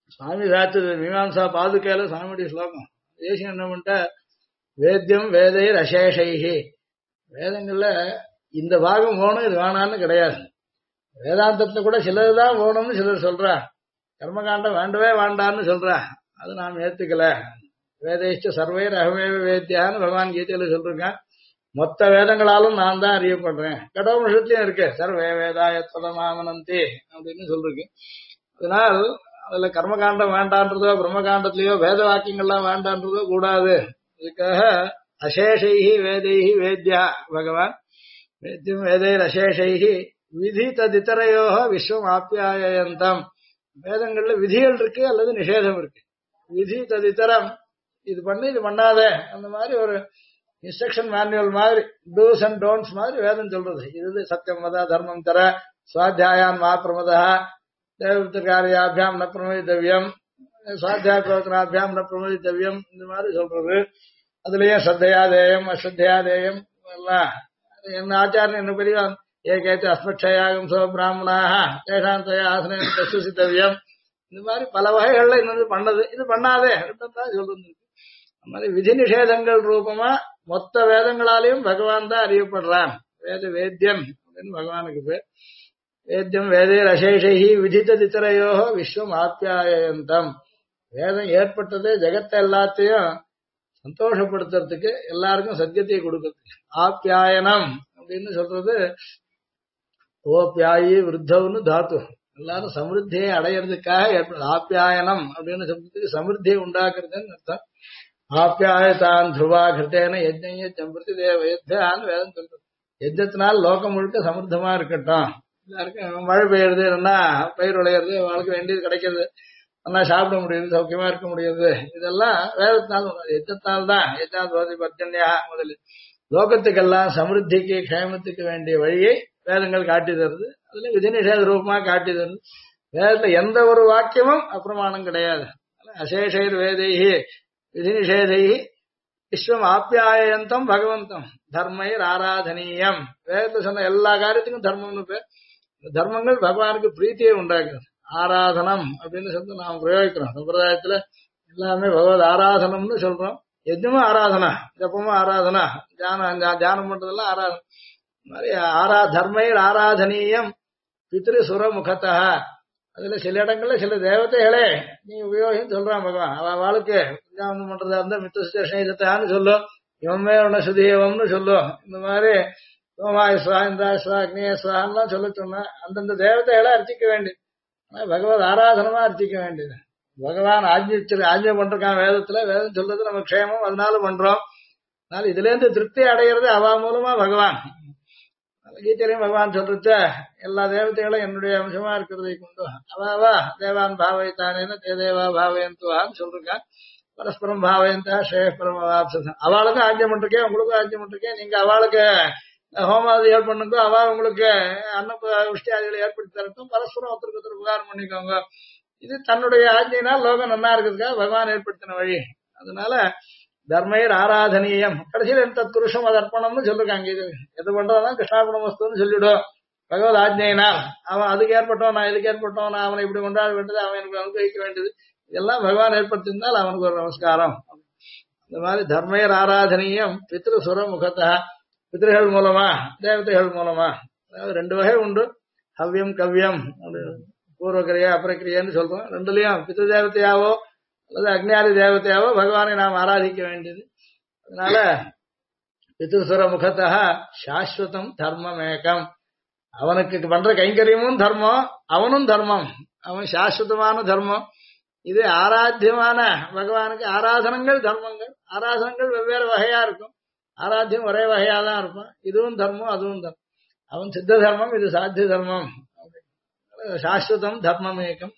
சுவாமி சாத்து மீமாம்சா பாதுகையில சுவாமியுடைய ஸ்லோகம் தேசியம் என்ன பண்ணிட்டா, வேத்தியம் வேதைர் அசேஷைஹி, வேதங்கள்ல இந்த பாகம் வேணும் இது வேணான்னு கிடையாது. வேதாந்தத்துல கூட சிலதுதான் வேணும்னு சிலர் சொல்றா, கர்மகாண்டம் வேண்டவே வேண்டான்னு சொல்றா, அது நாம் ஏத்துக்கல. வேதைச்ச சர்வைர் அகமேவ வேத்தியான்னு பகவான் கீதையில சொல்றான். மொத்த வேதங்களாலும் நான் தான் அறியப்படுறேன். கடவுள் இருக்கு சர்வே வேதாய மாமனந்தி அப்படின்னு சொல்லிருக்கு. அதனால் அதுல கர்மகாண்டம் வேண்டான்றதோ பிரம்மகாண்டத்திலேயோ வேத வாக்கியங்கள்லாம் வேண்டான்றதோ கூடாது. இதுக்காக அசேஷைஹி வேதைஹி வேத்யா பகவான் வேத்தியம் வேதைர் அசேஷைஹி விதி ததித்தரையோ விஸ்வம் ஆப்யாயந்தம். வேதங்கள்ல விதிகள் இருக்கு அல்லது நிஷேதம் இருக்கு. விதி ததித்தரம், இது பண்ணு இது பண்ணாத, அந்த மாதிரி ஒரு இன்ஸ்ட்ரக்ஷன் மேனுவல் மாதிரி டூஸ் அண்ட் டோன்ட்ஸ் மாதிரி வேதம் சொல்றது. இது சத்தியம் மத தர்மம் தர சுவாத்தியாயான் மா பிரமதா தேவத்திற்காரியாபியாம் ந பிரமதித்தவ்யம் சுவாத்தியாய பிரவர்த்தனாபியாம் ந பிரமதித்தவ்யம், இந்த மாதிரி சொல்றது. அதுலயே ஸ்ரத்தையாதேயம் அஸ்ரத்தையாதேயம் எல்லாம் என்ன ஆச்சாரியன் என்ன பெரியவான் ஏகேச்ச அஸ்மட்சயாகம் சோ பிராமணாக தேசாந்தய ஆசனம் தசுசித்தவ்யம், இந்த மாதிரி பல வகைகள்ல இன்னொரு பண்ணது இது பண்ணாதே தான் சொல்றது. அந்த மாதிரி விதி நிஷேதங்கள் ரூபமா மொத்த வேதங்களாலையும் பகவான் தான் அறியப்படுறான். வேத வேத்தியம் அப்படின்னு பகவானுக்கு பேர். வேத்தியம் வேதைர் அசேஷைஹி விதித்ததித்தரையோ விஸ்வம் ஆப்யாயந்தம். வேதம் ஏற்பட்டது ஜெகத்தை எல்லாத்தையும் சந்தோஷப்படுத்துறதுக்கு, எல்லாருக்கும் சத்தியத்தை கொடுக்கறதுக்கு. ஆப்யாயனம் அப்படின்னு சொல்றது ஓப்யாயி விருத்தவ்னு தாத்து, எல்லாரும் சமிருத்தியை அடையிறதுக்காக ஏற்படுது. ஆப்யாயனம் அப்படின்னு சொல்றதுக்கு சமிருத்தியை உண்டாக்குறதுன்னு அர்த்தம். ஆப்யாயத்தான் துருவா கிருத்தேன யஜ்ஞ சம்பிரதி தேவயத்தான்னு வேதம் சொல்றது. யஜ்ஞத்தினால் லோகம் முழுக்க சமிருத்தமா இருக்கட்டும். எல்லாருக்கும் மழை பெய்யுறது, என்ன பயிர் விளையிறது, வாழ்க்கை வேண்டியது கிடைக்கிறது, நல்லா சாப்பிட முடியுது, சௌக்கியமா இருக்க முடியுது, இதெல்லாம் வேதத்தினால் யஜ்ஞத்தினால் தான். யஜ்ஞாதி பர்ஜன்யா முதலில் லோகத்துக்கெல்லாம் சமிருத்திக்கு க்ஷேமத்துக்கு வேண்டிய வழியை வேதங்கள் காட்டி தருது. அதுல விதி நிஷேத ரூபமா காட்டி தருது. வேதத்துல எந்த ஒரு வாக்கியமும் அப்பிரமாணம் கிடையாது. அசேஷைர் வேதைஹி விதி நிஷேதைஹி விஸ்வம் ஆப்யாயந்தம் பகவந்தம் தர்மைர் ஆராதனீயம். வேதத்துல சொன்ன எல்லா காரியத்துக்கும் தர்மம்னு பேர். தர்மங்கள் பகவானுக்கு பிரீத்தியை உண்டாக்குறது. ஆராதனம் அப்படின்னு சொல்லி நாம் பிரயோகிக்கிறோம். சம்பிரதாயத்துல எல்லாமே பகவத் ஆராதனம்னு சொல்றோம். எதுவும் ஆராதனா, ஜப்பமும் ஆராதனா, தியானம் பண்றதெல்லாம் ஆராதனை. மாதிரி தர்மைர் ஆராதனீயம் பித்ரு சுர முகத்தா. அதுல சில இடங்கள்ல சில தேவதைகளே நீ உபயோகம் சொல்றான் பகவான். அவளுக்கு தியானம் பண்றதா இருந்தா மித்திரன்னு சொல்லும், இவமே உன்ன சுதீவம்னு சொல்லும். இந்த மாதிரி சோமாய ஸ்வா இந்திரா ஸ்வா அக்னிய ஸ்வான்லாம் சொல்ல சொன்னா அந்தந்த தேவதைகளை அர்ச்சிக்க வேண்டியது. ஆனா பகவத் ஆராதனமா அர்ச்சிக்க வேண்டியது. பகவான் ஆஜ்ஞை பண்றான் வேதத்துல. வேதம் சொல்றது நம்ம க்ஷேமம், அதனால பண்றோம். அதனால இதுல இருந்து திருப்தி அடைகிறது அவ மூலமா பகவான். கீதையிலையும் பகவான் சொல்றச்ச எல்லா தேவதைகளும் என்னுடைய அம்சமா இருக்கிறதை கொண்டு அவாவா தேவான் பாவைத்தானேன்னு தேவா பாவயந்துவான்னு சொல்றான். பரஸ்பரம் பாவயந்தா ஸ்ரேயஸ்பரம் அவாப்சம். அவளுக்கும் ஆஜ்யம் பண்ணிருக்கேன், உங்களுக்கும் ஆஜ்யம் பண்ணிருக்கேன். நீங்க அவளுக்கு ஹோமாதிகள் பண்ணுங்க, அவா உங்களுக்கு அன்ன விஷயாதிகளை ஏற்படுத்தி தரட்டும். பரஸ்பரம் ஒருத்தருக்கு ஒருத்தர் உபகாரம் பண்ணிக்கோங்க. இது தன்னுடைய ஆஜ்ஞையினால் லோகம் நல்லா இருக்கிறதுக்காக பகவான் ஏற்படுத்தின வழி. அதனால தர்மையர் ஆராதனீயம். கடைசியில் என் தத்புருஷம் அது அர்ப்பணம்னு சொல்லிருக்காங்க. இது எது பண்றதுதான் கிருஷ்ணார்பண வஸ்துன்னு சொல்லிவிடும். பகவத் ஆஜ்ஞையினால் அவன் அதுக்கு ஏற்பட்டவன், நான் இதுக்கு ஏற்பட்டவன், நான் அவனை இப்படி கொண்டாட வேண்டியது, அவன் எனக்கு அனுபவிக்க வேண்டியது, இதெல்லாம் பகவான் ஏற்படுத்தியிருந்தால் அவனுக்கு ஒரு நமஸ்காரம். இந்த மாதிரி தர்மையர் ஆராதனீயம் பித்ரு சுர முகத்தா, பித்ருகள் மூலமா தேவதைகள் மூலமா. அதாவது ரெண்டு வகை உண்டு, ஹவ்யம் கவ்யம், பூர்வக்கிரியா அபரக்கிரியான்னு சொல்றோம். ரெண்டுலயும் பித்ரு தேவதையாவோ அல்லது அக்னியாதி தேவதையாவோ பகவானை நாம் ஆராதிக்க வேண்டியது. அதனால பித்ருசுர முகத்தா சாஸ்வதம் தர்மமேகம். அவனுக்கு பண்ற கைங்கரியமும் தர்மம், அவனும் தர்மம். அவன் சாஸ்வதமான தர்மம். இது ஆராத்தியமான பகவானுக்கு ஆராதனங்கள் தர்மங்கள். ஆராதனங்கள் வெவ்வேறு வகையா இருக்கும், ஆராத்தியம் ஒரே வகையா தான் இருக்கும். இதுவும் தர்மம் அதுவும் தர்மம். அவன் சித்த தர்மம், இது சாத்திய தர்மம். சாஸ்வதம் தர்மமேகம்.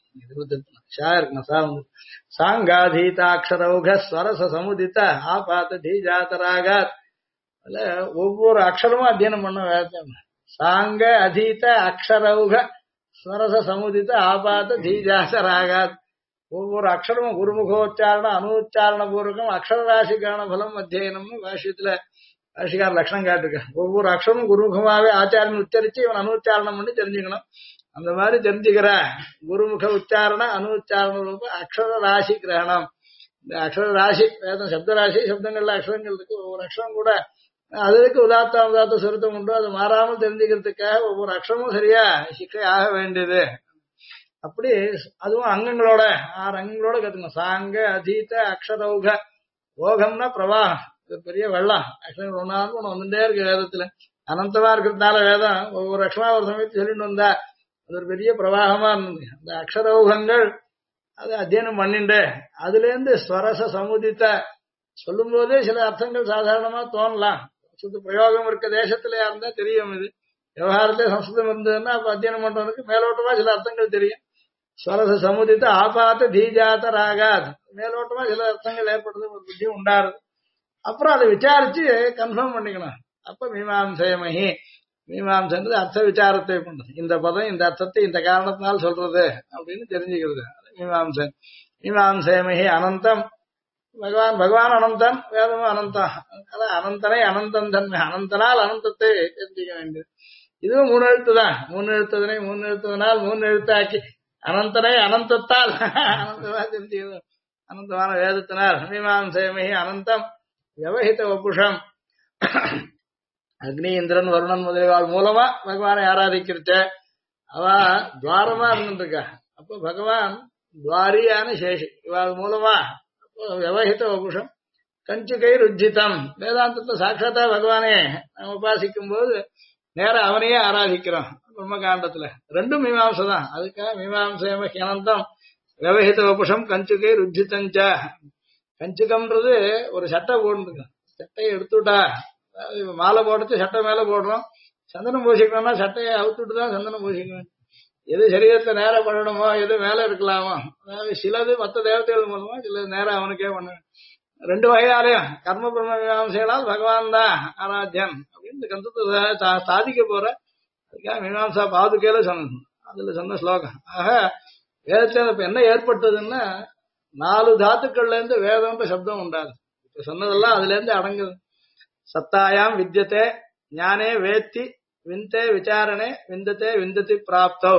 சாங்காதீதாட்சரௌக ஸ்வரச சமுதித்த ஆபாத தீஜாதராகாத். அதுல ஒவ்வொரு அக்ஷரமும் அத்தியனம் பண்ண வேதம். சாங்க அதீத அக்ஷரௌக ஸ்வரச சமுதித்த ஆபாத தீஜாதராகாத். ஒவ்வொரு அக்ஷரமும் குருமுகோச்சாரணம் அனுச்சாரண பூர்வகம் அக்ஷர ராசிக்கான பலம் அத்தியனம்னு பாஷ்யத்துல பாஷிகார் லட்சணம் காட்டிருக்க. ஒவ்வொரு அக்ஷரமும் குருமுகமாவே ஆச்சாரியன் உச்சரிச்சு இவன் அனுச்சாரணம் பண்ணி தெரிஞ்சுக்கணும். அந்த மாதிரி தெரிஞ்சுக்கிற குருமுக உச்சாரண அனுச்சாரண ரூப அக்ஷர ராசி கிரகணம். இந்த அக்ஷர ராசி வேதம் சப்த ராசி, சப்தங்கள்ல அக்ஷரங்கள் இருக்கு. ஒவ்வொரு அக்ஷரம் கூட அதுக்கு உதாத்த சுருத்தம் உண்டோ அது மாறாமல் தெரிஞ்சுக்கிறதுக்காக ஒவ்வொரு அக்ஷரமும் சரியா சிக்ஷை ஆக வேண்டியது. அப்படி அதுவும் அங்கங்களோட 6 அங்கங்களோட கத்துக்கணும். சாங்க அதீத அக்ஷரௌக. ஓகம்னா பிரவாகம், இது பெரிய வெள்ளம். அக்ஷரம் ஒன்னாலும் ஒண்ணு வந்துட்டே இருக்கு வேதத்துல. அனந்தமா இருக்கிறதுனால வேதம் ஒவ்வொரு அக்ஷரமா ஒரு சமயத்து சொல்லிட்டு வந்தா அது ஒரு பெரிய பிரவாகமா இருந்தது. அந்த அக்ஷரௌகங்கள் அது அத்தியனம் பண்ணிண்டு அதுல இருந்து ஸ்வரச சமுதித்த சொல்லும் போதே சில அர்த்தங்கள் சாதாரணமா தோணலாம். சுத்த பிரயோகம் இருக்க தேசத்துல இருந்தா தெரியும். இது விவகாரத்திலே சம்ஸ்கிருதம் இருந்ததுன்னா அப்ப அத்தியனம் பண்றவனுக்கு மேலோட்டமா சில அர்த்தங்கள் தெரியும். ஸ்வரச சமுதித்த ஆபாத்த தீஜாத்த ராகாத், மேலோட்டமா சில அர்த்தங்கள் ஏற்படுறது, ஒரு புத்தி உண்டாருது. அப்புறம் அதை விசாரிச்சு கன்ஃபார்ம் பண்ணிக்கணும். அப்ப மீமாம்சயமகி, மீமாம்சன்றது அர்த்த விசாரத்தை கொண்டது. இந்த பதம் இந்த அர்த்தத்தை இந்த காரணத்தினால் சொல்றது அப்படின்னு தெரிஞ்சுக்கிறது மீமாம்சன். மீமாம்சயமகி அனந்தம். பகவான் அனந்தன், வேதமும் அனந்தம். அதான் அனந்தனை அனந்தன் தன்மை, அனந்தனால் அனந்தத்தை தெரிஞ்சுக்க வேண்டியது. இதுவும் 3 எழுத்து தான். 3 எழுத்ததனை 3 எழுத்ததனால் 3 எழுத்தாக்கி அனந்தனை அனந்தத்தால் அனந்தமா தெரிஞ்சுக்கணும். அனந்தமான வேதத்தினால் மீமாம்சயமகி அனந்தம் வியவஹித வபுஷம். அக்னி இந்திரன் வருணன் முதலியவாள் மூலமா பகவானை ஆராதிக்கிறச்ச அவ துவாரமா இருந்துருக்கா. அப்போ பகவான் துவாரியான சேஷி. இவாள் மூலமா வியவஹித வபுஷம் கஞ்சுகை ருஜிதம். வேதாந்தத்தை சாட்சாத்தா பகவானே நம்ம உபாசிக்கும் போது நேர அவனையே ஆராதிக்கிறோம். பிரம்மகாண்டத்துல 2 மீமாம்சை தான். அதுக்காக மீமாம்சயமகி அனந்தம் வியவஹித வபுஷம் கஞ்சுகை ருஜிதஞ்ச. கஞ்சுகம்ன்றது ஒரு சட்டை போடுங்க. சட்டையை எடுத்துட்டா மாலை போடுறது சட்டை மேல போடுறோம். சந்தனம் பூசிக்கணும்னா சட்டையை அவுத்துட்டு தான் சந்தனம் பூசிக்கணும். எது சரீரத்தை நேரம் பண்ணணுமோ எது மேல இருக்கலாமோ, அதாவது சிலது மற்ற தேவதைகள் மூலமா சிலது நேரம் அவனுக்கே பண்ணணும். 2 வகையாலையும் கர்ம பிரம்ம மீமாம்சைகளால் பகவான் தான் ஆராத்தியன் அப்படின்னு இந்த கந்தத்தை சாதிக்க போற. அதுக்காக மீமாம்சா பாதுகையில சொன்ன அதுல சொன்ன ஸ்லோகம். ஆக வேதத்துல இப்ப என்ன ஏற்பட்டதுன்னா 4 தாத்துக்கள்ல இருந்து வேதம்ன்ற சப்தம் உண்டாது. இப்ப சொன்னதெல்லாம் அதுல இருந்து அடங்குது. சத்தாயாம் வித்யதே ஞானே வேத்தி விந்தே விசாரணே விந்தத்தே விந்ததி பிராப்தோ.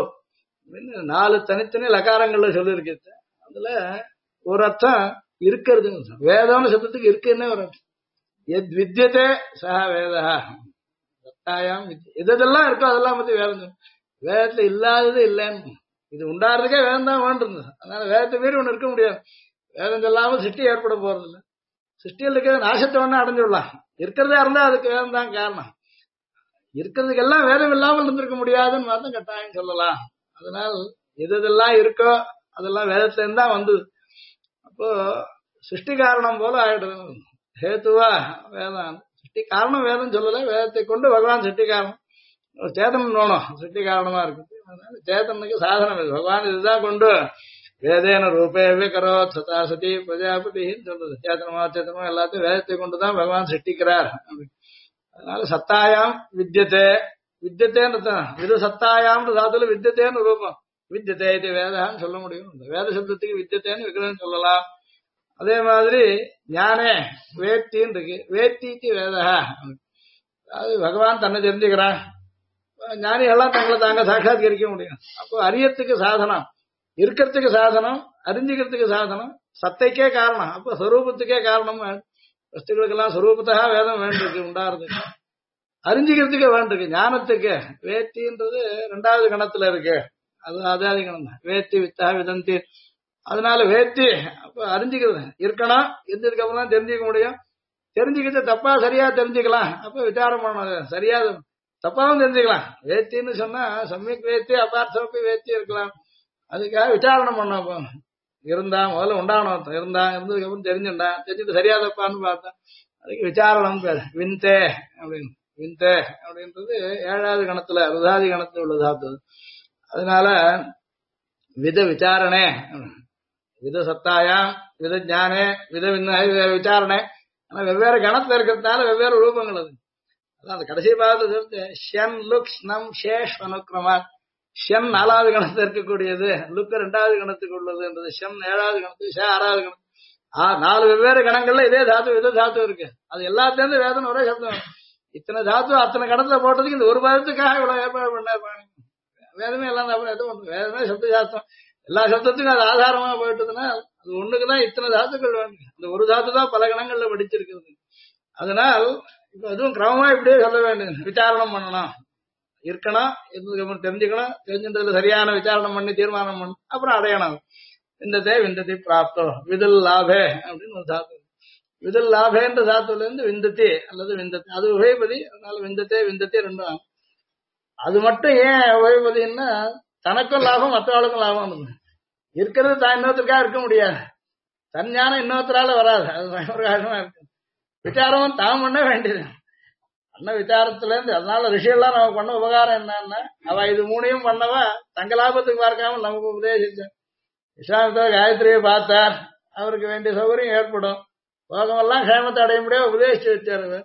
4 தனித்தனி லகாரங்கள்ல சொல்லிருக்கு. அதுல ஒரு அர்த்தம் இருக்கிறது. வேதம்னு சப்தத்துக்கு இருக்குன்னே ஒரு அர்த்தம். எத் வித்யதே சஹ வேதா. சத்தாயாம் எதெல்லாம் இருக்கோ அதெல்லாம் பத்தி வேதம். வேதத்துல இல்லாதது இல்லைன்னு, இது உண்டாடுறதுக்கே வேதம் தான் வேண்டிருந்தது. அதனால வேதத்தை மீறி ஒண்ணு இருக்க முடியாது. வேதம் சொல்லாம சிருஷ்டி ஏற்பட போறது இல்லை. சிருஷ்டியில் இருக்கிறது நாசத்தை ஒண்ணு அடைஞ்சுடலாம். இருக்கிறதா இருந்தா அதுக்கு வேதம் தான் காரணம். இருக்கிறதுக்கு எல்லாம் வேதம் இல்லாமல் இருந்திருக்க முடியாதுன்னு மாத்தம் கட்டாயம் சொல்லலாம். அதனால் எதெல்லாம் இருக்கோ அதெல்லாம் வேதத்துல இருந்தா வந்தது. அப்போ சிருஷ்டி காரணம் போல ஆயிடுது. ஹேத்துவா வேதம், சிருஷ்டி காரணம் வேதம் சொல்லல. வேதத்தை கொண்டு பகவான் சிருஷ்டி காரணம். சேதனம் வேணும் சிருஷ்டி காரணமா இருக்கு. அதனால சேதனுக்கு சாதனம் இது. பகவான் இதுதான் கொண்டு வேதேன ரூபேவே கரோ சதா சதி பிரஜாபதின்னு சொல்றது. சேத்தனமா சேத்தனமா எல்லாத்தையும் வேதத்தை கொண்டுதான் பகவான் சிருஷ்டிக்கிறார். அதனால சத்தாயாம் வித்யத்தே, வித்யத்தேன்னு விது சத்தாயாம் தாத்துல வித்யத்தேன்னு ரூபம். வித்யத்தே இது வேதான்னு சொல்ல முடியும். வேத சப்தத்துக்கு வித்யத்தேன்னு விக்கிரன்னு சொல்லலாம். அதே மாதிரி ஞானே வேத்தின்னு இருக்கு. வேத்திக்கு வேதா, அது பகவான் தன்னை தெரிஞ்சுக்கிறான். ஞானிகள்லாம் தங்களை தாங்க சாட்சாத்கரிக்க முடியும். அப்போ அறியத்துக்கு சாதனம், இருக்கிறதுக்கு சாதனம், அறிஞ்சுக்கிறதுக்கு சாதனம், சத்தைக்கே காரணம். அப்ப ஸ்வரூபத்துக்கே காரணம். வஸ்துக்களுக்கெல்லாம் ஸ்வரூபத்தா வேதம் வேண்டிருக்கு உண்டாடுறதுக்கு. அறிஞ்சிக்கிறதுக்கு வேண்டிருக்கு ஞானத்துக்கு. வேத்தின்றது 2வது கணத்துல இருக்கு. அது அதாதி கணம் தான். வேத்தி வித்தா விதந்தி. அதனால வேத்தி அப்ப அறிஞ்சிக்கிறது இருக்கணும். எந்ததுக்கு அப்புறம் தான் தெரிஞ்சுக்க முடியும். தெரிஞ்சுக்கிட்டு தப்பா சரியா தெரிஞ்சுக்கலாம். அப்ப விசாரம் பண்ணணும். சரியா தப்பாவும் தெரிஞ்சுக்கலாம். வேத்தின்னு சொன்னா சமயக் வேத்தி அபார்த்தப்பி வேத்தி இருக்கலாம். அதுக்காக விசாரணம் பண்ண இருந்தா முதல்ல உண்டாகணும். இருந்ததுக்கு அப்புறம் தெரிஞ்சுட்டான். தெரிஞ்சுட்டு சரியா தப்பான்னு பார்த்தா அதுக்கு விசாரணம் பேர். விந்தே அப்படின்னு. விந்தே அப்படின்றது 7வது கணத்துல ருதாதி கணத்துல உள்ள தாத்து. அதனால வித விசாரணே, வித சத்தாயாம் வித ஞானே வித விசாரணை. ஆனா வெவ்வேறு கணத்துல இருக்கிறதுனால வெவ்வேறு ரூபங்கள். அது அதான் அந்த கடைசி பாகத்துல ஷன் லுக்ஸ் நம் ஷேஷ் அனுக்கிரமா. ஷன் 4வது கணத்துல இருக்கக்கூடியது, லுக் 2வது கணத்துக்கு உள்ளதுன்றது. ஷன் 7வது கணத்து, ஷே 6வது கணத்து. 4 வெவ்வேறு கணங்கள்ல இதே தாத்து வித தாத்து இருக்கு. அது எல்லாத்தையும் வேதம் ஒரே சப்தம். இத்தனை தாத்து அத்தனை கணத்துல போட்டதுக்கு இந்த ஒரு பதத்துக்காக இவ்வளவு ஏற்பாடு பண்ண வேதமே எல்லாம் அப்புறம் எதுவும் ஒண்ணு வேதமே சப்த சாஸ்திரம் எல்லா சப்தத்துக்கும் அது ஆதாரமா போயிட்டதுன்னா அது ஒண்ணுக்குதான் இத்தனை தாத்துக்கள் வேணும். அந்த ஒரு தாத்து தான் பல கணங்கள்ல படிச்சிருக்கிறது. அதனால் இப்ப அதுவும் கிரமமா இப்படியே சொல்ல வேண்டும். விசாரணம் பண்ணணும், இருக்கணும், இருந்ததுக்கு தெரிஞ்சுக்கணும், தெரிஞ்சுன்றதுல சரியான விசாரணம் பண்ணி தீர்மானம் பண்ணணும், அப்புறம் அடையணும். விந்ததே விந்ததி பிராப்தோ விதில் லாபே அப்படின்னு ஒரு தாத்து. விதில் லாபேன்ற தாத்துல இருந்து விந்ததி அல்லது விந்தத்தி அது உபயபதி. அதனால விந்தத்தே விந்தத்தி ரெண்டும். அது மட்டும் ஏன் உபயபதினா தனக்கும் லாபம் மற்றவளுக்கும் லாபம் இருக்கிறது. தான் இன்னொருத்தருக்காக இருக்க முடியாது. தஞ்ஞானம் இன்னொருத்தரால வராது. அது பிரகாசமா இருக்கு. விசாரமும் தான் பண்ண வேண்டியது. பண்ண விசாரத்துல இருந்து அதனால ரிஷியெல்லாம் நமக்கு பண்ண உபகாரம் என்னன்னா அவ இது மூணையும் பண்ணவா தங்க லாபத்துக்கு பார்க்காம நமக்கு உபதேசிச்சேன். விஸ்வாமித்திர காயத்ரியை பார்த்தார், அவருக்கு வேண்டிய சௌகரியம் ஏற்படும், போகமெல்லாம் க்ஷேமத்தை அடைய முடியாது உபதேசிச்சு வச்சாரு.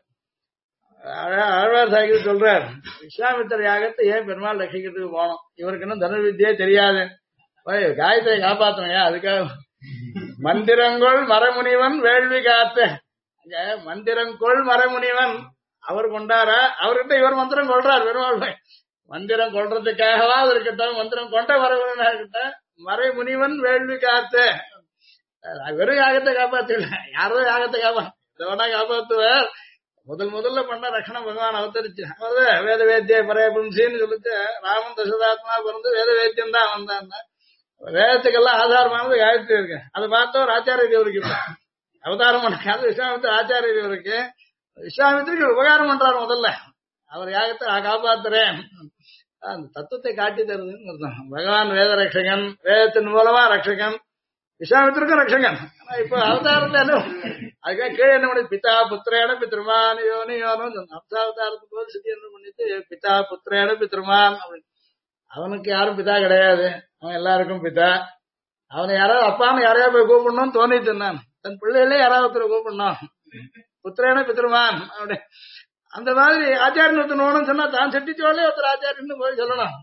ஆழ்வார் சாகித் சொல்றார், விஸ்வாமித்திர யாகத்தை ஏன் பெருமாள் ரட்சிக்கிறதுக்கு போனோம், இவருக்கு இன்னும் தனுர்வித்தியே தெரியாது, காயத்ரியை காப்பாத்தனையா அதுக்காக. மந்திரங்கொள் மரமுனிவன் வேள்வி காத்த, மந்திரங்கொள் மரமுனிவன் அவர் கொண்டாரா, அவர்கிட்ட இவர் மந்திரம் கொள்றார் பெருமாள். மந்திரம் கொள்றதுக்காகவா இருக்கட்டும், மந்திரம் கொண்ட மரமுனிவனா இருக்கட்டும், மறைமுனிவன் வேள்வி காத்த. வெறும் யாகத்தை காப்பாத்தல, யாரோ யாகத்தை காப்பாத்தா காப்பாத்துவார். முதல்ல பண்ண ரட்சணம் பகவான் அவதரிச்சு அவர் வேத வேத்திய பரேபும்சின்னு சொல்லிட்டு ராமன் தசதாத்மா பிறந்து வேத வேத்தியம் தான் வந்தான். வேதத்துக்கெல்லாம் ஆதாரமானது காயத்ரி இருக்கு. அதை பார்த்தோம் ஆச்சாரிய தேவருக்கு அவதாரம் பண்ண விஸ்வாமித்திர ஆச்சாரிய தேவருக்கு விஸ்வாமித்திரிக்கு உபகாரம் பண்றாரு. முதல்ல அவர் யாகத்தை காப்பாத்துறேன் அந்த தத்துவத்தை காட்டி தருதுன்னு அர்த்தம். பகவான் வேத ரட்சகன், வேதத்தின் மூலமா ரட்சகன், விஸ்வாமித்திருக்கும் ரட்சகன். ஆனா இப்ப அவதாரத்தை என்ன அதுக்காக கீழே என்ன பண்ணி பிதா புத்திரேன பித்ருமான் யோனி யோனு அம்சாவதாரத்துக்கு போது சித்தி என்ன பண்ணிட்டு பிதா புத்திரேன பித்ருமான் அப்படின்னு. அவனுக்கு யாரும் பிதா கிடையாது, அவன் எல்லாருக்கும் பிதா. அவனை யாராவது அப்பான்னு யாரையாவது போய் கூப்பிடணும்னு தோணிட்டு இருந்தான். தன் பிள்ளைகளே யாராவது ஒருத்தர் கூப்பிடணும், புத்திரேன பித்ருமான் அப்படி. அந்த மாதிரி ஆச்சாரியன் ஒருத்தனோன்னு சொன்னா தான் செட்டிச்சோழே ஒருத்தர் ஆச்சாரியன்னு போய் சொல்லணும்.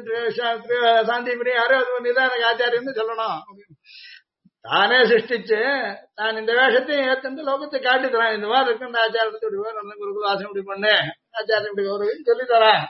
சாந்தி பிரி யாரும் நிதான் எனக்கு ஆச்சாரியன்னு சொல்லணும். தானே சிருஷ்டிச்சு தான் இந்த வேஷத்தையும் ஏற்று லோகத்தை காட்டி தரான். இந்த மாதிரி இருக்கு இந்த ஆச்சாரத்தை இப்படி போய் நல்ல குருகுலாசம் இப்படி பண்ணு, ஆச்சாரம் இப்படி வருவன்னு சொல்லி தரான்.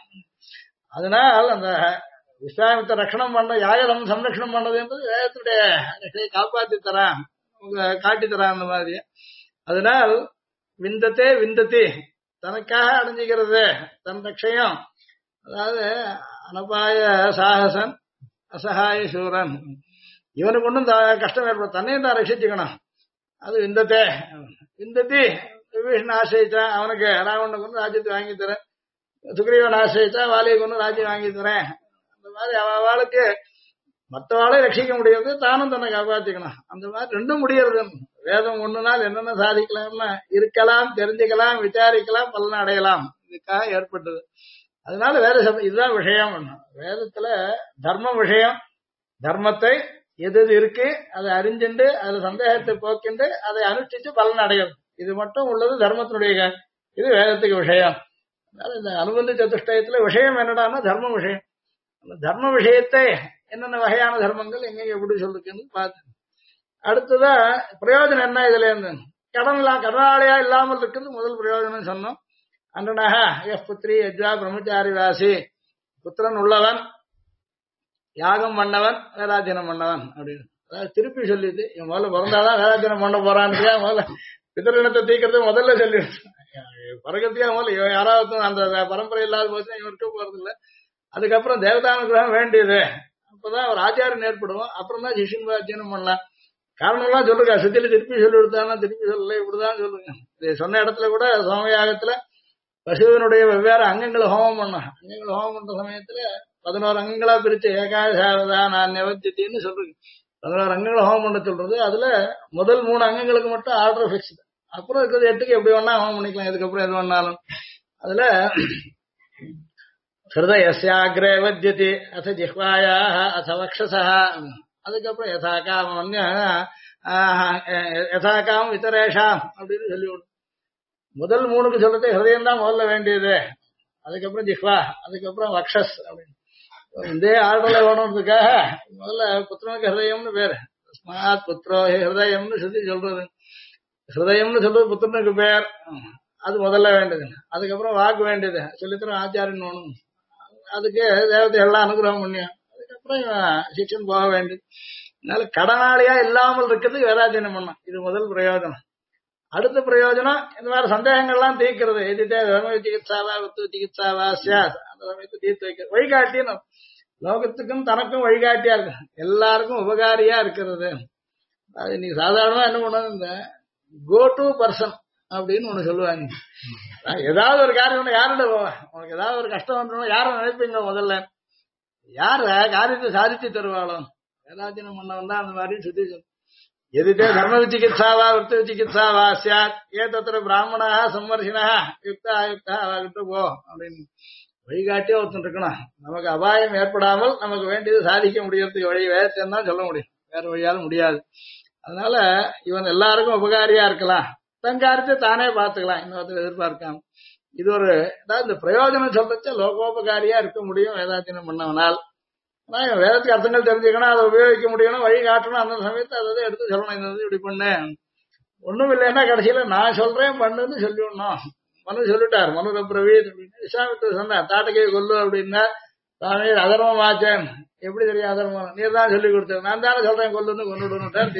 அதனால் அந்த விஸ்வாமித்த ரட்சணம் பண்ண யாகம் சம்ரட்சணம் பண்ணது என்பது வேதத்துடைய காப்பாத்தி தரான், காட்டி தரான் அந்த மாதிரி. அதனால் விந்தத்தே விந்தத்தி தனக்காக அடைஞ்சிக்கிறது தன் ரட்சையும். அதாவது அனபாய சாகசன் அசகாய சூரன், இவனுக்கு ஒன்றும் கஷ்டம் ஏற்படும், தன்னையும் தான் ரட்சிச்சுக்கணும். அது விந்தத்தே விந்தத்தி. விபீஷன் ஆசிரிச்சான், அவனுக்கு ராவணனுக்கு ஒன்று ராஜ்யத்தை வாங்கி தரேன், சுக்ரீவன் ஆசிரிச்சா வாலிக்கு ஒன்று ராஜ்யம் வாங்கி தரேன். அந்த மாதிரி அவளுக்கு மற்றவாளை ரட்சிக்க முடியாது, தானும் தன்னை காப்பாத்திக்கணும். அந்த மாதிரி ரெண்டும் முடியறது. வேதம் ஒண்ணு நாள் என்னென்ன சாதிக்கலாம்னா இருக்கலாம், தெரிஞ்சுக்கலாம், விசாரிக்கலாம், பலனை அடையலாம், இதுக்காக ஏற்பட்டது. அதனால வேற இதுதான் விஷயம். வேதத்துல தர்ம விஷயம், தர்மத்தை எது இருக்கு அதை அறிஞ்சுண்டு அதுல சந்தேகத்தை போக்கிண்டு அதை அனுஷ்டிச்சு பலன் அடையும், இது மட்டும் உள்ளது தர்மத்தினுடைய. இது வேதத்துக்கு விஷயம். இந்த அனுபந்த சதுஷ்டயத்துல விஷயம் என்னடான்னா தர்ம விஷயம். அந்த தர்ம விஷயத்தை என்னென்ன வகையான தர்மங்கள் எங்க எப்படி சொல்லுக்குன்னு பார்த்து அடுத்ததா பிரயோஜனம் என்ன இதுல இருந்து கடனாளியா இல்லாமல் இருக்குது முதல் பிரயோஜனம் சொன்னோம். அன்றனாக எஃப் புத்திரி யஜ்வா பிரம்மச்சாரி வாசி, புத்திரன் உள்ளவன், யாகம் பண்ணவன், வேதாத்தியனம் பண்ணவன் அப்படின்னு. அதாவது திருப்பி சொல்லிட்டு இவன் முதல்ல பிறந்தாதான் வேதாத்தியனம் பண்ண போறான்னு முதல்ல பிதரினத்தை தீக்கிறது முதல்ல சொல்லிடு. பறக்கத்தையா முதல்ல இவன் யாராவது அந்த பரம்பரை இல்லாத போச்சு இவன் இருக்க போறது இல்லை. அதுக்கப்புறம் தேவதானுகிரகம் வேண்டியது, அப்பதான் ஒரு ஆச்சாரம் ஏற்படுவோம். அப்புறம் தான் சிஷின் அத்தியனம் பண்ணலாம். காரணம்லாம் சொல்லுங்க, சுத்தில திருப்பி சொல்லி கொடுத்தானா திருப்பி சொல்லல, இப்படிதான் சொல்லுங்க. இது சொன்ன இடத்துல கூட சோமயாகத்துல பசுவனுடைய வெவ்வேறு அங்கங்களை ஹோமம் பண்ண, அங்கங்களை ஹோமம் பண்ற சமயத்துல 11 அங்கங்களா பிரிச்சு ஏகாதசாவதா நான் நிவர்த்தின்னு சொல்றேன். 11 அங்கங்களை ஹோமம் பண்ண சொல்றது. அதுல முதல் 3 அங்கங்களுக்கு மட்டும் ஆர்டர் பிக்ஸ், அப்புறம் இருக்கிறது 8க்கு எப்படி வேணா ஹோமம் பண்ணிக்கலாம், இதுக்கப்புறம் எது வேணாலும். அதுல ஹிருதயஸ்யாக்ரே வத்யதி அத ஜிஹ்வாயாஹ அத வக்ஷசஹ, அதுக்கப்புறம் யதாகாமம் யதாகாமம் இத்தரேஷாம் அப்படின்னு சொல்லிவிடும். முதல் 3க்கு சொல்றது ஹிருதயம் தான் முதல்ல வேண்டியது, அதுக்கப்புறம் ஜிஹ்வா, அதுக்கப்புறம் வக்ஷஸ் அப்படின்னு. இதே ஆர்டர்ல வேணும்ன்றதுக்காக முதல்ல புத்திரனுக்கு ஹிருதயம்னு பேரு. ஸ்மாத் புத்திரோ ஹிருதயம்னு சொல்லி சொல்றது. ஹிருதயம்னு சொல்றது புத்திரனுக்கு பேர், அது முதல்ல வேண்டியது. அதுக்கப்புறம் வாக்கு வேண்டியது, சொல்லித்தரம் ஆச்சாரியன் வேணும். அதுக்கு தேவதை எல்லாம் அனுகிரகம் பண்ணியும் அதுக்கப்புறம் இவன் சிக்ஷன் போக வேண்டியது. அதனால கடனாளியா இல்லாமல் இருக்கிறதுக்கு வேதாத்தியனம் பண்ணணும். இது முதல் பிரயோஜனம். அடுத்த பிரயோஜனம் இந்த மாதிரி சந்தேகங்கள்லாம் தீர்க்கிறது. எதிர்த்தே தர்ம சிகிச்சாவா வித்து சிகிச்சாவா சியாஸ் அந்த சமயத்தை தீர்த்து வைக்கிறது. வழிகாட்டின்னு லோகத்துக்கும் தனக்கும் வழிகாட்டியா இருக்கு, எல்லாருக்கும் உபகாரியா இருக்கிறது. அது நீ சாதாரணமா என்ன பண்ணணும், இந்த கோ டு பர்சன் அப்படின்னு ஒண்ணு சொல்லுவாங்க. ஏதாவது ஒரு காரியம் யாருட போவேன், உனக்கு ஏதாவது ஒரு கஷ்டம் வந்துடும் யாரை நினைப்பீங்க முதல்ல, யார காரியத்தை சாதிச்சு தருவாளோ வேதாத்தியனம் பண்ணவன் தான் அந்த மாதிரி சுத்தி எதிர்த்தே தர்ம சிகிச்சாவா விருத்த சிகிச்சாவா சியாத் ஏ தத்திர பிராமணா சம்மர்ஷினா யுக்தா யுக்தா அவகிட்ட போ அப்படின்னு வழிகாட்டியே ஒருத்தன் இருக்கணும். நமக்கு அபாயம் ஏற்படாமல் நமக்கு வேண்டியது சாதிக்க முடியறதுக்கு வழி வேதத்தையும் தான் சொல்ல முடியும், வேற வழியாலும் முடியாது. அதனால இவன் எல்லாருக்கும் உபகாரியா இருக்கலாம், தன் காரியத்தை தானே பார்த்துக்கலாம், இன்னொருத்தர் எதிர்பார்க்காம. இது ஒரு அதாவது இந்த பிரயோஜனம் சொல்றச்ச லோகோபகாரியா இருக்க முடியும் வேதாத்தியனம் பண்ணவனால். ஆனா இவன் வேதத்துக்கு அர்த்தங்கள் தெரிஞ்சுக்கணும், அதை உபயோகிக்க முடியணும், வழி காட்டணும். அந்த சமயத்தை அதை எடுத்து சொல்லணும், இந்த இப்படி பண்ணு ஒண்ணும் இல்லைன்னா கடைசியில நான் சொல்றேன் பண்ணுன்னு சொல்லிவிடணும். மனு சொல்லிட்டார், மனு பிரவீத் அப்படின்னு விஸ்வாமித்திர சொன்னார், தாட்டகையை கொல்லு அப்படின்னா சாமி அதர்மம் ஆச்சேன், எப்படி தெரியும் அதர்மம், நீர் தான் சொல்லி கொடுத்தேன், நான் தானே சொல்றேன் கொல்லுன்னு கொண்டுட்டார்.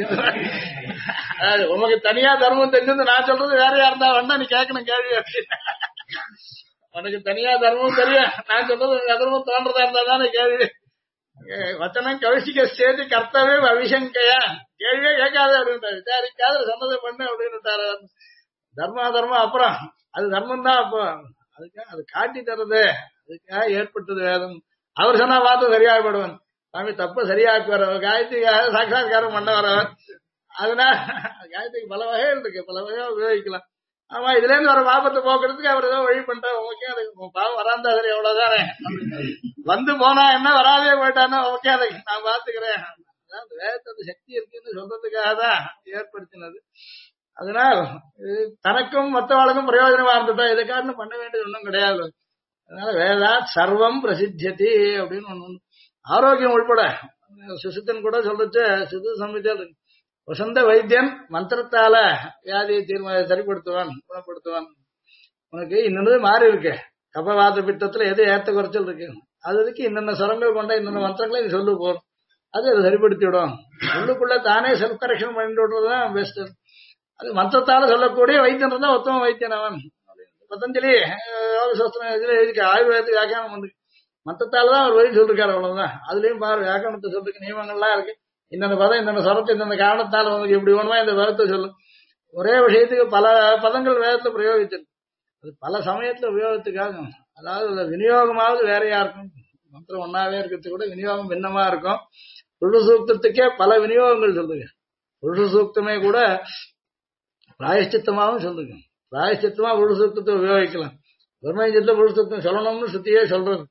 உனக்கு தனியா தர்மம் தெரிஞ்சது, நான் சொல்றது வேற யாருந்தா வேண்டா நீ கேட்கணும் கேள்வி அப்படின்னு. உனக்கு தனியா தர்மம் தெரியும், நான் சொல்றது அதர்மம் தோன்றதா இருந்தா தானே கேள்வி. வச்சனம் கவிசிக்க சேர்த்து கர்த்தவே அவிசங்கையா கேள்வியே கேட்காத அப்படின்ட்டாரு, விசாரிக்காத சொன்னதை பண்ணு அப்படின்னுட்டாரு. தர்மா தர்மம் அப்புறம் அது தர்மம் தான். அப்போ அதுக்காக அது காட்டி தர்றது, அதுக்காக ஏற்பட்டது வேதம். அவர் சொன்னா பார்த்து சரியாகப்படுவன், சாமி தப்ப சரியாக்கி வரவர், காயத்ரிக்காக சாட்சாத்காரம் பண்ண வரவர். அதனால காயத்ரிக்கு பல வகைகள் இருக்கு, பல வகையா உபயோகிக்கலாம். ஆமா இதுல இருந்து வர பாபத்தை போக்குறதுக்கு அவர் ஏதோ வழி பண்ணிட்டா ஓகே, அதுக்கு பாவம் வராந்தா சரி எவ்வளவுதானே, வந்து போனா என்ன வராதே போயிட்டானா ஓகே அதை நான் பாத்துக்கிறேன். அதாவது வேதத்தோட சக்தி இருக்குன்னு சொல்றதுக்காக தான் ஏற்படுத்தினது. அதனால் தனக்கும் மற்றவாளுக்கும் பிரயோஜனமா இருந்துட்டா இதை காரணம் பண்ண வேண்டியது ஒன்றும் கிடையாது. அதனால வேதா சர்வம் பிரசித்தி அப்படின்னு ஒண்ணு. ஆரோக்கியம் உள்பட சுசித்தன் கூட சொல்றச்சு, சித்து சம்ஹிதையில் வசந்த வைத்தியன் மந்திரத்தால வியாதியை சரிப்படுத்துவான், குணப்படுத்துவான். உனக்கு இன்னொன்று மாறி இருக்கு, கபவாத பித்தத்துல எது ஏத்த குறைச்சல் இருக்கு, அதுக்கு இன்னென்ன சுரங்கள் கொண்ட இன்னொன்னு மந்திரங்களை நீ சொல்லு போறோம், அது அதை சரிப்படுத்தி விடும். உள்ளுக்குள்ள தானே செல்ஃப் கரெக்ஷன் பண்ணிட்டு விடுறதுதான் பெஸ்ட். அது மந்திரத்தால சொல்லக்கூடிய வைத்தியன் இருந்தா உத்தம வைத்தியன் அவன். பதஞ்சலி யோக சாஸ்திரம் இதுல எழுதிக்க ஆயுர்வேதத்துக்கு வியாக்கியானம் வந்து மந்திரத்தாலதான் அவர் வழி சொல்லிருக்காரு, அவ்வளவுதான். அதுலயும் பாரு வியாக்கியானத்தை சொல்றதுக்கு நியமங்கள்லாம் இருக்கு. இந்தந்த பதம் இந்தந்த சொரத்தை இந்தந்த காரணத்தால் உங்களுக்கு எப்படி வேணுமா இந்த பதத்தை சொல்லும். ஒரே விஷயத்துக்கு பல பதங்கள் வேதத்தை பிரயோகிச்சிருக்கு, அது பல சமயத்துல உபயோகத்துக்காக. அதாவது விநியோகமாவது வேறையா இருக்கும், மந்திரம் ஒன்னாவே இருக்கிறது கூட விநியோகம் பின்னமா இருக்கும். புருஷ சூக்தத்துக்கே பல விநியோகங்கள் சொல்லுங்க. புருஷ சூக்தமே கூட பிராயஷ்சித்தமாவும் சொல்லுங்க. பிராயஷ்சித்தமா புருஷ சூக்தத்தை உபயோகிக்கலாம். பிரம்மயத்துல புருஷ சூக்தம் சொல்லணும்னு சுத்தியே சொல்றது.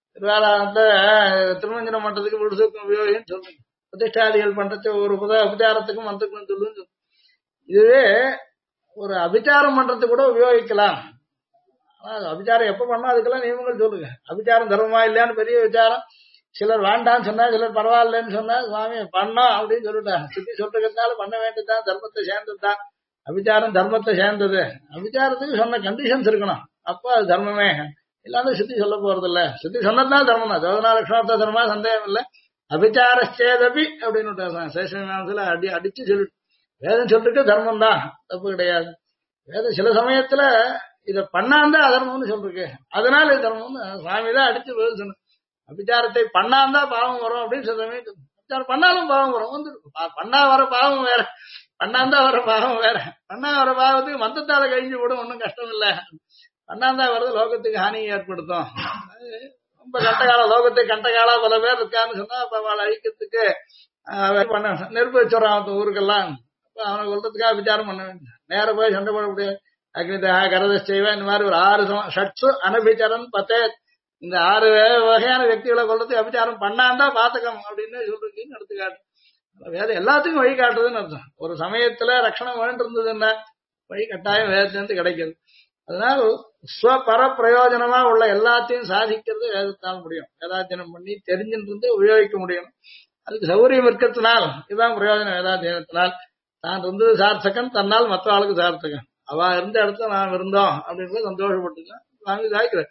திருமஞ்சனம் பண்றதுக்கு புருஷ சூக்தம் உபயோகின்னு சொல்லுங்க. பிரதிஷ்டாதிகள் பண்றது ஒரு உபச்சாரத்துக்கும் மந்திரத்துக்கும் சொல்லுன்னு. இதுவே ஒரு அபிச்சாரம் பண்றது கூட உபயோகிக்கலாம். ஆனா அபிச்சாரம் எப்ப பண்ணா அதுக்கெல்லாம் நியமங்கள் சொல்லுங்க. அபிச்சாரம் தர்மமா இல்லையான்னு பெரிய விசாரம். சிலர் வேண்டான்னு சொன்னா, சிலர் பரவாயில்லன்னு சொன்னா சுவாமி பண்ணோம் அப்படின்னு சொல்லிட்டாங்க. சுத்தி சொல்றதுனால பண்ண வேண்டியதுதான், தர்மத்தை சேர்ந்ததுதான். அபிச்சாரம் தர்மத்தை சேர்ந்தது. அபிச்சாரத்துக்கு சொன்ன கண்டிஷன்ஸ் இருக்கணும், அப்போ அது தர்மமே. இல்லாத சுத்தி சொல்ல போறது இல்ல, சுத்தி சொன்னதுதான் தர்மம் தான். ஜோதனா லட்சணார்த்த தர்மா சந்தேகம் இல்லை. அபிச்சாரச்சேதபி அப்படின்னு சேஷத்துல அடிச்சு சொல்லிட்டு வேதம் சொல்லிட்டு தர்மம் தான், தப்பு கிடையாது. வேதம் சில சமயத்துல இத பண்ணாந்தா அதர்மம்னு சொல்லிருக்கு, அதனால இது தர்மம்னு சுவாமிதான் அடிச்சு பதில் சொன்ன. அபிச்சாரத்தை பண்ணாந்தா பாவம் வரும் அப்படின்னு சில சமயம், அபிச்சாரம் பண்ணாலும் பாவம் வரும். வந்து பண்ணா வர பாவம் வேற, பண்ணாந்தா வர பாவம் வேற. பண்ணா வர பாவத்துக்கு மந்தத்தால கழிஞ்சு போடும், ஒன்றும் கஷ்டம் இல்லை. பண்ணாந்தா வர்றது லோகத்துக்கு ஹானியை ஏற்படுத்தும். ரொம்ப கண்டகாலம் லோகத்துக்கு கண்டகாலா பல பேர் இருக்கான்னு சொன்னா அப்ப அவளை அழிக்கிறதுக்கு பண்ண நெருப்பு வச்சுறான் ஊருக்கெல்லாம். அவனை கொள்றதுக்காக விசாரம் பண்ண வேண்டிய நேர போய் சண்டை போட முடியாது. அக்னிதா கரத செய்வேன் இந்த மாதிரி ஒரு 6 ஷட்ஸு அனபிச்சாரம் பத்தே, இந்த 6 வகையான వ్యక్తిகளை கொள்றதுக்கு அபிச்சாரம் பண்ணாந்தா பாத்தகம் அப்படின்னு சொல்றீங்கன்னு எடுத்துக்காட்டு. வேதம் எல்லாத்துக்கும் வழி காட்டுறதுன்னு அர்த்தம். ஒரு சமயத்துல ரட்சணம் வேண்டிருந்ததுன்னா வழி கட்டாயம் வேதத்திலிருந்து கிடைக்குது. அதனால ஸ்வபர பிரயோஜனமா உள்ள எல்லாத்தையும் சாதிக்கிறது வேதத்தால் முடியும். வேதாத்தியனம் பண்ணி தெரிஞ்சிருந்து உபயோகிக்க முடியும். அதுக்கு சௌகரியம் இருக்கிறதுனால் இதுதான் பிரயோஜனம். வேதாத்தியனத்தினால் தான் இருந்தது சார்த்தகன், தன்னால் மற்ற ஆளுக்கு சார்த்தகன். அவ இருந்த இடத்துல நாம் இருந்தோம் அப்படின்றத சந்தோஷப்பட்டுக்கலாம். சாமி சாய்க்கிறார்.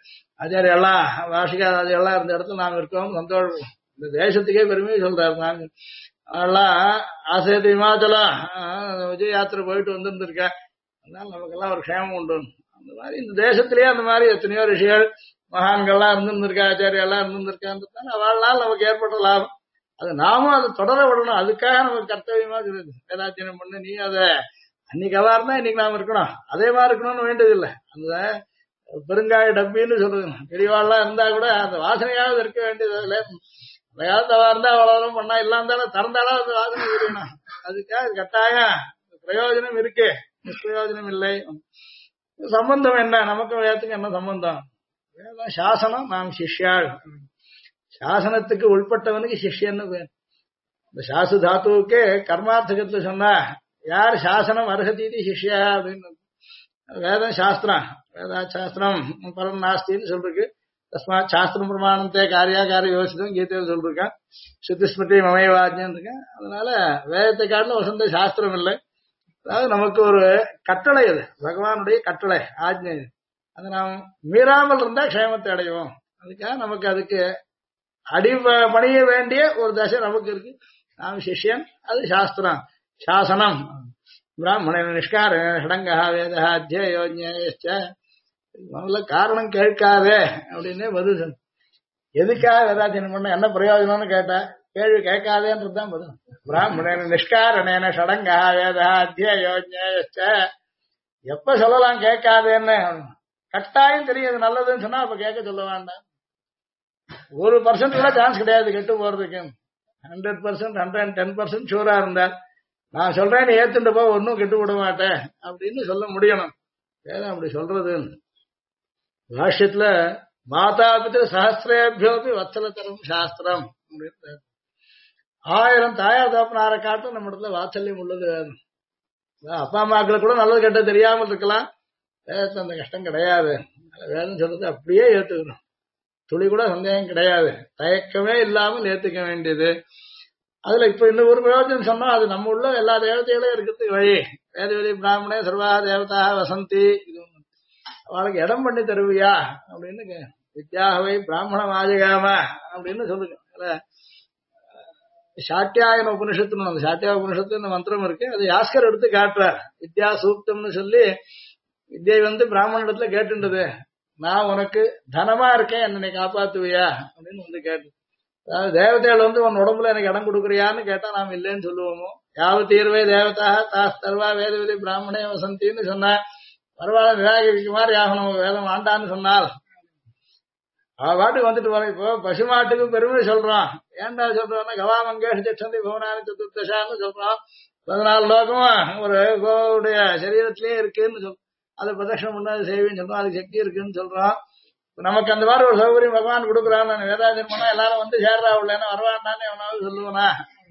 ஆச்சாரிய எல்லாம் வாஷிகா எல்லாம் இருந்த இடத்துல நாங்க இருக்கோம் சந்தோஷம். இந்த தேசத்துக்கே பெருமையை சொல்றாரு. நாங்க அதெல்லாம் ஆசேது இமாச்சலம் விஜய் யாத்திரை போயிட்டு வந்துருந்துருக்கேன். அதனால நமக்கெல்லாம் ஒரு க்ஷேமம் உண்டு. அந்த மாதிரி இந்த தேசத்திலேயே அந்த மாதிரி எத்தனையோ ரிஷிகள் மகான்கள்லாம் இருந்திருக்கா, ஆச்சாரியெல்லாம் இருந்திருக்கான்றதுனால அவளால் நமக்கு ஏற்பட்ட லாபம். அது நாமும் அதை தொடர விடணும். அதுக்காக நமக்கு கர்த்தவியமா இருக்குது. வேதாத்தியனம் பண்ணு, நீ அதை அன்னைக்கு அவா இருந்தா இன்னைக்கு நாம இருக்கணும், அதே மாதிரி இருக்கணும்னு வேண்டியதில்லை. அந்த பெருங்காய டப்பின்னு சொல்றது பெரியவாள்லாம் இருந்தா கூட அந்த வாசனையாவது இருக்க வேண்டியது. அதுல அந்த காலத்து அவா இருந்தா அவ்வளவு பண்ணா இல்லாந்தாலும் திறந்தாலும் அந்த வாசனை தெரியணும். அதுக்காக கட்டாயம் பிரயோஜனம் இருக்கு, நிஷ்பிரயோஜனம் இல்லை. சம்பந்தம் என்ன, நமக்கு வேதத்துக்கு என்ன சம்பந்தம்? வேதம் சாசனம், நாம் சிஷ்யாள். சாசனத்துக்கு உள்பட்டவனுக்கு சிஷ்யன்னு பேர். இந்த சாசு தாத்துவுக்கு கர்மார்த்தகத்துல சொன்னா யார் சாசனம் அர்ஹதீதி சிஷ்யா அப்படின்னு. வேதம் சாஸ்திரம், வேதா சாஸ்திரம் பரம் நாஸ்தின்னு சொல்லிருக்கு. தஸ்மாத் சாஸ்திரம் பிரமாணத்தை காரியாகாரிய யோசித்தம் கீதையில் சொல்லிருக்கான். சுத்தி ஸ்மிருதி மமயவாஜ்யம் இருக்கேன். அதனால வேதத்தை காட்டிலும் வசந்த சாஸ்திரம் இல்லை. அதாவது நமக்கு ஒரு கட்டளை, அது பகவானுடைய கட்டளை, ஆஜ்ஞை. அதை நாம் மீறாமல் இருந்தா க்ஷேமத்தை அடைவோம். அதுக்காக நமக்கு அதுக்கு அடிபணிய வேண்டிய ஒரு தசை நமக்கு இருக்கு. நாம் சிஷ்யன், அது சாஸ்திரம் சாசனம். பிராமண நிஷ்கார ஷடங்கா வேத அத்தியோஜ்ஞ. முதல்ல காரணம் கேட்காதே அப்படின்னு பதில் சொன்ன. எதுக்காக வேதாத்தியனம் பண்ண, என்ன பிரயோஜனம்னு கேட்டா கேள்வி கேட்காதேன்றதுதான் பதில். பிராமண நிஷ்காரணேன ஷடங்கா வேத அத்தியோஜ்ஞ. எப்ப சொல்லலாம் கேட்காதேன்னு? கட்டாயம் தெரியுது நல்லதுன்னு சொன்னா அப்ப கேட்க சொல்ல வேண்டாம். 1% கூட சான்ஸ் கிடையாது கெட்டு போறதுக்கு. 100%, 110% ஷூரா இருந்தா நான் சொல்றேன் நீ ஏத்துட்டு போ, ஒன்னும் கெட்டு விட மாட்டேன் அப்படின்னு சொல்ல முடியணும். வேதம் அப்படி சொல்றது. பாஷ்யத்துல மாதா பித்திரு சஹசிரேபியோபி வத்சலதரம் சாஸ்திரம் அப்படின்னு 1000 தாயா தோப்பனார காட்டும் நம்ம இடத்துல வாத்சல்யம் உள்ளது. அப்பா அம்மாக்களுக்கு கூட நல்லது கெட்ட தெரியாமல் இருக்கலாம், வேதத்துல அந்த கஷ்டம் கிடையாது. வேதம் சொல்றது அப்படியே ஏத்துக்கணும், துளி கூட சந்தேகம் கிடையாது, தயக்கமே இல்லாமல் ஏத்துக்க வேண்டியது. அதுல இப்ப இன்னும் ஒரு பிரயோஜனம் சொன்னா, அது நம்ம உள்ள எல்லா தேவதைகளும் இருக்கிறதுக்கு வழி. வேதவெளி பிராமணே சர்வா தேவதா வசந்தி, அவளுக்கு இடம் பண்ணி தருவியா அப்படின்னு. வித்யாகவை பிராமணம் ஆஜகாம அப்படின்னு சொல்லுங்க. சாட்டியாயன உபனிஷத்துன்னு, அந்த சாட்டியா உபனிஷத்து மந்திரம் இருக்கு, அது யாஸ்கர் எடுத்து காட்டுறார். வித்யா சூக்தம்னு சொல்லி வித்யை பிராமண இடத்துல கேட்டுண்டது, நான் உனக்கு தனமா இருக்கேன், என்னை காப்பாத்துவியா அப்படின்னு கேட்டு. அதாவது தேவதைகள் உன் உடம்புல எனக்கு இடம் கொடுக்குறியான்னு கேட்டா நாம் இல்லைன்னு சொல்லுவோமோ. யாவ தீர்வே தேவதா தாஸ்தர்வா வேதவெளி பிராமணே வசந்தின்னு சொன்னா பரவாயில்ல, நிராகரிக்குமாறு ஆகணும் வேதம் ஆண்டான்னு சொன்னால் அவ பாட்டுக்கு வந்துட்டு வர. இப்போ பசுமாட்டுக்கு பெருமை சொல்றான். ஏன்டா சொல்றோம்னா கவாமங்கேஷ் சந்தி பவனானி சதுர்தசான்னு சொல்றான். 14 லோகமும் ஒரு கோவுடைய சரீரத்திலேயே இருக்குன்னு சொல்றோம். அதை பிரதட்சணம் பண்ணாது செய்வேன்னு சொல்றோம், அதுக்கு சக்தி இருக்குன்னு சொல்றோம். நமக்கு அந்த மாதிரி ஒரு சௌகரியம் பகவான் கொடுக்குறான். நான் வேதாஜன் பண்ணா எல்லாரும் சேர்றா உள்ளேன்னா வரவாண்டான்னு எவனாவது சொல்லுவனா?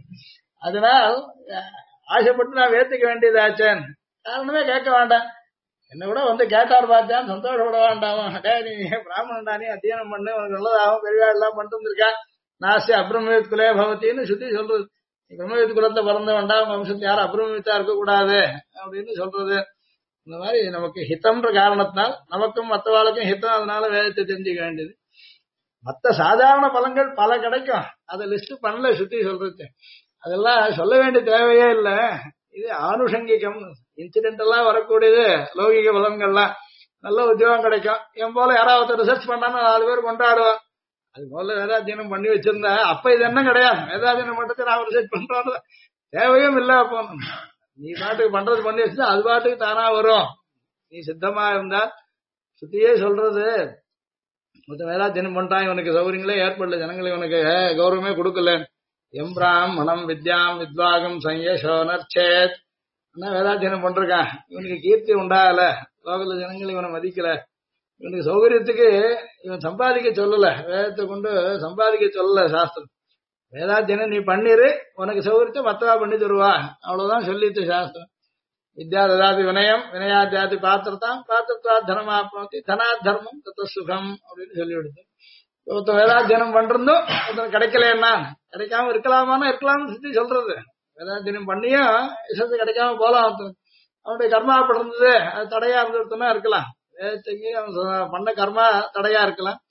அதனால் ஆசைப்பட்டு நான் வேத்துக்க வேண்டியதாச்சேன், காரணமே கேட்க வேண்டாம். என்ன கூட கேட்டார் பார்த்தான் சந்தோஷப்பட வேண்டாமா? நீ பிராமணன்டா, நீ அத்தியனம் பண்ணு, உனக்கு நல்லதாகும், பெரியவா எல்லாம் பண்ணிட்டு இருக்கான். நாஸ்தி அப்ரமவித் குலே பவத்தின்னு சுத்தி சொல்றது. பிரம்மவித் குலத்துல பிறந்த வேண்டாம், வம்சத்துல யாரும் அப்ரமவித்தா இருக்கக்கூடாது அப்படின்னு சொல்றது. இந்த மாதிரி நமக்கு ஹிதம்ன்ற காரணத்தினால் நமக்கும் மற்றவாளுக்கும் ஹிதம். அதனால வேதத்தை தெரிஞ்சுக்க வேண்டியது. மற்ற சாதாரண பலங்கள் பல கிடைக்கும், அதை லிஸ்ட் பண்ணல சுத்தி சொல்றது. அதெல்லாம் சொல்ல வேண்டிய தேவையே இல்லை. இது ஆனுஷங்கிகம், இன்சிடென்டெல்லாம் வரக்கூடியது. லௌகிக பலன்கள்லாம் நல்ல உத்தியோகம் கிடைக்கும். என் போல யாராவது ரிசர்ச் பண்ணாம 4 பேர் கொண்டாடுவோம். அது முதல்ல வேதாத்தியனம் பண்ணி வச்சிருந்தா அப்ப இது என்ன கிடையாது. வேதாத்தியனம் பண்றது நான் ரிசர்ச் பண்றோம் தேவையும் இல்லை. அப்போ நீ பாட்டுக்கு பண்றது பண்ணி வச்சுட்டா அது பாட்டுக்கு தானா வரும். நீ சித்தமா இருந்தா சுத்தியே சொல்றது. மொத்தம் வேதாத்தியனம் பண்ணிட்டான், இவனுக்கு சௌகரியங்களே ஏற்படல, ஜனங்களை இவனுக்கு கௌரவமே கொடுக்கல. எம்பிராம் மனம் வித்யாம் வித்வாகம் சங்கேஷோனர்ச்சேத் வேதாத்தியனம் பண்றான், இவனுக்கு கீர்த்தி உண்டாகல, லோகத்துல ஜனங்கள் இவனை மதிக்கல, இவனுக்கு சௌகரியத்துக்கு இவன் சம்பாதிக்க சொல்லல, வேதத்தை கொண்டு சம்பாதிக்க சொல்லல சாஸ்திரம். வேதாத்தியனம் நீ பண்ணிரு, உனக்கு சௌகரியத்தை மத்தவா பண்ணி தருவா, அவ்வளவுதான் சொல்லிட்டு சாஸ்திரம். வித்யா ததாதி வினயம் வினயாத்தியாதி பாத்திரத்தாம் பாத்திரத்தா தனமாப்னோதி தனாத் தர்மம் தத்த சுகம் அப்படின்னு சொல்லி விடுது. ஒருத்தன் வேதாத்தியனம் பண்றதும் ஒருத்தன் கிடைக்கலன்னா கிடைக்காம இருக்கலாமான்னு இருக்கலாம்னு சுத்தி சொல்றது. வேதாத்தியனம் பண்ணியும் இசத்து கிடைக்காம போலாம். ஒருத்தன் அவனுடைய கர்மா படுறது அது தடையா இருந்துன்னா இருக்கலாம். வேதத்துக்கு அவன் பண்ண கர்மா தடையா இருக்கலாம்.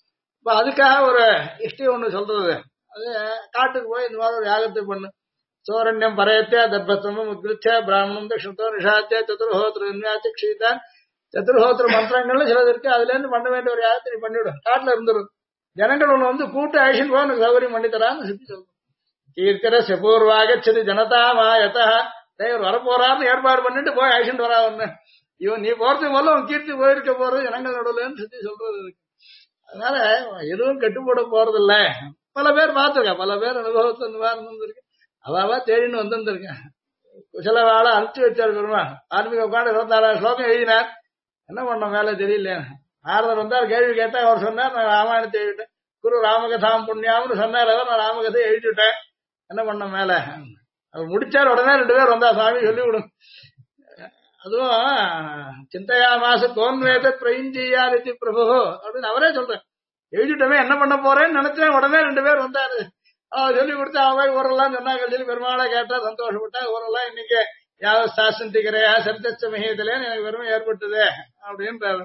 இப்ப அதுக்காக ஒரு இஷ்டி ஒண்ணு சொல்றது. அது காட்டுக்கு போய் இந்த மாதிரி ஒரு யாகத்தை பண்ணு. சோரண்யம் பரயத்தே தர்பஸ்தமம் உத்கிருச்ச பிராமணம் தட்சிணத்தோ நிஷாத்திய சதுர்ஹோத்திர நியாச்சு க்ஷீதான் சதுர்ஹோத்திர மந்திரங்கள்னு சிலது இருக்கு. அதுல இருந்து பண்ண வேண்டிய ஒரு யாகத்தை நீ பண்ணிவிடும். காட்டுல இருந்துடும். ஜனங்கள் ஒண்ணு வந்து கூட்டு ஆயுஷன் போய் உனக்கு சௌகரியம் பண்ணி தரான்னு சித்தி சொல்றோம். கீர்த்தர செபூர்வாகச்சது ஜனதாமாயதா தேவர் வரப்போறாருன்னு ஏற்பாடு பண்ணிட்டு போய் ஆயுஷன் வரா ஒண்ணு. இவன் நீ போறதுக்கு முதல்ல உன் கீர்த்தி போயிருக்க போறது ஜனங்கள் நடுவுலன்னு சித்தி சொல்றது இருக்கு. அதனால எதுவும் கட்டுப்பட போறது இல்ல. பல பேர் பார்த்திருக்கேன், பல பேர் அனுபவத்துல இந்த மாதிரி இருந்திருக்கு. அவாவா தேடின்னு வந்திருந்திருக்கேன். குசல வாழ அனுப்பிச்சு வச்சாரு பெருமா. ஆன்மீக உட்காந்து 24,000 ஸ்லோகம் எழுதினார். என்ன பண்ண மேல தெரியல. நாரதர் வந்தார், கேள்வி கேட்டா அவர் சொன்னார், நான் ராமாயணத்தை எழுதிட்டேன். குரு ராமகதாம் புண்ணியாம்னு சொன்னார். நான் ராமகதை எழுதிட்டேன். என்ன பண்ண மேல அவர் முடிச்சார். உடனே 2 பேர் வந்தா, சாமி சொல்லி விடும். அதுவும் சிந்தையா மாச கோன்வேத பிரயிஞ்சியாதி பிரபு அப்படின்னு அவரே சொல்றேன். எழுதிட்டமே என்ன பண்ண போறேன்னு நினைச்சேன். உடனே 2 பேர் வந்தாரு. அவன் சொல்லி கொடுத்து அவன் ஊரெல்லாம் சொன்னாங்க. சொல்லி பெருமாளை கேட்டா சந்தோஷப்பட்டா. ஊரெல்லாம் இன்னைக்கு யாவது சாசந்திக்கிறையா சரித்த மகியத்திலேன்னு எனக்கு பெருமை ஏற்பட்டது அப்படின்றாரு.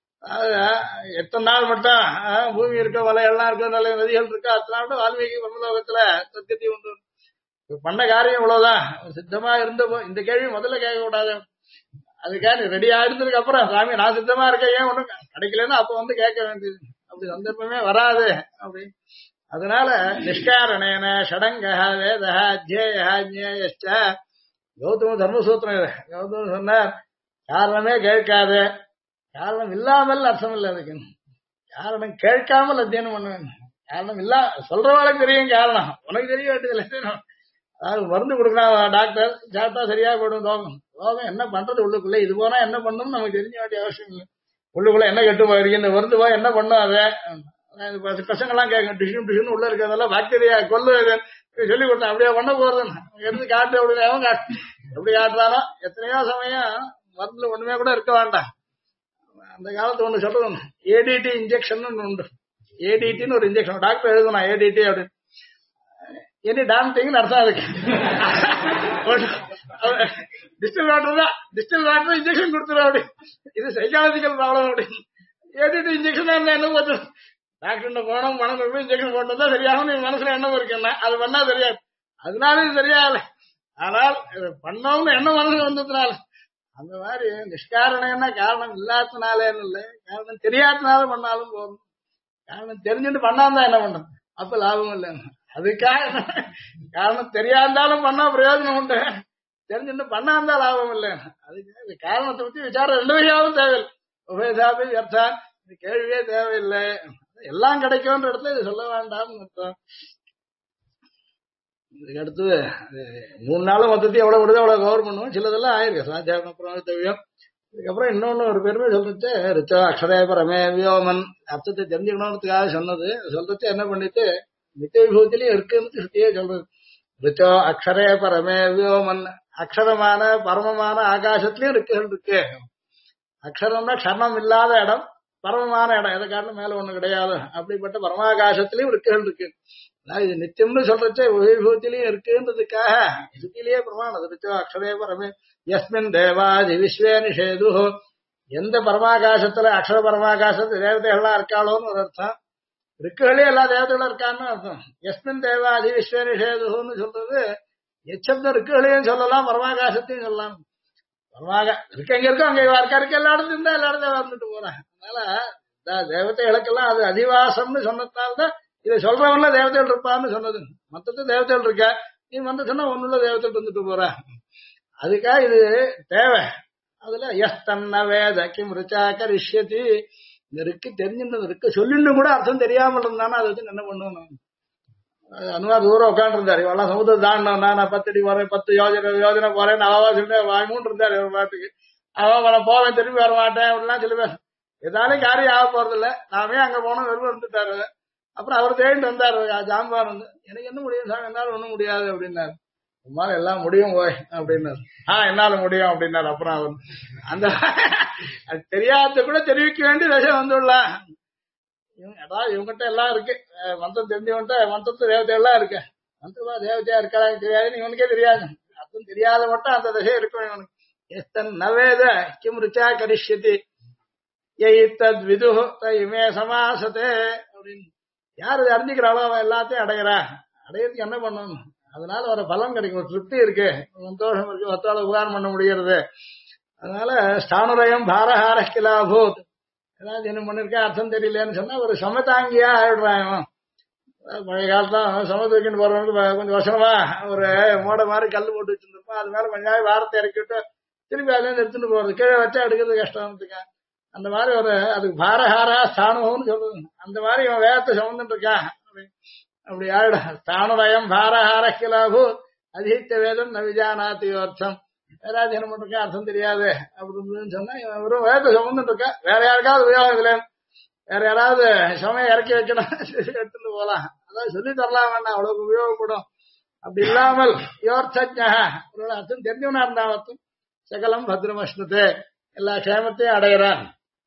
எத்தனை நாள் மட்டும் பூமி இருக்க வலை எல்லாம் இருக்க நல்ல நதிகள் இருக்கா அத்தனை நாள் வால்மீகி பிரம்மலோகத்துல சத்தியத்தை உண்டு பண்ண காரியம் இவ்வளவுதான். சித்தமா இருந்த இந்த கேள்வி முதல்ல கேட்க கூடாது. அதுக்காக ரெடியா இருந்ததுக்கு அப்புறம் சாமி நான் சித்தமா இருக்கேன், ஏன் ஒண்ணும் கிடைக்கலன்னு அப்ப வந்து கேட்க வேண்டியது. அப்படி சந்தர்ப்பமே வராது அப்படின்னு. அதனால நிஷ்காரணேன ஷடங்க வேத அத்தியேயச்ச கௌதம தர்மசூத்திரம் இது. கௌதம சொன்னார், காரணமே கேட்காது, காரணம் இல்லாமல் அர்த்தம் இல்லை. அதுக்கு காரணம் கேட்காமல் அத்தியனம் பண்ணுவேன். காரணம் இல்ல சொல்றவாளுக்கு தெரியும் காரணம், உனக்கு தெரிய வேண்டியதில்லை. அதாவது மருந்து கொடுக்கலாம் டாக்டர், சாப்பிட்டா சரியா போயிடும் ரோகம். ரோகம் என்ன பண்றது உள்ளுக்குள்ள, இது போனா என்ன பண்ணணும்னு நமக்கு தெரிஞ்ச வேண்டிய அவசியம் இல்லை. உள்ளுக்குள்ள என்ன கெட்டு போயிருக்கு, இந்த மருந்து போய் என்ன பண்ணும் அதை பசங்கள்லாம் கேட்கும். டிஷன் டிஷன் உள்ள இருக்கிறதெல்லாம் பாக்டீரியா கொல்லு சொல்லி கொடுத்தேன். அப்படியே பண்ண போறதுன்னு எடுத்து காட்டு அப்படின்னு எப்படி காட்டுறானோ. எத்தனையோ சமயம் மருந்துல ஒண்ணுமே கூட இருக்க வேண்டாம். அந்த காலத்து ஒண்ணு சொல்றது ஏடிடி இன்ஜெக்ஷன் உண்டு. ஏடிடின்னு ஒரு இன்ஜெக்ஷன் டாக்டர் எழுதணும் ஏடிடி அப்படின்னு. எனி டாம் திங்னு அர்த்தம் இருக்கு. டிஸ்டில் வாட்டர் தான், டிஸ்டில் வாட்டர் இன்ஜெக்ஷன் கொடுத்துரும் அப்படி. இது சைக்காலஜிக்கல் ப்ராப்ளம் அப்படி. ஏடிடி இன்ஜெக்ஷன் என்ன போச்சு, டாக்டர் போனோம் பணம் இன்ஜெக்ஷன் போட்டு தான் சரியாகும். நீ மனசுல எண்ணம் இருக்குன்னா அது பண்ணா தெரியாது. அதனால இது சரியாகல. ஆனால் பண்ணவங்க என்ன மனசுல வந்ததுனால அந்த மாதிரி நிஷ்காரணம்னா காரணம் இல்லாதனாலேன்னு இல்லை, காரணம் தெரியாதனால பண்ணாலும் போதும். காரணம் தெரிஞ்சுட்டு பண்ணாதான் என்ன பண்றது, அப்ப லாபம் இல்லை. அதுக்காக காரணம் தெரியாதாலும் பண்ணா பிரயோஜனம் உண்டு, தெரிஞ்சுட்டு பண்ணாதான் லாபம் இல்லை. அதுக்கு காரணத்தை பத்தி விசாரம் 2 வகையாவும் தேவையில்லை. உபயசாபி அர்த்தம், இது கேள்வியே தேவையில்லை. எல்லாம் கிடைக்கும்ன்ற இடத்துல இது சொல்ல வேண்டாம்னு அர்த்தம். இதுக்கு அடுத்து 3 நாளும் மொத்தத்தையும் எவ்வளவு விடுதோ அவ்வளவு கவர் பண்ணுவோம். சிலதெல்லாம் ஆயிருக்கு சாத்தியம் பிரமத்தவியம். இதுக்கப்புறம் இன்னொன்னு ஒரு பெருமை சொல்றது, ரிச்சோ அக்ஷரே பரமே வியோமன் அர்த்தத்தை தெரிஞ்சுக்கணும்ன்றதுக்காக சொன்னது. சொல்றது என்ன பண்ணிட்டு நித்திய விபூத்திலையும் இருக்குன்னு சுத்தியே சொல்றது. ரிச்சோ அக்ஷரே பரமே வியோமன், அக்ஷரமான பரமமான ஆகாசத்திலயும் ரிக்குகள் இருக்கு. அக்ஷரம்னா க்ஷரணம் இல்லாத இடம், பரமமான இடம், எதை காரணம் மேல ஒண்ணு கிடையாது. அப்படிப்பட்ட பரமாகாசத்திலயும் ரிக்குகள் இருக்கு. இது நித்தியம்னு சொல்றச்சே விபூத்திலையும் இருக்குன்றதுக்காக சுத்திலேயே பிரமாணம். ரிச்சோ அக்ஷரே பரமே யஸ்மின் தேவாதி விஸ்வே நிஷேது, எந்த பரமாகாசத்துல அக்ஷர பரமாகாசத்து தேவதைகள்லாம் இருக்காளோன்னு ஒரு அர்த்தம். ரிக்குகளே எல்லா தேவதைகளும் இருக்கான்னு அர்த்தம். யஸ்மின் தேவாதி விஸ்வே நிஷேதுன்னு சொல்றது எச்சப்த ரிக்குகளையும் சொல்லலாம், பரமாகாசத்தையும் சொல்லலாம். இருக்கு எங்க இருக்கோ அங்க இருக்க எல்லா இடத்துல இருந்தா எல்லா இடத்துல வந்துட்டு போறேன். அதனால தேவதைகளுக்கெல்லாம் அது அதிவாசம்னு சொன்னதுனால்தான் இதை சொல்றவன்ல தேவதைகள் இருப்பான்னு சொன்னது. மொத்தத்து தேவதைகள் இருக்க, நீ வந்து சொன்னா ஒண்ணுள்ள தேவதைகள் வந்துட்டு போற. அதுக்காக இது தேவை. அதுல எஸ் தன்ன வேத கிம் ரிச்சா கரிஷ்யதி, இந்த இருக்கு தெரிஞ்சுன்றது இருக்கு சொல்லிட்டு கூட அர்த்தம் தெரியாமல் இருந்தானா அதை வச்சு என்ன பண்ணுவோம். அனுமார் தூரம் உட்காந்து இருந்தாரு, இவெல்லாம் சமுதிரம் தாண்டா, நான் 10 அடி போறேன், 10 யோஜனை போறேன், அவா சொல்லிட்டு வாய்மூன் இருந்தாரு ஒரு பாட்டுக்கு. அவன் போவேன் திரும்பி வர மாட்டேன் அப்படிலாம் சொல்லி பேச எதாலும் காரியம் ஆக போறது இல்ல. நாமே அங்க போனோம் வெறும் இருந்துட்டாரு. அப்புறம் அவர் தேடிட்டு வந்தாரு ஜாம்பான் வந்து, எனக்கு என்ன முடியும் சார், என்னால ஒண்ணும் முடியாது அப்படின்னாரு. உமால எல்லாம் முடியும் போய் அப்படின்னாரு. என்னால முடியும் அப்படின்னாரு. அப்புறம் அவர் அந்த அது தெரியாத கூட தெரிவிக்க வேண்டிய விஷயம் வந்துடலாம். அதாவது இவங்ககிட்ட எல்லாம் இருக்கு, மந்திரம் தெரிஞ்சவன்ட்ட மந்திரத்து தேவதை எல்லாம் இருக்கு. மந்திரமா தேவதையா இருக்காங்க தெரியாது, இவனுக்கே தெரியாது. அர்த்தம் தெரியாத மட்டும் அந்த திசை இருக்கும் இவனுக்கு. எஸ்தன் நவேத கிம் ருச்சா கரிஷ்யதி தத் விது இமே சமாசத்தே. அப்படின்னு யார் இதை அறிஞ்சிக்கிறாளோ அவன் எல்லாத்தையும் அடையிறா. அடையிறதுக்கு என்ன பண்ணணும்? அதனால வர பலன் கிடைக்கும், ஒரு திருப்தி இருக்கு, சந்தோஷம் இருக்கு, மத்தால உபகாரம் பண்ண முடிகிறது. அதனால ஸ்தானுரயம் பாரஹார கிலாபூத். ஏதாவது என்ன பண்ணிருக்கேன் அர்த்தம் தெரியலன்னு சொன்னா ஒரு சமதாங்கியா ஆயிடுறான். பழைய காலத்துல சம தூக்கின்னு போறவனுக்கு கொஞ்சம் வசனமா ஒரு மோட மாதிரி கல் போட்டு வச்சிருந்திருப்பான், அது மேல கொஞ்சம் வாரத்தை இறக்கிட்டு திருப்பி அதுல இருந்து எடுத்துட்டு போறது, கீழே வச்சா எடுக்கிறது கஷ்டம்னுக்கா. அந்த மாதிரி ஒரு அதுக்கு பாரஹாரா ஸ்தானுன்னு சொல்றது. அந்த மாதிரி இவன் வேகத்தை சுமந்துட்டு இருக்கான். அப்படி ஆயிடும். ஸ்தானுரயம் பாரஹார கிலாபு அதிகித்த வேதம் நவிஜானாத்தி அர்த்தம். வேறாவது என்ன பண்ணிருக்கா அர்த்தம் தெரியாது அப்படின்னு சொன்னா இவன் வெறும் வேகத்தை சுமந்துட்டு இருக்கா. வேற யாருக்காவது உபயோகம் இதுல வேற யாராவது சமயம் இறக்கி வைக்கணும் எடுத்துட்டு போலாம், அதாவது சொல்லி தரலாம் வேண்டாம், அவ்வளவு உபயோகப்படும். அப்படி இல்லாமல் யோர்த்தஜா ஒரு அர்த்தம் தெரிஞ்சவனா இருந்தா அர்த்தம் சகலம் பத்ரமஷ்ணத்து எல்லா க்ஷேமத்தையும் அடையிறான்.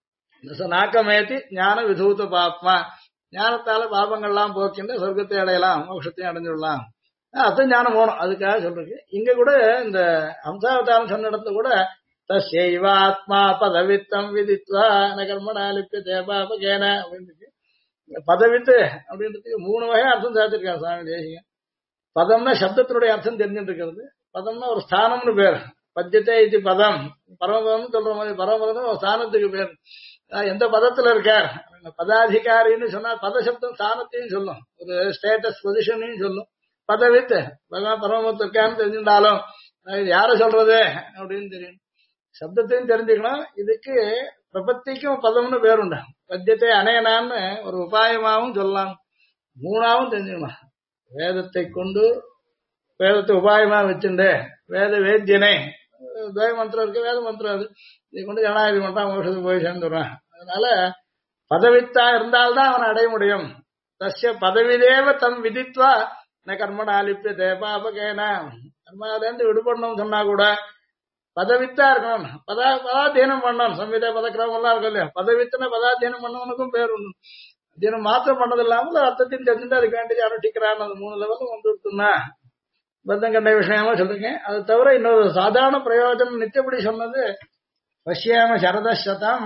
நாக்கமேத்தி ஞான விதூத பாப்மா, ஞானத்தால பாபங்கள்லாம் போக்கின்ற சொர்க்கத்தை அடையலாம், மோட்சத்தையும் அடைஞ்சிடலாம். அர்த்தம் ஞானம் போகணும், அதுக்காக சொல்றது. இங்க கூட இந்த ஹம்சாவதாரம் சொன்ன இடத்துல கூட தஸ்யைவாத்மா பதவித்தம் விதித்வா நகர்மணா லிப்யதே பாபகேன அப்படின்னு பதவித்து அப்படின்றதுக்கு 3 வகை அர்த்தம் சாதிச்சிருக்காங்க சுவாமி தேசிகன். பதம்னா சப்தத்தினுடைய அர்த்தம் தெரிஞ்சுட்டு இருக்கிறது, பதம்னா ஒரு ஸ்தானம்னு பேர், பத்தியத்தை இது பதம், பரமபதம் சொல்ற மாதிரி பரமபதம் ஒரு ஸ்தானத்துக்கு பேர். எந்த பதத்துல இருக்கார் பதாதிகாரின்னு சொன்னா பதசப்தம் ஸ்தானத்தையும் சொல்லும், ஒரு ஸ்டேட்டஸ் பொசிஷனையும் சொல்லும். பதவித்து பகவான் பரமபதம் இருக்கான்னு தெரிஞ்சுட்டாலும் யார சொல்றது அப்படின்னு தெரியும், சப்தத்தையும் தெரிஞ்சுக்கணும். இதுக்கு பிரபத்திக்கும் பதம்னு பேருண்டு, பத்தியத்தை அணையனான்னு ஒரு உபாயமாவும் சொல்லலாம், 3ஆவும் தெரிஞ்சுக்கணும். வேதத்தை கொண்டு வேதத்தை உபாயமா வச்சுண்டு வேத வேத்தியனை துவய மந்திரம் இருக்கு, வேத மந்திரம் அது, இதை கொண்டு ஜனாதிபதி மன்றம் மோஷத்துக்கு போய் சேர்ந்துடுறான். அதனால பதவித்தா இருந்தால்தான் அவனை அடைய முடியும். தஸ்ய பதவிதேவ தம் விதித்வா ந கர்மண ஆலிப்பிய தேபாபகேன, கர்மாவிலேருந்து விடுபடணும்னு சொன்னா கூட பதவித்தா இருக்கணும், பதாத்தியனம் பண்ணணும். சம்வித பதக்கிரமம் எல்லாம் இருக்கும் இல்லையா, பதவித்தனை பதாத்தியனம் பண்ணவனுக்கும் பேர் உண்டு. தினம் மாத்திரம் பண்ணது இல்லாமல் அர்த்தத்தையும் தெரிஞ்சுட்டு அதுக்கு வேண்டிய அனுஷ்டிக்கிறான். அது 3 லெவலும் வந்துருக்குன்னா பத்தம் கண்ட விஷயமா சொல்லிருக்கேன். அது தவிர இன்னொரு சாதாரண பிரயோஜனம் நித்தியப்படி சொன்னது பஷ்யாம சரதசதம்.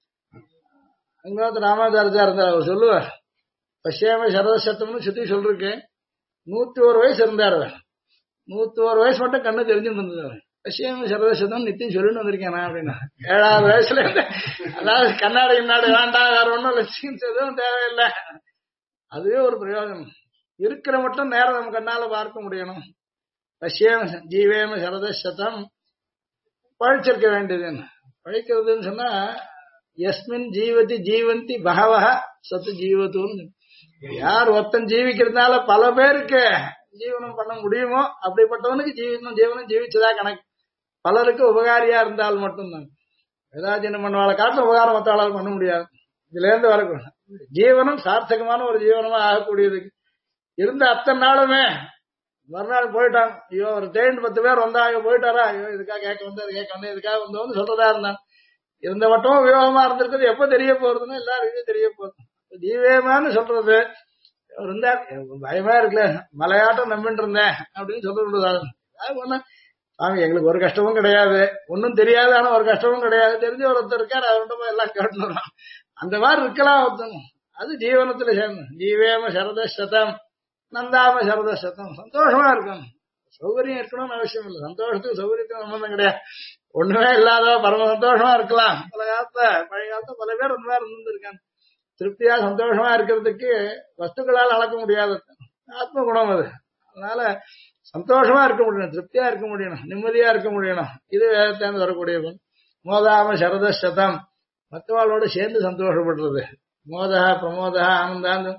அங்கே ராமாச்சாரியா இருந்தார், அவர் சொல்லுவார் பஷ்யாம சரதசத்தம்னு சுத்தி சொல்லிருக்கேன். 101 வயசு இருந்தார் அவர், 101 வயசு மட்டும் கண்ணு தெரிஞ்சுட்டு இருந்தது. பஷ்யாம சரதசதம் நித்தியம் சொல்லிட்டு வந்திருக்கேன் நான் அப்படின்னா 7வது வயசுல இருந்து. அதாவது கண்ணாடி கண்ணாடி வேண்டாம், வேற ஒன்றும் லட்சியம் எதுவும் தேவையில்லை. அதுவே ஒரு பிரயோஜனம். இருக்கிற மட்டும் நேரம் நம்ம கண்ணால பார்க்க முடியணும். பஷ்யேம ஜீவேம சரதசதம் பழிச்சிருக்க வேண்டியதுன்னு. பழிக்கிறதுன்னு சொன்னா எஸ்மின் ஜீவதி ஜீவந்தி பகவஹ சத்து ஜீவத்துன்னு. யார் ஒருத்தன் ஜீவிக்கிறதுனால பல பேருக்கு ஜீவனம் பண்ண முடியுமோ அப்படிப்பட்டவனுக்கு ஜீவனம் ஜீவிச்சதா கணக்கு. பலருக்கு உபகாரியா இருந்தால் மட்டும்தான். வேதாஜீனம் பண்ணவாளை காட்டில் உபகாரம் மத்தாளால் பண்ண முடியாது. இதுல இருந்து வரக்கூடாது. ஜீவனம் சார்த்தகமான ஒரு ஜீவனமா ஆகக்கூடியதுக்கு இருந்த அத்தனை நாளுமே மறுநாள் போயிட்டாங்க. ஐயோ ஒரு தேர்ந்து 10 பேர் வந்தாங்க, போயிட்டாரா, ஐயோ இதுக்காக கேட்க வந்தேன், அது கேட்க வந்தேன், இதுக்காக வந்தோம்னு சொல்றதா இருந்தான். இருந்த மட்டும் உபயோகமா இருந்திருக்குது. எப்ப தெரிய போறதுன்னா எல்லாருக்கும் தெரிய போகுது. ஜீவேமான்னு சொல்றது இருந்தார், பயமா இருக்குல்ல, மலையாட்டம் நம்பிட்டு இருந்தேன் அப்படின்னு சொல்றது. சாமி எங்களுக்கு ஒரு கஷ்டமும் கிடையாது, ஒன்னும் தெரியாது, ஆனா ஒரு கஷ்டமும் கிடையாது, தெரிஞ்ச ஒருத்தர் இருக்காரு, அவர்கிட்ட போய் எல்லாம் கேட்டுறான். அந்த மாதிரி இருக்கலாம் ஒருத்தனும். அது ஜீவனத்துல சேர்ந்து ஜீவேம சரதசதம் நந்தாம சரதசதம். சந்தோஷமா இருக்கணும், சௌகரியம் இருக்கணும்னு அவசியம் இல்லை. சந்தோஷத்துக்கு சௌகரியத்துக்கு சம்பந்தம் கிடையாது. ஒண்ணுமே இல்லாத பரம சந்தோஷமா இருக்கலாம். பழைய காலத்துல பல பேர் அந்த மாதிரி இருந்திருக்காங்க. திருப்தியா சந்தோஷமா இருக்கிறதுக்கு வஸ்துக்களால் அளக்க முடியாது, ஆத்ம குணம் அது. அதனால சந்தோஷமா இருக்க முடியணும், திருப்தியா இருக்க முடியணும், நிம்மதியா இருக்க முடியணும். இது வேதத்தேர்ந்து வரக்கூடியது. மோதாம சரதசதம் மற்றவாளோட சேர்ந்து சந்தோஷப்படுறது. மோதா பிரமோதா ஆனந்தாந்து.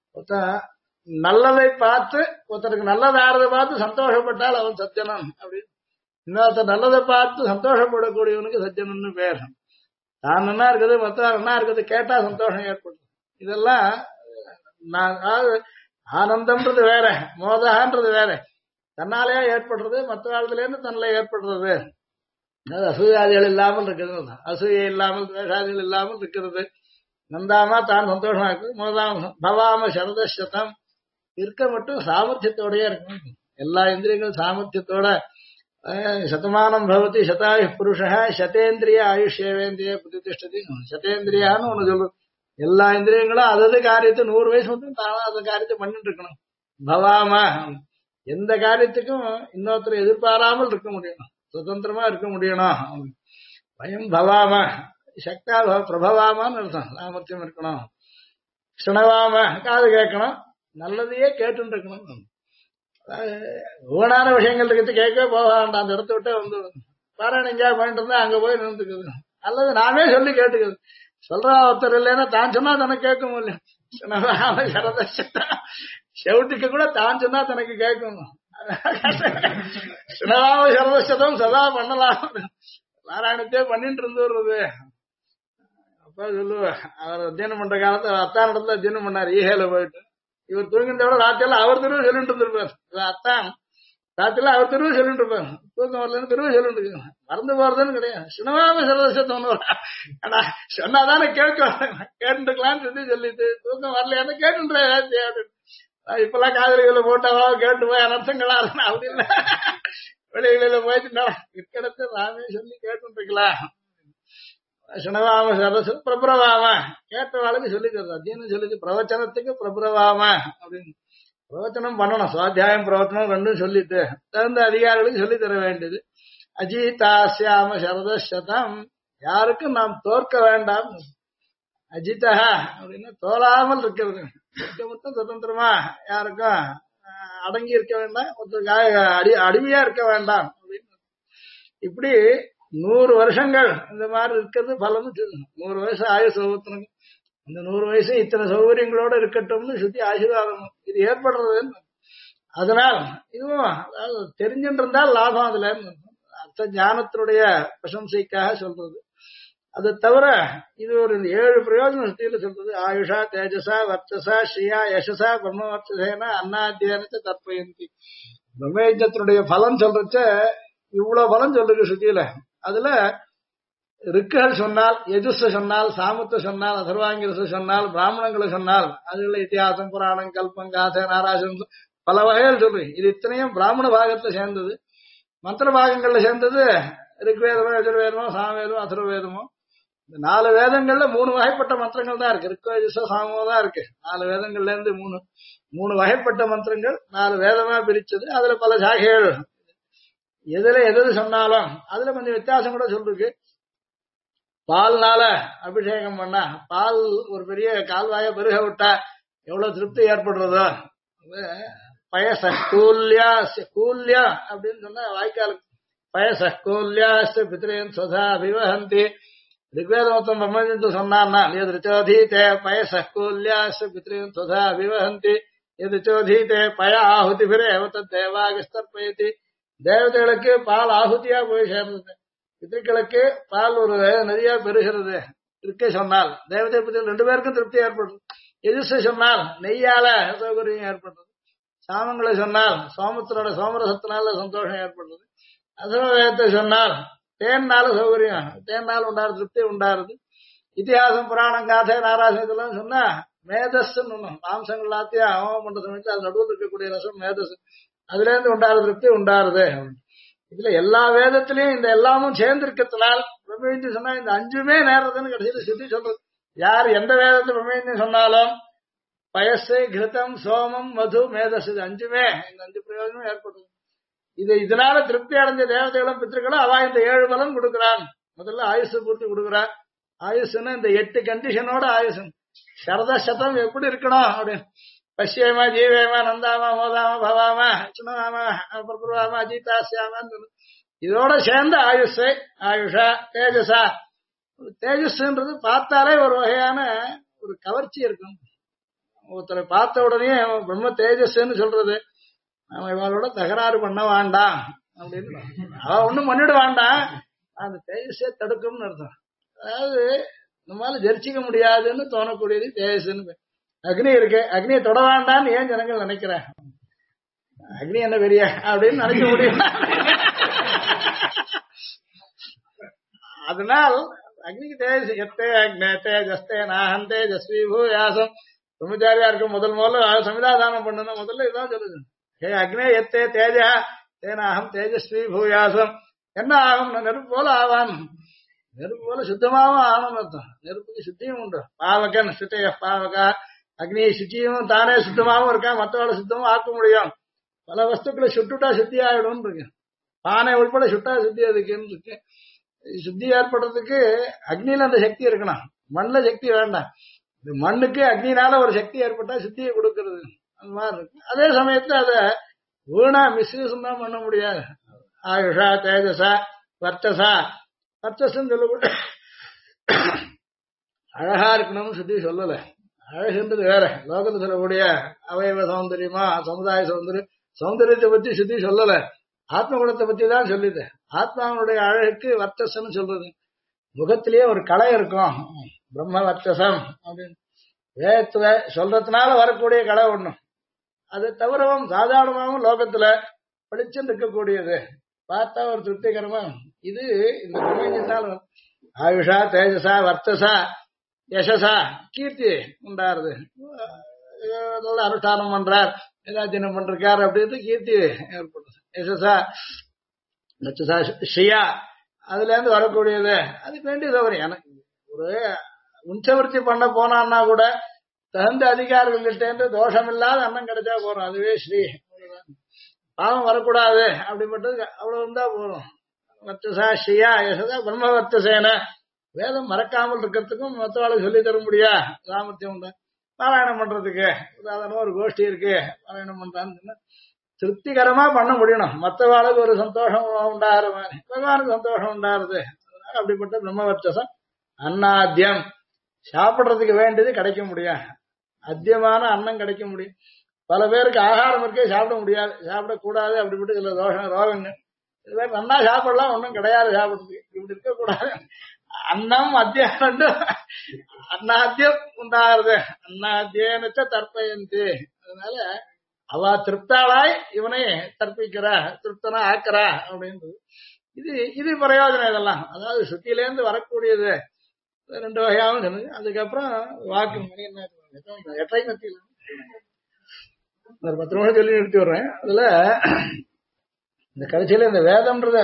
நல்லதை பார்த்து ஒருத்தருக்கு நல்லது ஆறதை பார்த்து சந்தோஷப்பட்டால் அவன் சத்தியனன் அப்படின்னு. இன்னொருத்தர் நல்லதை பார்த்து சந்தோஷப்படக்கூடியவனுக்கு சத்தியனன்னு பேர். தான் நல்லா இருக்குது மற்ற நல்லா இருக்குது கேட்டா சந்தோஷம் ஏற்படும். இதெல்லாம் ஆனந்தம்ன்றது வேற, மோதகான்றது வேற. தன்னாலேயே ஏற்படுறது, மற்ற காலத்துல இருந்து தன்னில ஏற்படுறது. அசூயாதிகள் இல்லாமல் இருக்கிறது, அசூயை இல்லாமல் துவேஷாதிகள் இல்லாமல் இருக்கிறது. நந்தாமா தான் சந்தோஷமா இருக்கு. மோதாம பவாம சரதசதம் இருக்க மட்டும் சாமர்த்தியத்தோடய இருக்கணும். எல்லா இந்திரியங்களும் சாமர்த்தியத்தோட. சதமானம் பவதி சதாயு புருஷ சதேந்திரிய ஆயுஷேவேந்திரிய பிரதிஷ்டதி. சதேந்திரியான்னு ஒண்ணு சொல்லு, எல்லா இந்திரியங்களும் அதது காரியத்தை 100 வயசு மட்டும் தானா அந்த காரியத்தை பண்ணிட்டு இருக்கணும். பவாம எந்த காரியத்துக்கும் இன்னொருத்தர் எதிர்பாராமல் இருக்க முடியணும், சுதந்திரமா இருக்க முடியணும். பயம் பவாம சக்தா பிரபவாமான்னு அர்த்தம். சாமர்த்தியம் இருக்கணும். சுணவாம காது கேட்கணும், நல்லதையே கேட்டுட்டு இருக்கணும். ஊனான விஷயங்கள் இருக்கிறது கேட்கவே போக வேண்டாம், அந்த இடத்த விட்டே வந்து பாராயணம் எங்கேயா போயிட்டு இருந்தா அங்க போய் நின்றுக்குது. அல்லது நாமே சொல்லி கேட்டுக்குது. சொல்றா ஒருத்தர் இல்லைன்னா தான் சொன்னா தனக்கு கேட்கும் இல்லையா. செவுட்டுக்கு கூட தான் சொன்னா தனக்கு கேட்கும். சுனவாம சரதசதம் சதா பண்ணலாம். பாராயணத்தையே பண்ணிட்டு இருந்து வருது. அப்பா சொல்லுவேன், அவர் அத்தியனம் பண்ற காலத்துல அத்தான் இடத்துல அத்தியனம் பண்ணார் ஈஹேல போயிட்டு. இவர் தூங்கிட்ட விட ராத்திரில அவர் திரும்ப சொல்லிட்டு இருந்திருப்பார். அத்தான் ராத்திரில அவர் திரும்ப சொல்லிட்டு இருப்பார். தூக்கம் வரலன்னு திரும்ப சொல்லிட்டு இருக்கு. மறந்து போறதுன்னு கிடையாது. சுனவாம சரதசத்தம் ஆனா சொன்னாதானே கேட்கும், கேட்டுக்கலாம்னு சொல்லிட்டு தூக்கம் வரலையான்னு கேட்டுன்ற இப்பெல்லாம் காதலிகளை போட்டாவா கேட்டு போய் அனர்த்தங்களா இருக்கணும் அப்படி இல்லை. வெளிகளில போயிட்டு இக்கடத்தை ராமே சொல்லி கேட்டுருக்கலாம். சுனவாம சரசு பிரபுரவாம கேட்டவாளுக்கு சொல்லிக்கிறது. அத்தியனம் சொல்லிச்சு பிரவச்சனத்துக்கு பிரபுரவாம அப்படின்னு பிரவச்சனம் பண்ணணும். சுவாத்தியாயம் பிரவச்சனம் ரெண்டும் சொல்லிட்டு தகுந்த அதிகாரிகளுக்கு சொல்லி தர வேண்டியது. அஜிதாசியாம சரதசதம் யாருக்கும் நாம் தோற்க வேண்டாம். அஜிதா அப்படின்னா தோலாமல் இருக்கிறது, மட்டும் சுதந்திரமா யாருக்கும் அடங்கி இருக்க வேண்டாம், ஒருத்தருக்காக அடிமையா இருக்க வேண்டாம் அப்படின்னு. இப்படி 100 வருஷங்கள் இந்த மாதிரி இருக்கிறது பலன்னு 100 வயசு ஆயுசு ஒவ்வொருத்தனுக்கு. இந்த 100 வயசு இத்தனை சௌகரியங்களோட இருக்கட்டும்னு சுத்தி ஆசீர்வாதம் இது ஏற்படுறதுன்னு. அதனால் இதுவும் அதாவது தெரிஞ்சுட்டு இருந்தால் லாபம். அதுல அர்த்த ஞானத்தினுடைய பிரசம்சைக்காக சொல்றது. அதை தவிர இது ஒரு 7 பிரயோஜன சுத்தியில சொல்றது. ஆயுஷா தேஜசா வர்ச்சசா ஸ்ரீயா யசசா பிரம்மவர்ச்சசேனா அன்னாத்தியானத்தை தற்பயந்தி. பிரம்மயஜத்தினுடைய பலன் சொல்றச்ச இவ்வளவு பலன் சொல்றது சுத்தியில. அதுல ரிக்குகள் சொன்னால், யஜுஸ சொன்னால், சாமத்தை சொன்னால், அதர்வாங்கிரச சொன்னால், பிராமணங்களை சொன்னால், அதுல இத்தியாசம் புராணம் கல்பம் காசை நாராசம் பல வகைகள் சொல்லு. இது இத்தனையும் பிராமண பாகத்துல சேர்ந்தது. மந்திர பாகங்கள்ல சேர்ந்தது ரிக்வேதமோ யஜுர்வேதமோ சாமவேதமோ அதர்வேதமோ. இந்த 4 வேதங்கள்ல 3 வகைப்பட்ட மந்திரங்கள் தான் இருக்கு. ரிக்வேஜ சாமோ தான் இருக்கு. 4 வேதங்கள்ல இருந்து 3 வகைப்பட்ட மந்திரங்கள் 4 வேதமா பிரிச்சது. அதுல பல சாகைகள். எதுல எது சொன்னாலும் அதுல கொஞ்சம் வித்தியாசம் கூட சொல்லிருக்கு. பால்னால அபிஷேகம் பண்ணா, பால் ஒரு பெரிய கால்வாய பெருக விட்டா எவ்வளவு திருப்தி ஏற்படுறதோ, பயசூல்யா கூல்யா அப்படின்னு சொன்னா வாய்க்காலுக்கு பயசூல்யா பித்ரேன் சொதா அபிவஹந்தி. ரிக்வேதமொத்தம் பிரம்மஜந்து சொன்னான்னா எது ரிச்சோதீதே பயசூல்யா பித்ரேன் சொதா அபிவஹந்தி எது சோதீதே பய ஆಹುತಿபிரே தேவா விஸ்தர்பயதி. தேவதைகளுக்கு பால் ஆகுதியா போய் சேர்ந்தது, பித்திருக்களுக்கு பால் ஒரு நதியா பெறுகிறது. இருக்க சொன்னால் தேவதை பத்தி 2 பேருக்கும் திருப்தி ஏற்படுது. எதிர்ச சொன்னால் நெய்யால சௌகரியம் ஏற்படுறது. சாமங்களை சொன்னால் சோமரசத்தினால சந்தோஷம் ஏற்படுறது. அசுரவேதத்தை சொன்னால் தேன்னால சௌகரியம், தேனால் உண்டாரு திருப்தி உண்டாருது. இத்திஹாசம் புராணம் காதை நாராசம் இதெல்லாம் சொன்னா மேதஸ்ன்னு ஒண்ணும் மாம்சங்கள் எல்லாத்தையும் அவமம் பண்ற சமயத்தில் அது நடுவில் இருக்கக்கூடிய ரசம் மேதஸ், அதுல இருந்து உண்டாரு திருப்தி உண்டாருது. இதுல எல்லா வேதத்திலயும் இந்த எல்லாமும் சேர்ந்து இருக்கிறதுனால் பிரம்மேந்தி சொன்னா இந்த 5மே நேரதுன்னு கடைசியில் சுத்தி சொல்றது. யார் எந்த வேதத்தை பிரம்மேந்தி சொன்னாலும் பயசு கிருதம் சோமம் மது மேதஸ் இது 5மே இந்த 5 பிரயோஜனமும் ஏற்படுது. இதனால திருப்தி அடைஞ்ச தேவதைகளும் பித்திருக்களும் அவ இந்த 7 பலம் கொடுக்குறான். முதல்ல ஆயுசு பூர்த்தி கொடுக்குறா. ஆயுசுன்னு இந்த 8 கண்டிஷனோட ஆயுசு. சரதசதம் எப்படி இருக்கணும் அப்படின்னு பஷ்யமா ஜீவேமா நந்தாமா மோதாமா பவாமா சுனவாமா பிரபுரவாமா அஜிதாசியாமான்னு இதோட சேர்ந்த ஆயுஷை ஆயுஷா தேஜசா. தேஜஸ்ன்றது பார்த்தாலே ஒரு வகையான ஒரு கவர்ச்சி இருக்கும். ஒருத்தரை பார்த்த உடனே பிரம்ம தேஜஸ்ன்னு சொல்றது. நம்ம இவளோட தகராறு பண்ண வேண்டாம் அப்படின்னு அவ ஒண்ணும் பண்ணிட வேண்டாம், அந்த தேஜஸை தடுக்கும்னு அர்த்தம். அதாவது நம்மளால ஜெரிச்சிக்க முடியாதுன்னு தோணக்கூடியது தேஜஸ்ன்னு. அக்னி இருக்கு, அக்னியை தொட வேண்டாம்னு ஏன் ஜனங்கள் நினைக்கிறேன்? அக்னி என்ன பெரிய அப்படின்னு நினைக்க முடியும். அதனால் அக்னிக்கு தேஜஸ் எத்தே அக்னே தேஜஸ்தே நாகம் தேஜஸ்வி பூயாசம். பிரம்மச்சாரியா இருக்கும் முதல்ல சமிதாதானம் பண்ணணும். முதல்ல இதான் சொல்லுது. ஹே அக்னே எத்தே தேஜா தேனாகம் தேஜஸ்வி பூயாசம். என்ன ஆகும்? நெருப்பு போல ஆவான். நெருப்பு போல சுத்தமாவும் ஆகணும்னு அர்த்தம். நெருப்புக்கு சுத்தியும் உண்டு. பாவகன் சுத்தைய பாவகா, அக்னி சுத்தியும் தானே சுத்தமாவும் இருக்கா, மற்றவளை சுத்தமும் ஆக்க முடியும். பல வஸ்துக்களை சுட்டுட்டா சுத்தி ஆயிடும் இருக்கு. பானை உட்பட சுட்டா சுத்தி அதுக்குன்னு இருக்கு. சுத்தி ஏற்படுறதுக்கு அக்னியில அந்த சக்தி இருக்கணும், மண்ணுல சக்தி வேண்டாம். இந்த மண்ணுக்கு அக்னினால ஒரு சக்தி ஏற்பட்டா சுத்தியை கொடுக்கறது அந்த மாதிரி இருக்கு. அதே சமயத்துல அத வீணா மிஸ்யூஸ் தான் பண்ண முடியாது. ஆயுஷா தேஜசா வர்த்தசா, வர்த்தசன்னு சொல்லக்கூட அழகா இருக்கணும்னு சுத்தி சொல்லல. அழகுன்றது வேற, லோகத்துல சொல்லக்கூடிய அவயவ சௌந்தரியமா சமுதாய சௌந்தரியம், சௌந்தரியத்தை பத்தி சுத்தி சொல்லல, ஆத்ம குணத்தை பத்தி தான் சொல்லுது. ஆத்மாவுடைய அழகுக்கு வர்த்தசன்னு சொல்றது. முகத்திலேயே ஒரு கலை இருக்கும், பிரம்ம வர்த்தசம் அப்படின்னு வேதத்துல சொல்றதுனால வரக்கூடிய கலை ஒண்ணும். அது தவிரவும் சாதாரணமாகவும் லோகத்துல படிச்சு இருக்கக்கூடியது பார்த்தா ஒரு திருப்திகரமா. இது இந்த பிரபஞ்சத்தால் ஆயுஷா தேஜசா வர்த்தசா யசசா கீர்த்தி உண்டாருது. நல்ல அனுஷ்டானம் பண்றார், ஏதாச்சினம் பண்றார் அப்படின்ட்டு கீர்த்தி ஏற்படுது. யசசா நச்சசா ஸ்ரீயா அதுல இருந்து வரக்கூடியது. அதுக்கு வேண்டியது அவர் எனக்கு ஒரு உஞ்சவர்த்தி பண்ண போனான்னா கூட தகுந்த அதிகாரிகள்கிட்ட தோஷம் இல்லாத அன்னம் கிடைச்சா போறோம், அதுவே ஸ்ரீ. பாவம் வரக்கூடாது அப்படிப்பட்டது அவ்வளவு இருந்தா போறோம். வர்த்தசா ஸ்ரீயா யசதா பிரம்ம வர்த்தசேன, வேதம் மறக்காமல் இருக்கிறதுக்கும் மற்றவாளுக்கு சொல்லி தர முடியா சாமர்த்தியம் உண்டா. பாராயணம் பண்றதுக்கு உதாரணமா ஒரு கோஷ்டி இருக்கு, பாராயணம் பண்றான்னு திருப்திகரமா பண்ண முடியணும். மற்றவாளுக்கு ஒரு சந்தோஷம் உண்டாகிற மாதிரி பகவானுக்கு சந்தோஷம் உண்டாருது. அப்படிப்பட்ட பிரம்மவர்த்தசம். அன்னாத்தியம் சாப்பிடுறதுக்கு வேண்டியது கிடைக்க முடியாது, அத்தியமான அன்னம் கிடைக்க முடியும். பல பேருக்கு ஆகாரம் இருக்கே சாப்பிட முடியாது, சாப்பிடக்கூடாது அப்படிப்பட்டு சில தோஷம் ரோகங்கள். இது பேர் நன்னா சாப்பிடலாம், ஒன்றும் கிடையாது சாப்பிடுறதுக்கு. இப்படி இருக்கக்கூடாது. அன்னம் அத்தியம் அன்னாத்தியம் உண்டாகிறது. அன்னாத்தியனச்ச தற்பயந்தி. அதனால அவ திருப்தாளாய் இவனை தற்பிக்கிறா, திருப்தனா ஆக்கிறா அப்படின்றது. இது இது பிரயோஜனம். இதெல்லாம் அதாவது சுத்தியிலேருந்து வரக்கூடியது ரெண்டு வகையாகவும் சொன்னது. அதுக்கப்புறம் வாக்கு மணி என்ன 8:30 ஒரு 10 நிமிஷம் சொல்லி நிறுத்தி விடுறேன். அதுல இந்த கடைசியில இந்த வேதம்ன்றத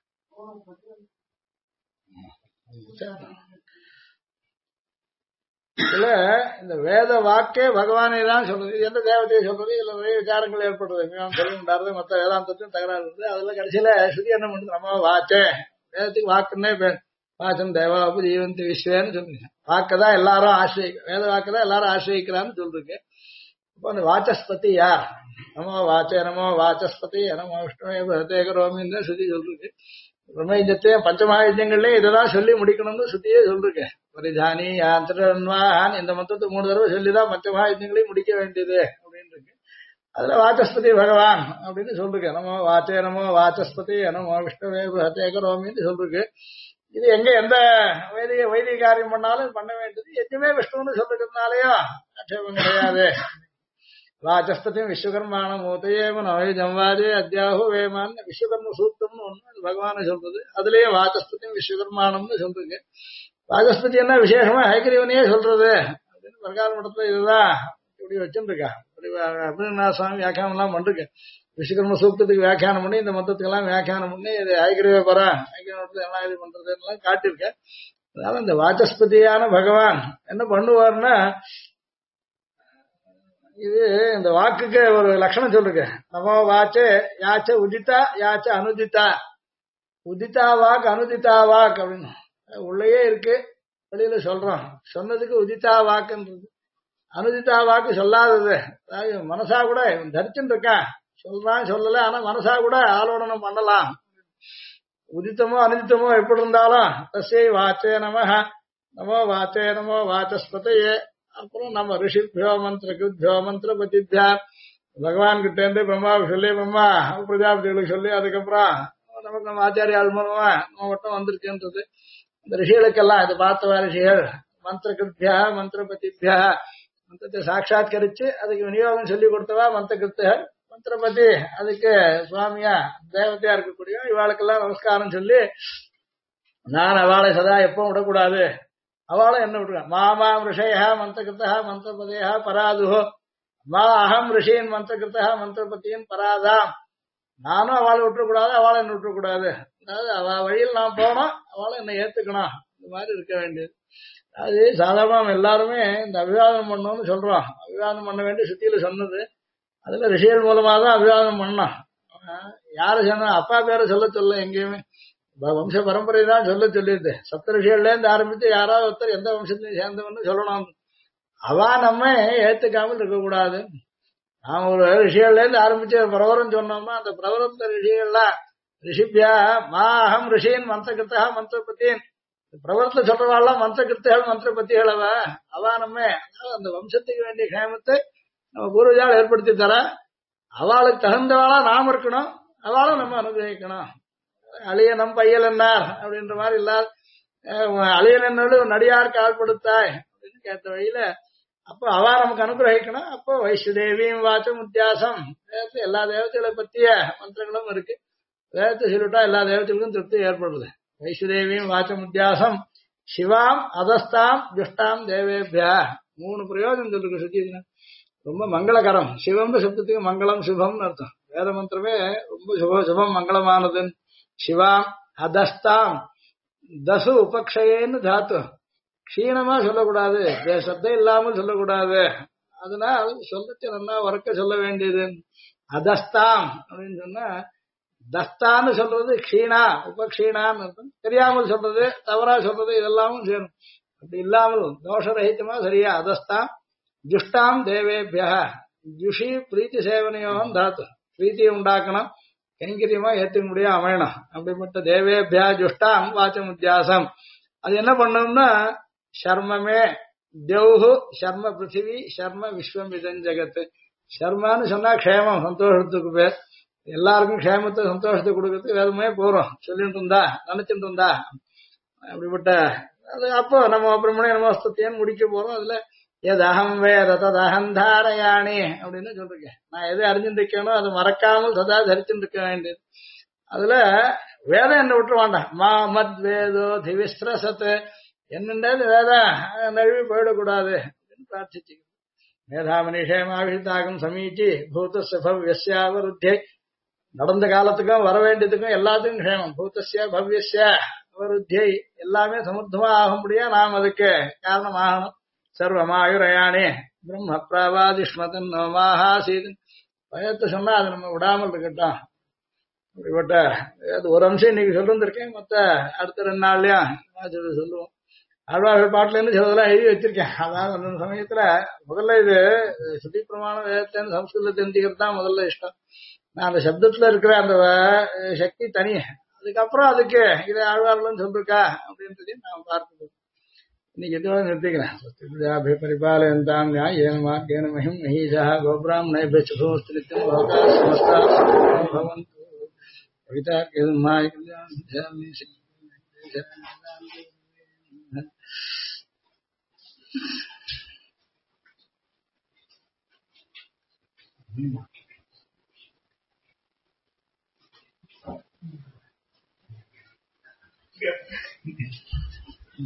இதுல இந்த வேத வாக்கே பகவானை தான் சொல்றது, எந்த தேவதையை சொல்றது, இதுல நிறைய விசாரங்கள் ஏற்படுறது, சொல்லி உண்டாருது, மற்ற வேதாந்தத்தையும் தகராறு இருக்குது. அதுல கடைசியில ஸ்ருதி என்ன பண்ணுது, நம்ம வாச்சே வேதத்துக்கு வாக்குன்னே பேர். வாசம் தேவாபு ஜீவந்தி விஸ்வேன்னு சொல்லுங்க. வாக்கதான் எல்லாரும் வேத வாக்குதான் எல்லாரும் ஆசிரியிக்கிறான்னு சொல்றீங்க. இப்போ அந்த வாச்சஸ்பதி யார்? நமோ வாச்சே நமோ வாச்சஸ்பதி நமோ விஷ்ணுவே பகதே கரோமின்னு ஸ்ருதி சொல்றீங்க. பிரம்மயஜத்தையும் பஞ்சமகாயஜங்கள்லயும் இதெல்லாம் சொல்லி முடிக்கணும்னு சுத்தியே சொல்றேன். பரிதானி யாந்திரன்வான் இந்த மொத்தத்தை 3 தடவை சொல்லிதான் பஞ்சமகாயஜங்களையும் முடிக்க வேண்டியது அப்படின்னு இருக்கு. அதுல வாச்சஸ்பதி பகவான் அப்படின்னு சொல்றேன். நமோ வாச்சே நமோ வாச்சஸ்பதி நமோ விஷ்ணுவே பகதே கரோமின்னு சொல்றேன். இது எங்க எந்த வைதிக காரியம் பண்ணாலும் பண்ண வேண்டியது. எதுவுமே விஷ்ணுன்னு சொல்றதுனாலயோ ஆட்சேபம் கிடையாது. வாச்சஸ்பதியும் விஸ்வகர்மான மூத்தையேம நவை ஜம்வாதே அத்தியாஹோ வேமான்னு விஸ்வகர்ம சூக்தம்னு ஒண்ணு பகவானை சொல்றது. அதுலயே வாச்சஸ்பதியும் விஸ்வகர்மானம்னு சொல்றீங்க. வாச்சஸ்பதி என்ன விசேஷமா ஹைகிரீவனையே சொல்றது அப்படின்னு பிரகார மட்டத்துல இதுதான் இப்படி வச்சுருக்கா. அப்படின்னா சுவாமி வியாக்கியானம் எல்லாம் பண்றேன். விஸ்வகர்ம சூக்தத்துக்கு வியாக்கியானம் பண்ணி இந்த மொத்தத்துக்கு எல்லாம் வியாக்கியானம் பண்ணி இது ஹைகிரீவ பரா ஹைகிரீவத்துல எல்லாம் இது பண்றது எல்லாம் காட்டியிருக்கேன். அதனால இந்த வாச்சஸ்பதியான பகவான் என்ன பண்ணுவார்னா, இது இந்த வாக்குக்கு ஒரு லட்சணம் சொல்லுங்க. நமோ வாச்சே யாச்ச உதித்தா யாச்ச அனுதித்தா. உதித்தா வாக் அனுதித்தா வாக் அப்படின்னு உள்ளேயே இருக்கு, வெளியில சொல்றோம். சொன்னதுக்கு உதித்தா வாக்குன்றது. அனுதித்தா வாக்கு சொல்லாதது. அதாவது மனசா கூட தரிச்சுட்டு இருக்கான், சொல்றான் சொல்லல, ஆனா மனசா கூட ஆலோடனம் பண்ணலாம். உதித்தமோ அனுதித்தமோ எப்படி இருந்தாலும் தஸ்யை வாச்சே நமஹ நமோ வாச்சே நமோ வாச்சஸ்பதையே. அப்புறம் நம்ம ரிஷிபியோ மந்திரகிருத்யோ மந்திரபதித்யா பகவான் கிட்ட இருந்து பிரம்மாவுக்கு சொல்லி பிரம்மா பிரஜாபதிகளுக்கு சொல்லி அதுக்கப்புறம் நமக்கு நம்ம ஆச்சாரியால் மூலமா நம்ம மட்டும் வந்திருக்குன்றது. இந்த ரிஷிகளுக்கெல்லாம் இது பார்த்தவா ரிஷிகள் மந்திரகிருத்யா மந்திரபதித்யா மந்திரத்தை சாட்சாத்கரிச்சு அதுக்கு விநியோகம் சொல்லி கொடுத்தவா மந்திரகிருத்துகள். மந்திரபதி அதுக்கு சுவாமியா தேவதையா இருக்கக்கூடிய இவாளுக்கெல்லாம் நமஸ்காரம் சொல்லி நான் அவளை சதா எப்பவும் விடக்கூடாது, அவளும் என்ன விட்டுருக்கான். மாமாம் ரிஷயா மந்திரகிருத்தா மந்திரபதியா பராதுஹோ மா அகம் ரிஷியின் மந்திரகிருத்தா மந்திரபதியின் பராதாம். நானும் அவளை விட்டுறக்கூடாது, அவளை என்ன விட்டுறக்கூடாது. அதாவது அவ வழியில் நான் போனோம், அவளும் என்னை ஏத்துக்கணும் இந்த மாதிரி இருக்க வேண்டியது. அது சாதாரண எல்லாருமே இந்த அபிவாதனம் பண்ணணும்னு சொல்றோம். அபிவாதனம் பண்ண வேண்டிய சுத்தியில சொன்னது. அதுல ரிஷிகள் மூலமா தான் அபிவாதனம் பண்ணோம். யாரு சொன்ன அப்பா பேரை சொல்ல எங்கேயுமே வம்ச பரம்பரை தான் சொல்லிட்டு சப்த ரிஷிகள்ல இருந்து ஆரம்பித்து யாராவது ஒருத்தர் எந்த வம்சத்தையும் சேர்ந்தவன்னு சொல்லணும். அவா நம்ம ஏத்துக்காமல் இருக்கக்கூடாது. நாம ஒரு ரிஷிகள்ல இருந்து ஆரம்பிச்சு பிரவரம் சொன்னோம்னா அந்த பிரவரத்த ரிஷிகள்லாம் ரிஷிபியா மாஹம் ரிஷியின் மந்திரகிருத்தா மந்திரபத்தின் பிரவரத்துல சொல்றவாள்லாம் மந்திரகிருத்திகள் மந்திரபத்திகள் அவா நம்ம அந்த வம்சத்துக்கு வேண்டிய கேமத்தை நம்ம பூர்வஜால் ஏற்படுத்தி தர அவளுக்கு தகுந்தவாளா நாம் இருக்கணும். அவளும் நம்ம அனுகிரகிக்கணும். அழியனம் பையல் என்னார் அப்படின்ற மாதிரி இல்லாத அழியன் என்னோடு நடிகாருக்கு ஆள்படுத்தாய் அப்படின்னு கேட்ட வழியில அப்போ அவ நமக்கு அனுகிரகிக்கணும். அப்போ வைஷ்ணதேவியும் வாச்சம் வித்தியாசம் வேதத்துல எல்லா தேவதைகளை பத்திய மந்திரங்களும் இருக்கு. வேதத்தை சொல்லிட்டா எல்லா தேவதைகளுக்கும் திருப்தி ஏற்படுது. வைஷ்ணதேவியும் வாச்சம் வித்தியாசம் சிவாம் அதஸ்தாம் துஷ்டாம் தேவேபியா 3 பிரயோஜனம் சொல்லிருக்கு சுத்தினா. ரொம்ப மங்களகரம். சிவம் சப்தத்துக்கு மங்களம் சுபம்னு அர்த்தம். வேத மந்திரமே ரொம்ப சுபம் மங்களமானது. சிவாம் அதஸ்தாம் தசு உபக்ஷயன்னு தாத்து க்ஷீணமா சொல்லக்கூடாது, சத்தை இல்லாமல் சொல்லக்கூடாது. அதனால் சொல்லத்தை நல்லா உறக்க சொல்ல வேண்டியது. அதஸ்தாம் அப்படின்னு சொன்னா தஸ்தான்னு சொல்றது க்ஷீணா உபக்ஷீணான்னு அர்த்தம். தெரியாமல் சொல்றது தவறா சொல்றது இதெல்லாமும் சேரும். அப்படி இல்லாமல் தோஷரகிதமா சரியா அதஸ்தாம் ஜுஷ்டாம் தேவேபியா ஜுஷி பிரீத்தி சேவனையோகம் தாத்து பிரீத்தியை உண்டாக்கணும், கைங்கரியமா ஏற்றுக்க முடியும் அமையணும். அப்படிப்பட்ட தேவேபியா ஜுஷ்டாம் வாச்சம் வித்தியாசம். அது என்ன பண்ணணும்னா ஷர்மமே தேவ்ஹு ஷர்ம பிருத்திவி ஷர்ம விஸ்வம் இதன் ஜெகத்து. ஷர்மான்னு சொன்னா க்ஷேமம் சந்தோஷத்துக்கு பேர். எல்லாருக்கும் க்ஷேமத்தை சந்தோஷத்தை கொடுக்கறதுக்கு வேதமே போறோம் சொல்லிட்டு இருந்தா நினைச்சிட்டு இருந்தா அப்படிப்பட்ட அது. அப்போ நம்ம பிரம்மண நமஸ்தேன்னு முடிக்க போறோம். அதுல எது அகம் வேத ததகம் தாரயாணி அப்படின்னு சொல்லிருக்கேன். நான் எது அறிஞ்சுட்டு இருக்கேனோ அதை மறக்காமல் சதா தரிச்சுட்டு இருக்க வேண்டியது. அதுல வேதம் என்ன விட்டுற வேண்டாம். மா மத் வேதோ திவிஸ்ரசத்து என்னன்றது வேதம் நழுவி போயிடக்கூடாது அப்படின்னு பிரார்த்திச்சு. மேதாமனிஷேமாவிதாகம் சமீச்சி பூதஸ்ய பவ்யஸ்யாவருத்தியை நடந்த காலத்துக்கும் வர வேண்டியதுக்கும் எல்லாத்துக்கும் க்ஷேமம். பூதஸ்ய பவ்யஸ்ய அவருத்தியை எல்லாமே சமுத்தமா ஆக முடியும். நாம் அதுக்கு காரணமாகணும். சர்வமாயுரயானே பிரம்ம பிரவாதிஷ்மதன் நோமாஹாசீதன் பயத்தை சொன்னா அது நம்ம விடாமல் இருக்கட்டும். அப்படிப்பட்ட ஒரு அம்சம் இன்னைக்கு சொல்லிருந்திருக்கேன். மொத்த அடுத்த 2 நாள்லயும் சொல்லுவோம். ஆழ்வார்கள் பாட்டுல இருந்து சிலதெல்லாம் எழுதி வச்சிருக்கேன். அதாவது அந்த சமயத்துல முதல்ல இது சுத்தி பிரமாண வேதத்தை சம்ஸ்கிருதத்தை தெரிஞ்சுக்கிறது தான் முதல்ல இஷ்டம். நான் அந்த சப்தத்துல இருக்கிற அந்த சக்தி தனி. அதுக்கப்புறம் அதுக்கு இதை ஆழ்வார்களும் சொல்லிருக்கா அப்படின்றதையும் நான் பார்த்துக்கோம். இன்னைக்கு எதுவாக நிறுத்திக்கிறேன். பரிபாலயந்தாம் ஏன மார்க்கேன மகிம் மஹீஷா கோபிராமணேபிய சுபமஸ்து நித்யம் லோகா சமஸ்தா பவந்து கவிதா கேதுமாய கல்யாண